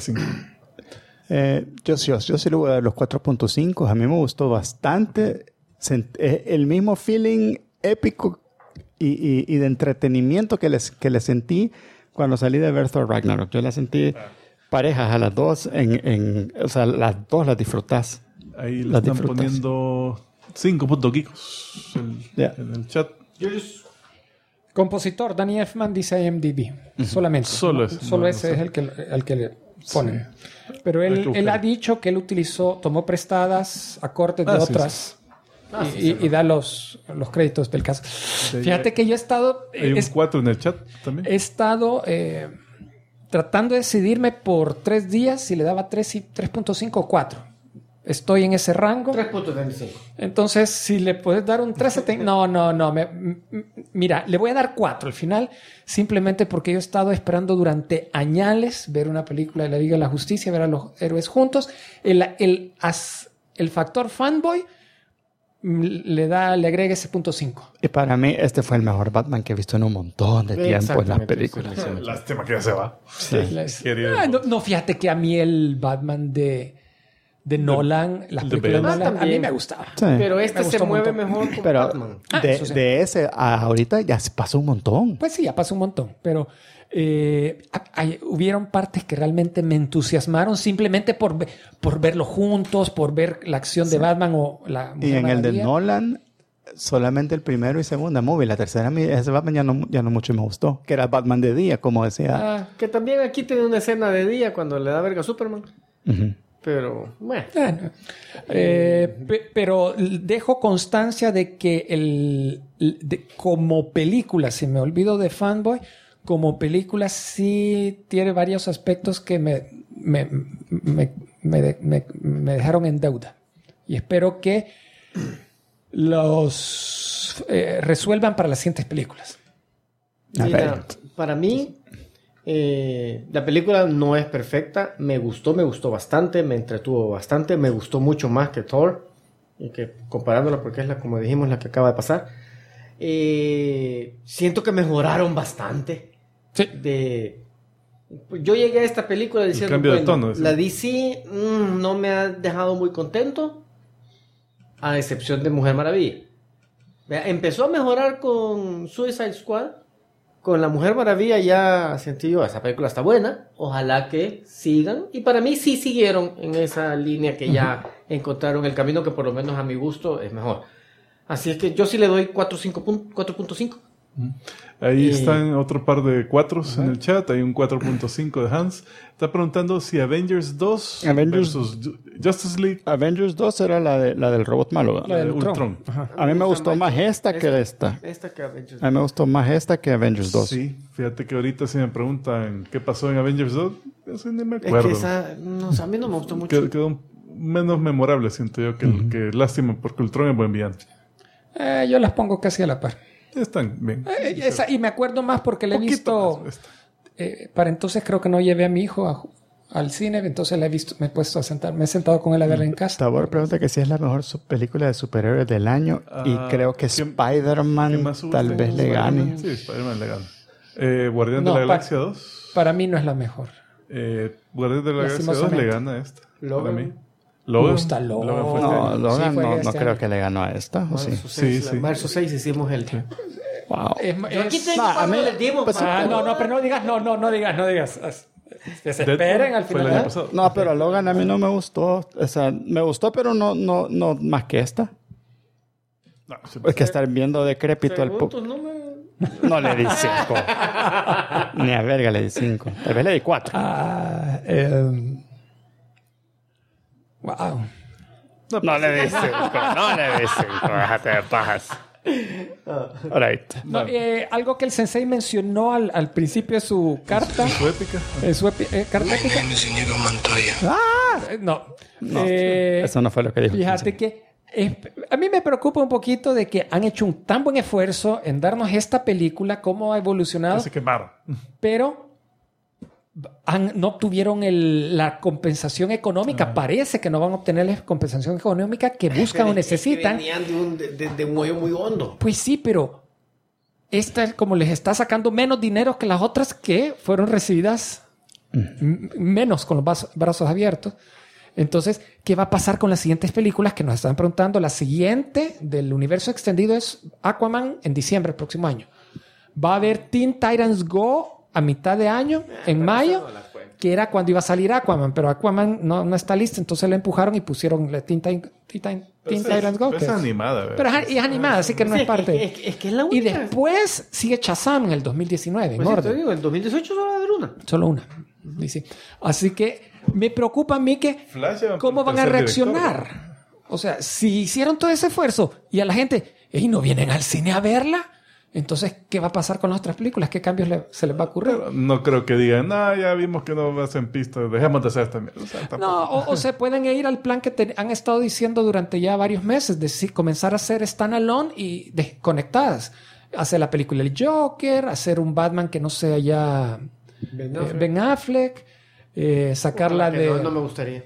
3.5. Yo sí le voy a dar los 4.5. A mí me gustó bastante. El mismo feeling épico y de entretenimiento que le sentí cuando salí de ver Thor Ragnarok. Yo la sentí parejas a las dos. O sea, las dos las disfrutás. Ahí le están poniendo 5.geekos en el chat. Compositor, Danny Elfman, dice IMDb. Solamente. Solo ese es el que le ponen. Sí. Pero él ha dicho que él tomó prestadas acordes de otras. Y da los créditos del caso. Sí, fíjate que yo he estado... Hay un 4 en el chat también. He estado tratando de decidirme por 3 días si le daba 3.5 o 4. Estoy en ese rango. 3.25. Entonces, si le puedes dar un 3.75... No. Mira, le voy a dar 4 al final, simplemente porque yo he estado esperando durante añales ver una película de la Liga de la Justicia, ver a los héroes juntos. El factor fanboy le agrega ese 5. Y para mí este fue el mejor Batman que he visto en un montón de tiempo en las películas. Lástima que ya se va. Sí. No, fíjate que a mí el Batman de Nolan, las películas de Nolan, a mí me gustaba. Sí. Pero se mueve mejor con Batman. De ese a ahorita ya pasó un montón. Pues sí, ya pasó un montón. Pero hubieron partes que realmente me entusiasmaron simplemente por verlo juntos, por ver la acción de Batman o la Mujer Y en Maravilla. el de Nolan, solamente el primero y segunda movie. La tercera, ese Batman ya no mucho me gustó. Que era Batman de día, como decía. Que también aquí tiene una escena de día cuando le da verga a Superman. Pero, bueno. Pero dejo constancia de que como película, si me olvido de Fanboy, como película sí tiene varios aspectos que me dejaron en deuda. Y espero que los resuelvan para las siguientes películas. Mira, para mí... la película no es perfecta. Me gustó bastante, me entretuvo bastante, me gustó mucho más que Thor. y que comparándola porque es como dijimos, la que acaba de pasar, siento que mejoraron bastante. Sí. Yo llegué a esta película diciendo, cambio de tono, la DC no me ha dejado muy contento, a excepción de Mujer Maravilla. Empezó a mejorar con Suicide Squad. Con La Mujer Maravilla ya sentí yo, esa película está buena, ojalá que sigan. Y para mí sí siguieron en esa línea que ya encontraron el camino que por lo menos a mi gusto es mejor. Así es que yo sí le doy 4.5. Ahí están otro par de 4s en el chat. Hay un 4.5 de Hans. Está preguntando si Avengers 2 versus Justice League. Avengers 2 era la del robot malo, ¿verdad? La del Ultron. A mí me gustó más esta que esta. Esta que Avengers. A mí me gustó más esta que Avengers 2. Sí, fíjate que ahorita si me preguntan qué pasó en Avengers 2, eso ni me Es acuerdo. que esa, no, o sea, a mí no me gustó mucho. Quedó menos memorable, siento yo, que lástima, porque Ultron es buen villano. Yo las pongo casi a la par. Están bien. Y me acuerdo más porque la he Poquito visto. más, esta. Para entonces creo que no llevé a mi hijo al cine, entonces la he visto, me he puesto a sentar, me he sentado con él a verla en casa. Tabor pregunta que si es la mejor película de superhéroes del año y creo que ¿qué Spider-Man más hubo? tal vez le gane. Sí, Spider-Man le gana. Guardián de No, la Galaxia 2. Para mí no es la mejor. Guardián de la Galaxia 2 le Lastimosamente. gana a esta. Logan. Para mí. Me gusta Logan. fue este No, año. Logan Sí, fue no este creo año. que le ganó a esta. ¿o sí? Marzo 6 hicimos el... Wow. Aquí tengo No, a cuando mí- les dimos. pues, no, pero no digas, no digas. Que se Deadpool esperen al fue el final. año pasado. No, pero Logan a mí no me gustó. O sea, me gustó, pero no más que esta. No, Es que estar viendo decrépito al Según tus números. No le di 5. Ni a verga le di 5. Tal vez le di 4. Wow. No le di 5. No le di 5. Déjate de pajas. All right. No, algo que el sensei mencionó al principio de su carta. Su épica. ¿Carta épica? No. Eso no fue lo que dijo. Fíjate que a mí me preocupa un poquito de que han hecho un tan buen esfuerzo en darnos esta película, cómo ha evolucionado, Se quemaron. pero no obtuvieron la compensación económica. Parece que no van a obtener la compensación económica que buscan o necesitan. Es que venían de un hoyo muy hondo. Pues sí, pero esta como les está sacando menos dinero que las otras que fueron recibidas menos con los brazos abiertos. Entonces, ¿qué va a pasar con las siguientes películas que nos están preguntando? La siguiente del universo extendido es Aquaman en diciembre del próximo año. Va a haber Teen Titans Go a mitad de año, en mayo, que era cuando iba a salir Aquaman, pero Aquaman no está listo, entonces la empujaron y pusieron la Teen Titans Go. Es animada, ¿verdad? Pero es animada, así que no es parte. Es que es la Y única. después sigue Shazam en el 2019, en Pues sí, te orden. digo, en 2018 solo va a haber una. Solo una. Dice. Así que me preocupa a mí que Flash va cómo por van a tercer reaccionar. O sea, si hicieron todo ese esfuerzo y a la gente, ¿y no vienen al cine a verla? Entonces, ¿qué va a pasar con las otras películas? ¿Qué cambios se les va a ocurrir? Pero no creo que digan, no, ya vimos que no hacen pistas, dejemos de hacer esta mierda. O sea, tampoco. No, o se pueden ir al plan que han estado diciendo durante ya varios meses, de comenzar a hacer standalone y desconectadas. Hacer la película El Joker, hacer un Batman que no sea ya Ben Affleck, sacarla Que de... no me gustaría.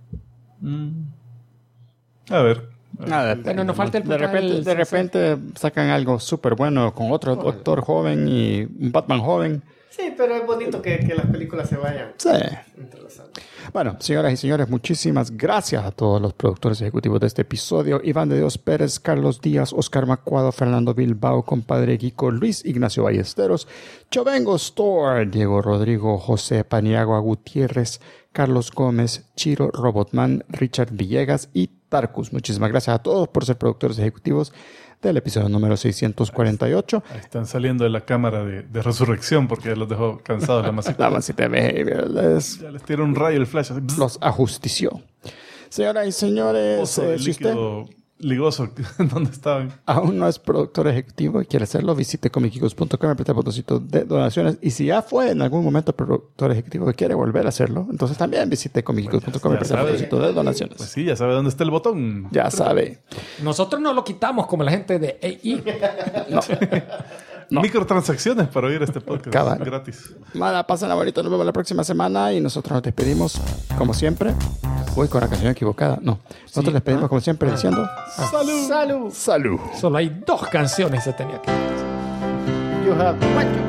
A ver. Bueno, nos falta el de repente sacan algo súper bueno con otro doctor joven y un Batman joven. Sí, pero es bonito que las películas se vayan Sí. entrelazando. Bueno, señoras y señores, muchísimas gracias a todos los productores ejecutivos de este episodio. Iván de Dios Pérez, Carlos Díaz, Oscar Macuado, Fernando Bilbao, compadre Guico, Luis Ignacio Ballesteros, Chovengo Store, Diego Rodrigo, José Paniagua Gutiérrez, Carlos Gómez, Chiro Robotman, Richard Villegas y Tarkus. Muchísimas gracias a todos por ser productores ejecutivos del episodio número 648. Ahí están saliendo de la cámara de resurrección porque ya los dejó cansados la masita. La Masita Behavior Ya les tira un rayo el flash. Así, bzz, los ajustició. Señoras y señores, pozo de si usted líquido ligoso donde estaban. aún no es productor ejecutivo y quiere hacerlo, visite comicicos.com, apriete el botoncito de donaciones. Y si ya fue en algún momento productor ejecutivo y quiere volver a hacerlo, entonces también visite comicicos.com, Ya apriete el sabe. botoncito de donaciones. Pues sí, ya sabe dónde está el botón. Ya sabe. Nosotros no lo quitamos como la gente de AI. No. Microtransacciones para oír este podcast Cabal. gratis. Mala, pasen la bonita. Nos vemos la próxima semana y nosotros nos despedimos, como siempre. Voy con la canción equivocada. No. Nosotros despedimos como siempre diciendo... ¡Salud! ¡Salud! ¡Salud! Solo hay 2 canciones que tenía que. You have one.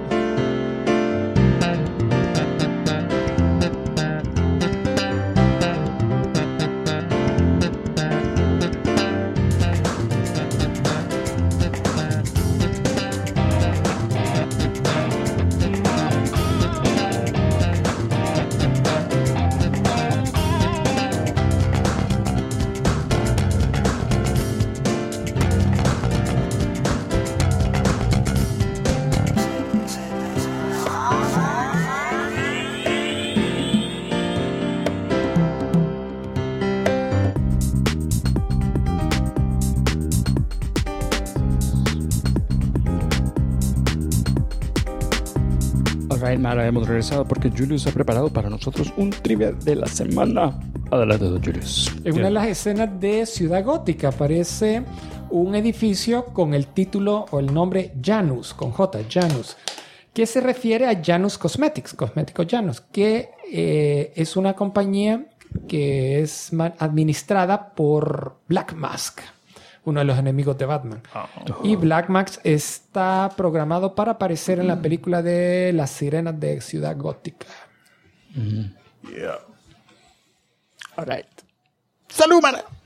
Alright, Mara, hemos regresado porque Julius ha preparado para nosotros un trivia de la semana. Adelante, don Julius. En una de las escenas de Ciudad Gótica aparece un edificio con el título o el nombre Janus, con J, Janus, que se refiere a Janus Cosmetics, Cosméticos Janus, que es una compañía que es administrada por Black Mask, uno de los enemigos de Batman. Y Black Mask está programado para aparecer en la película de Las Sirenas de Ciudad Gótica. Yeah. Alright. ¡Salud, Mara!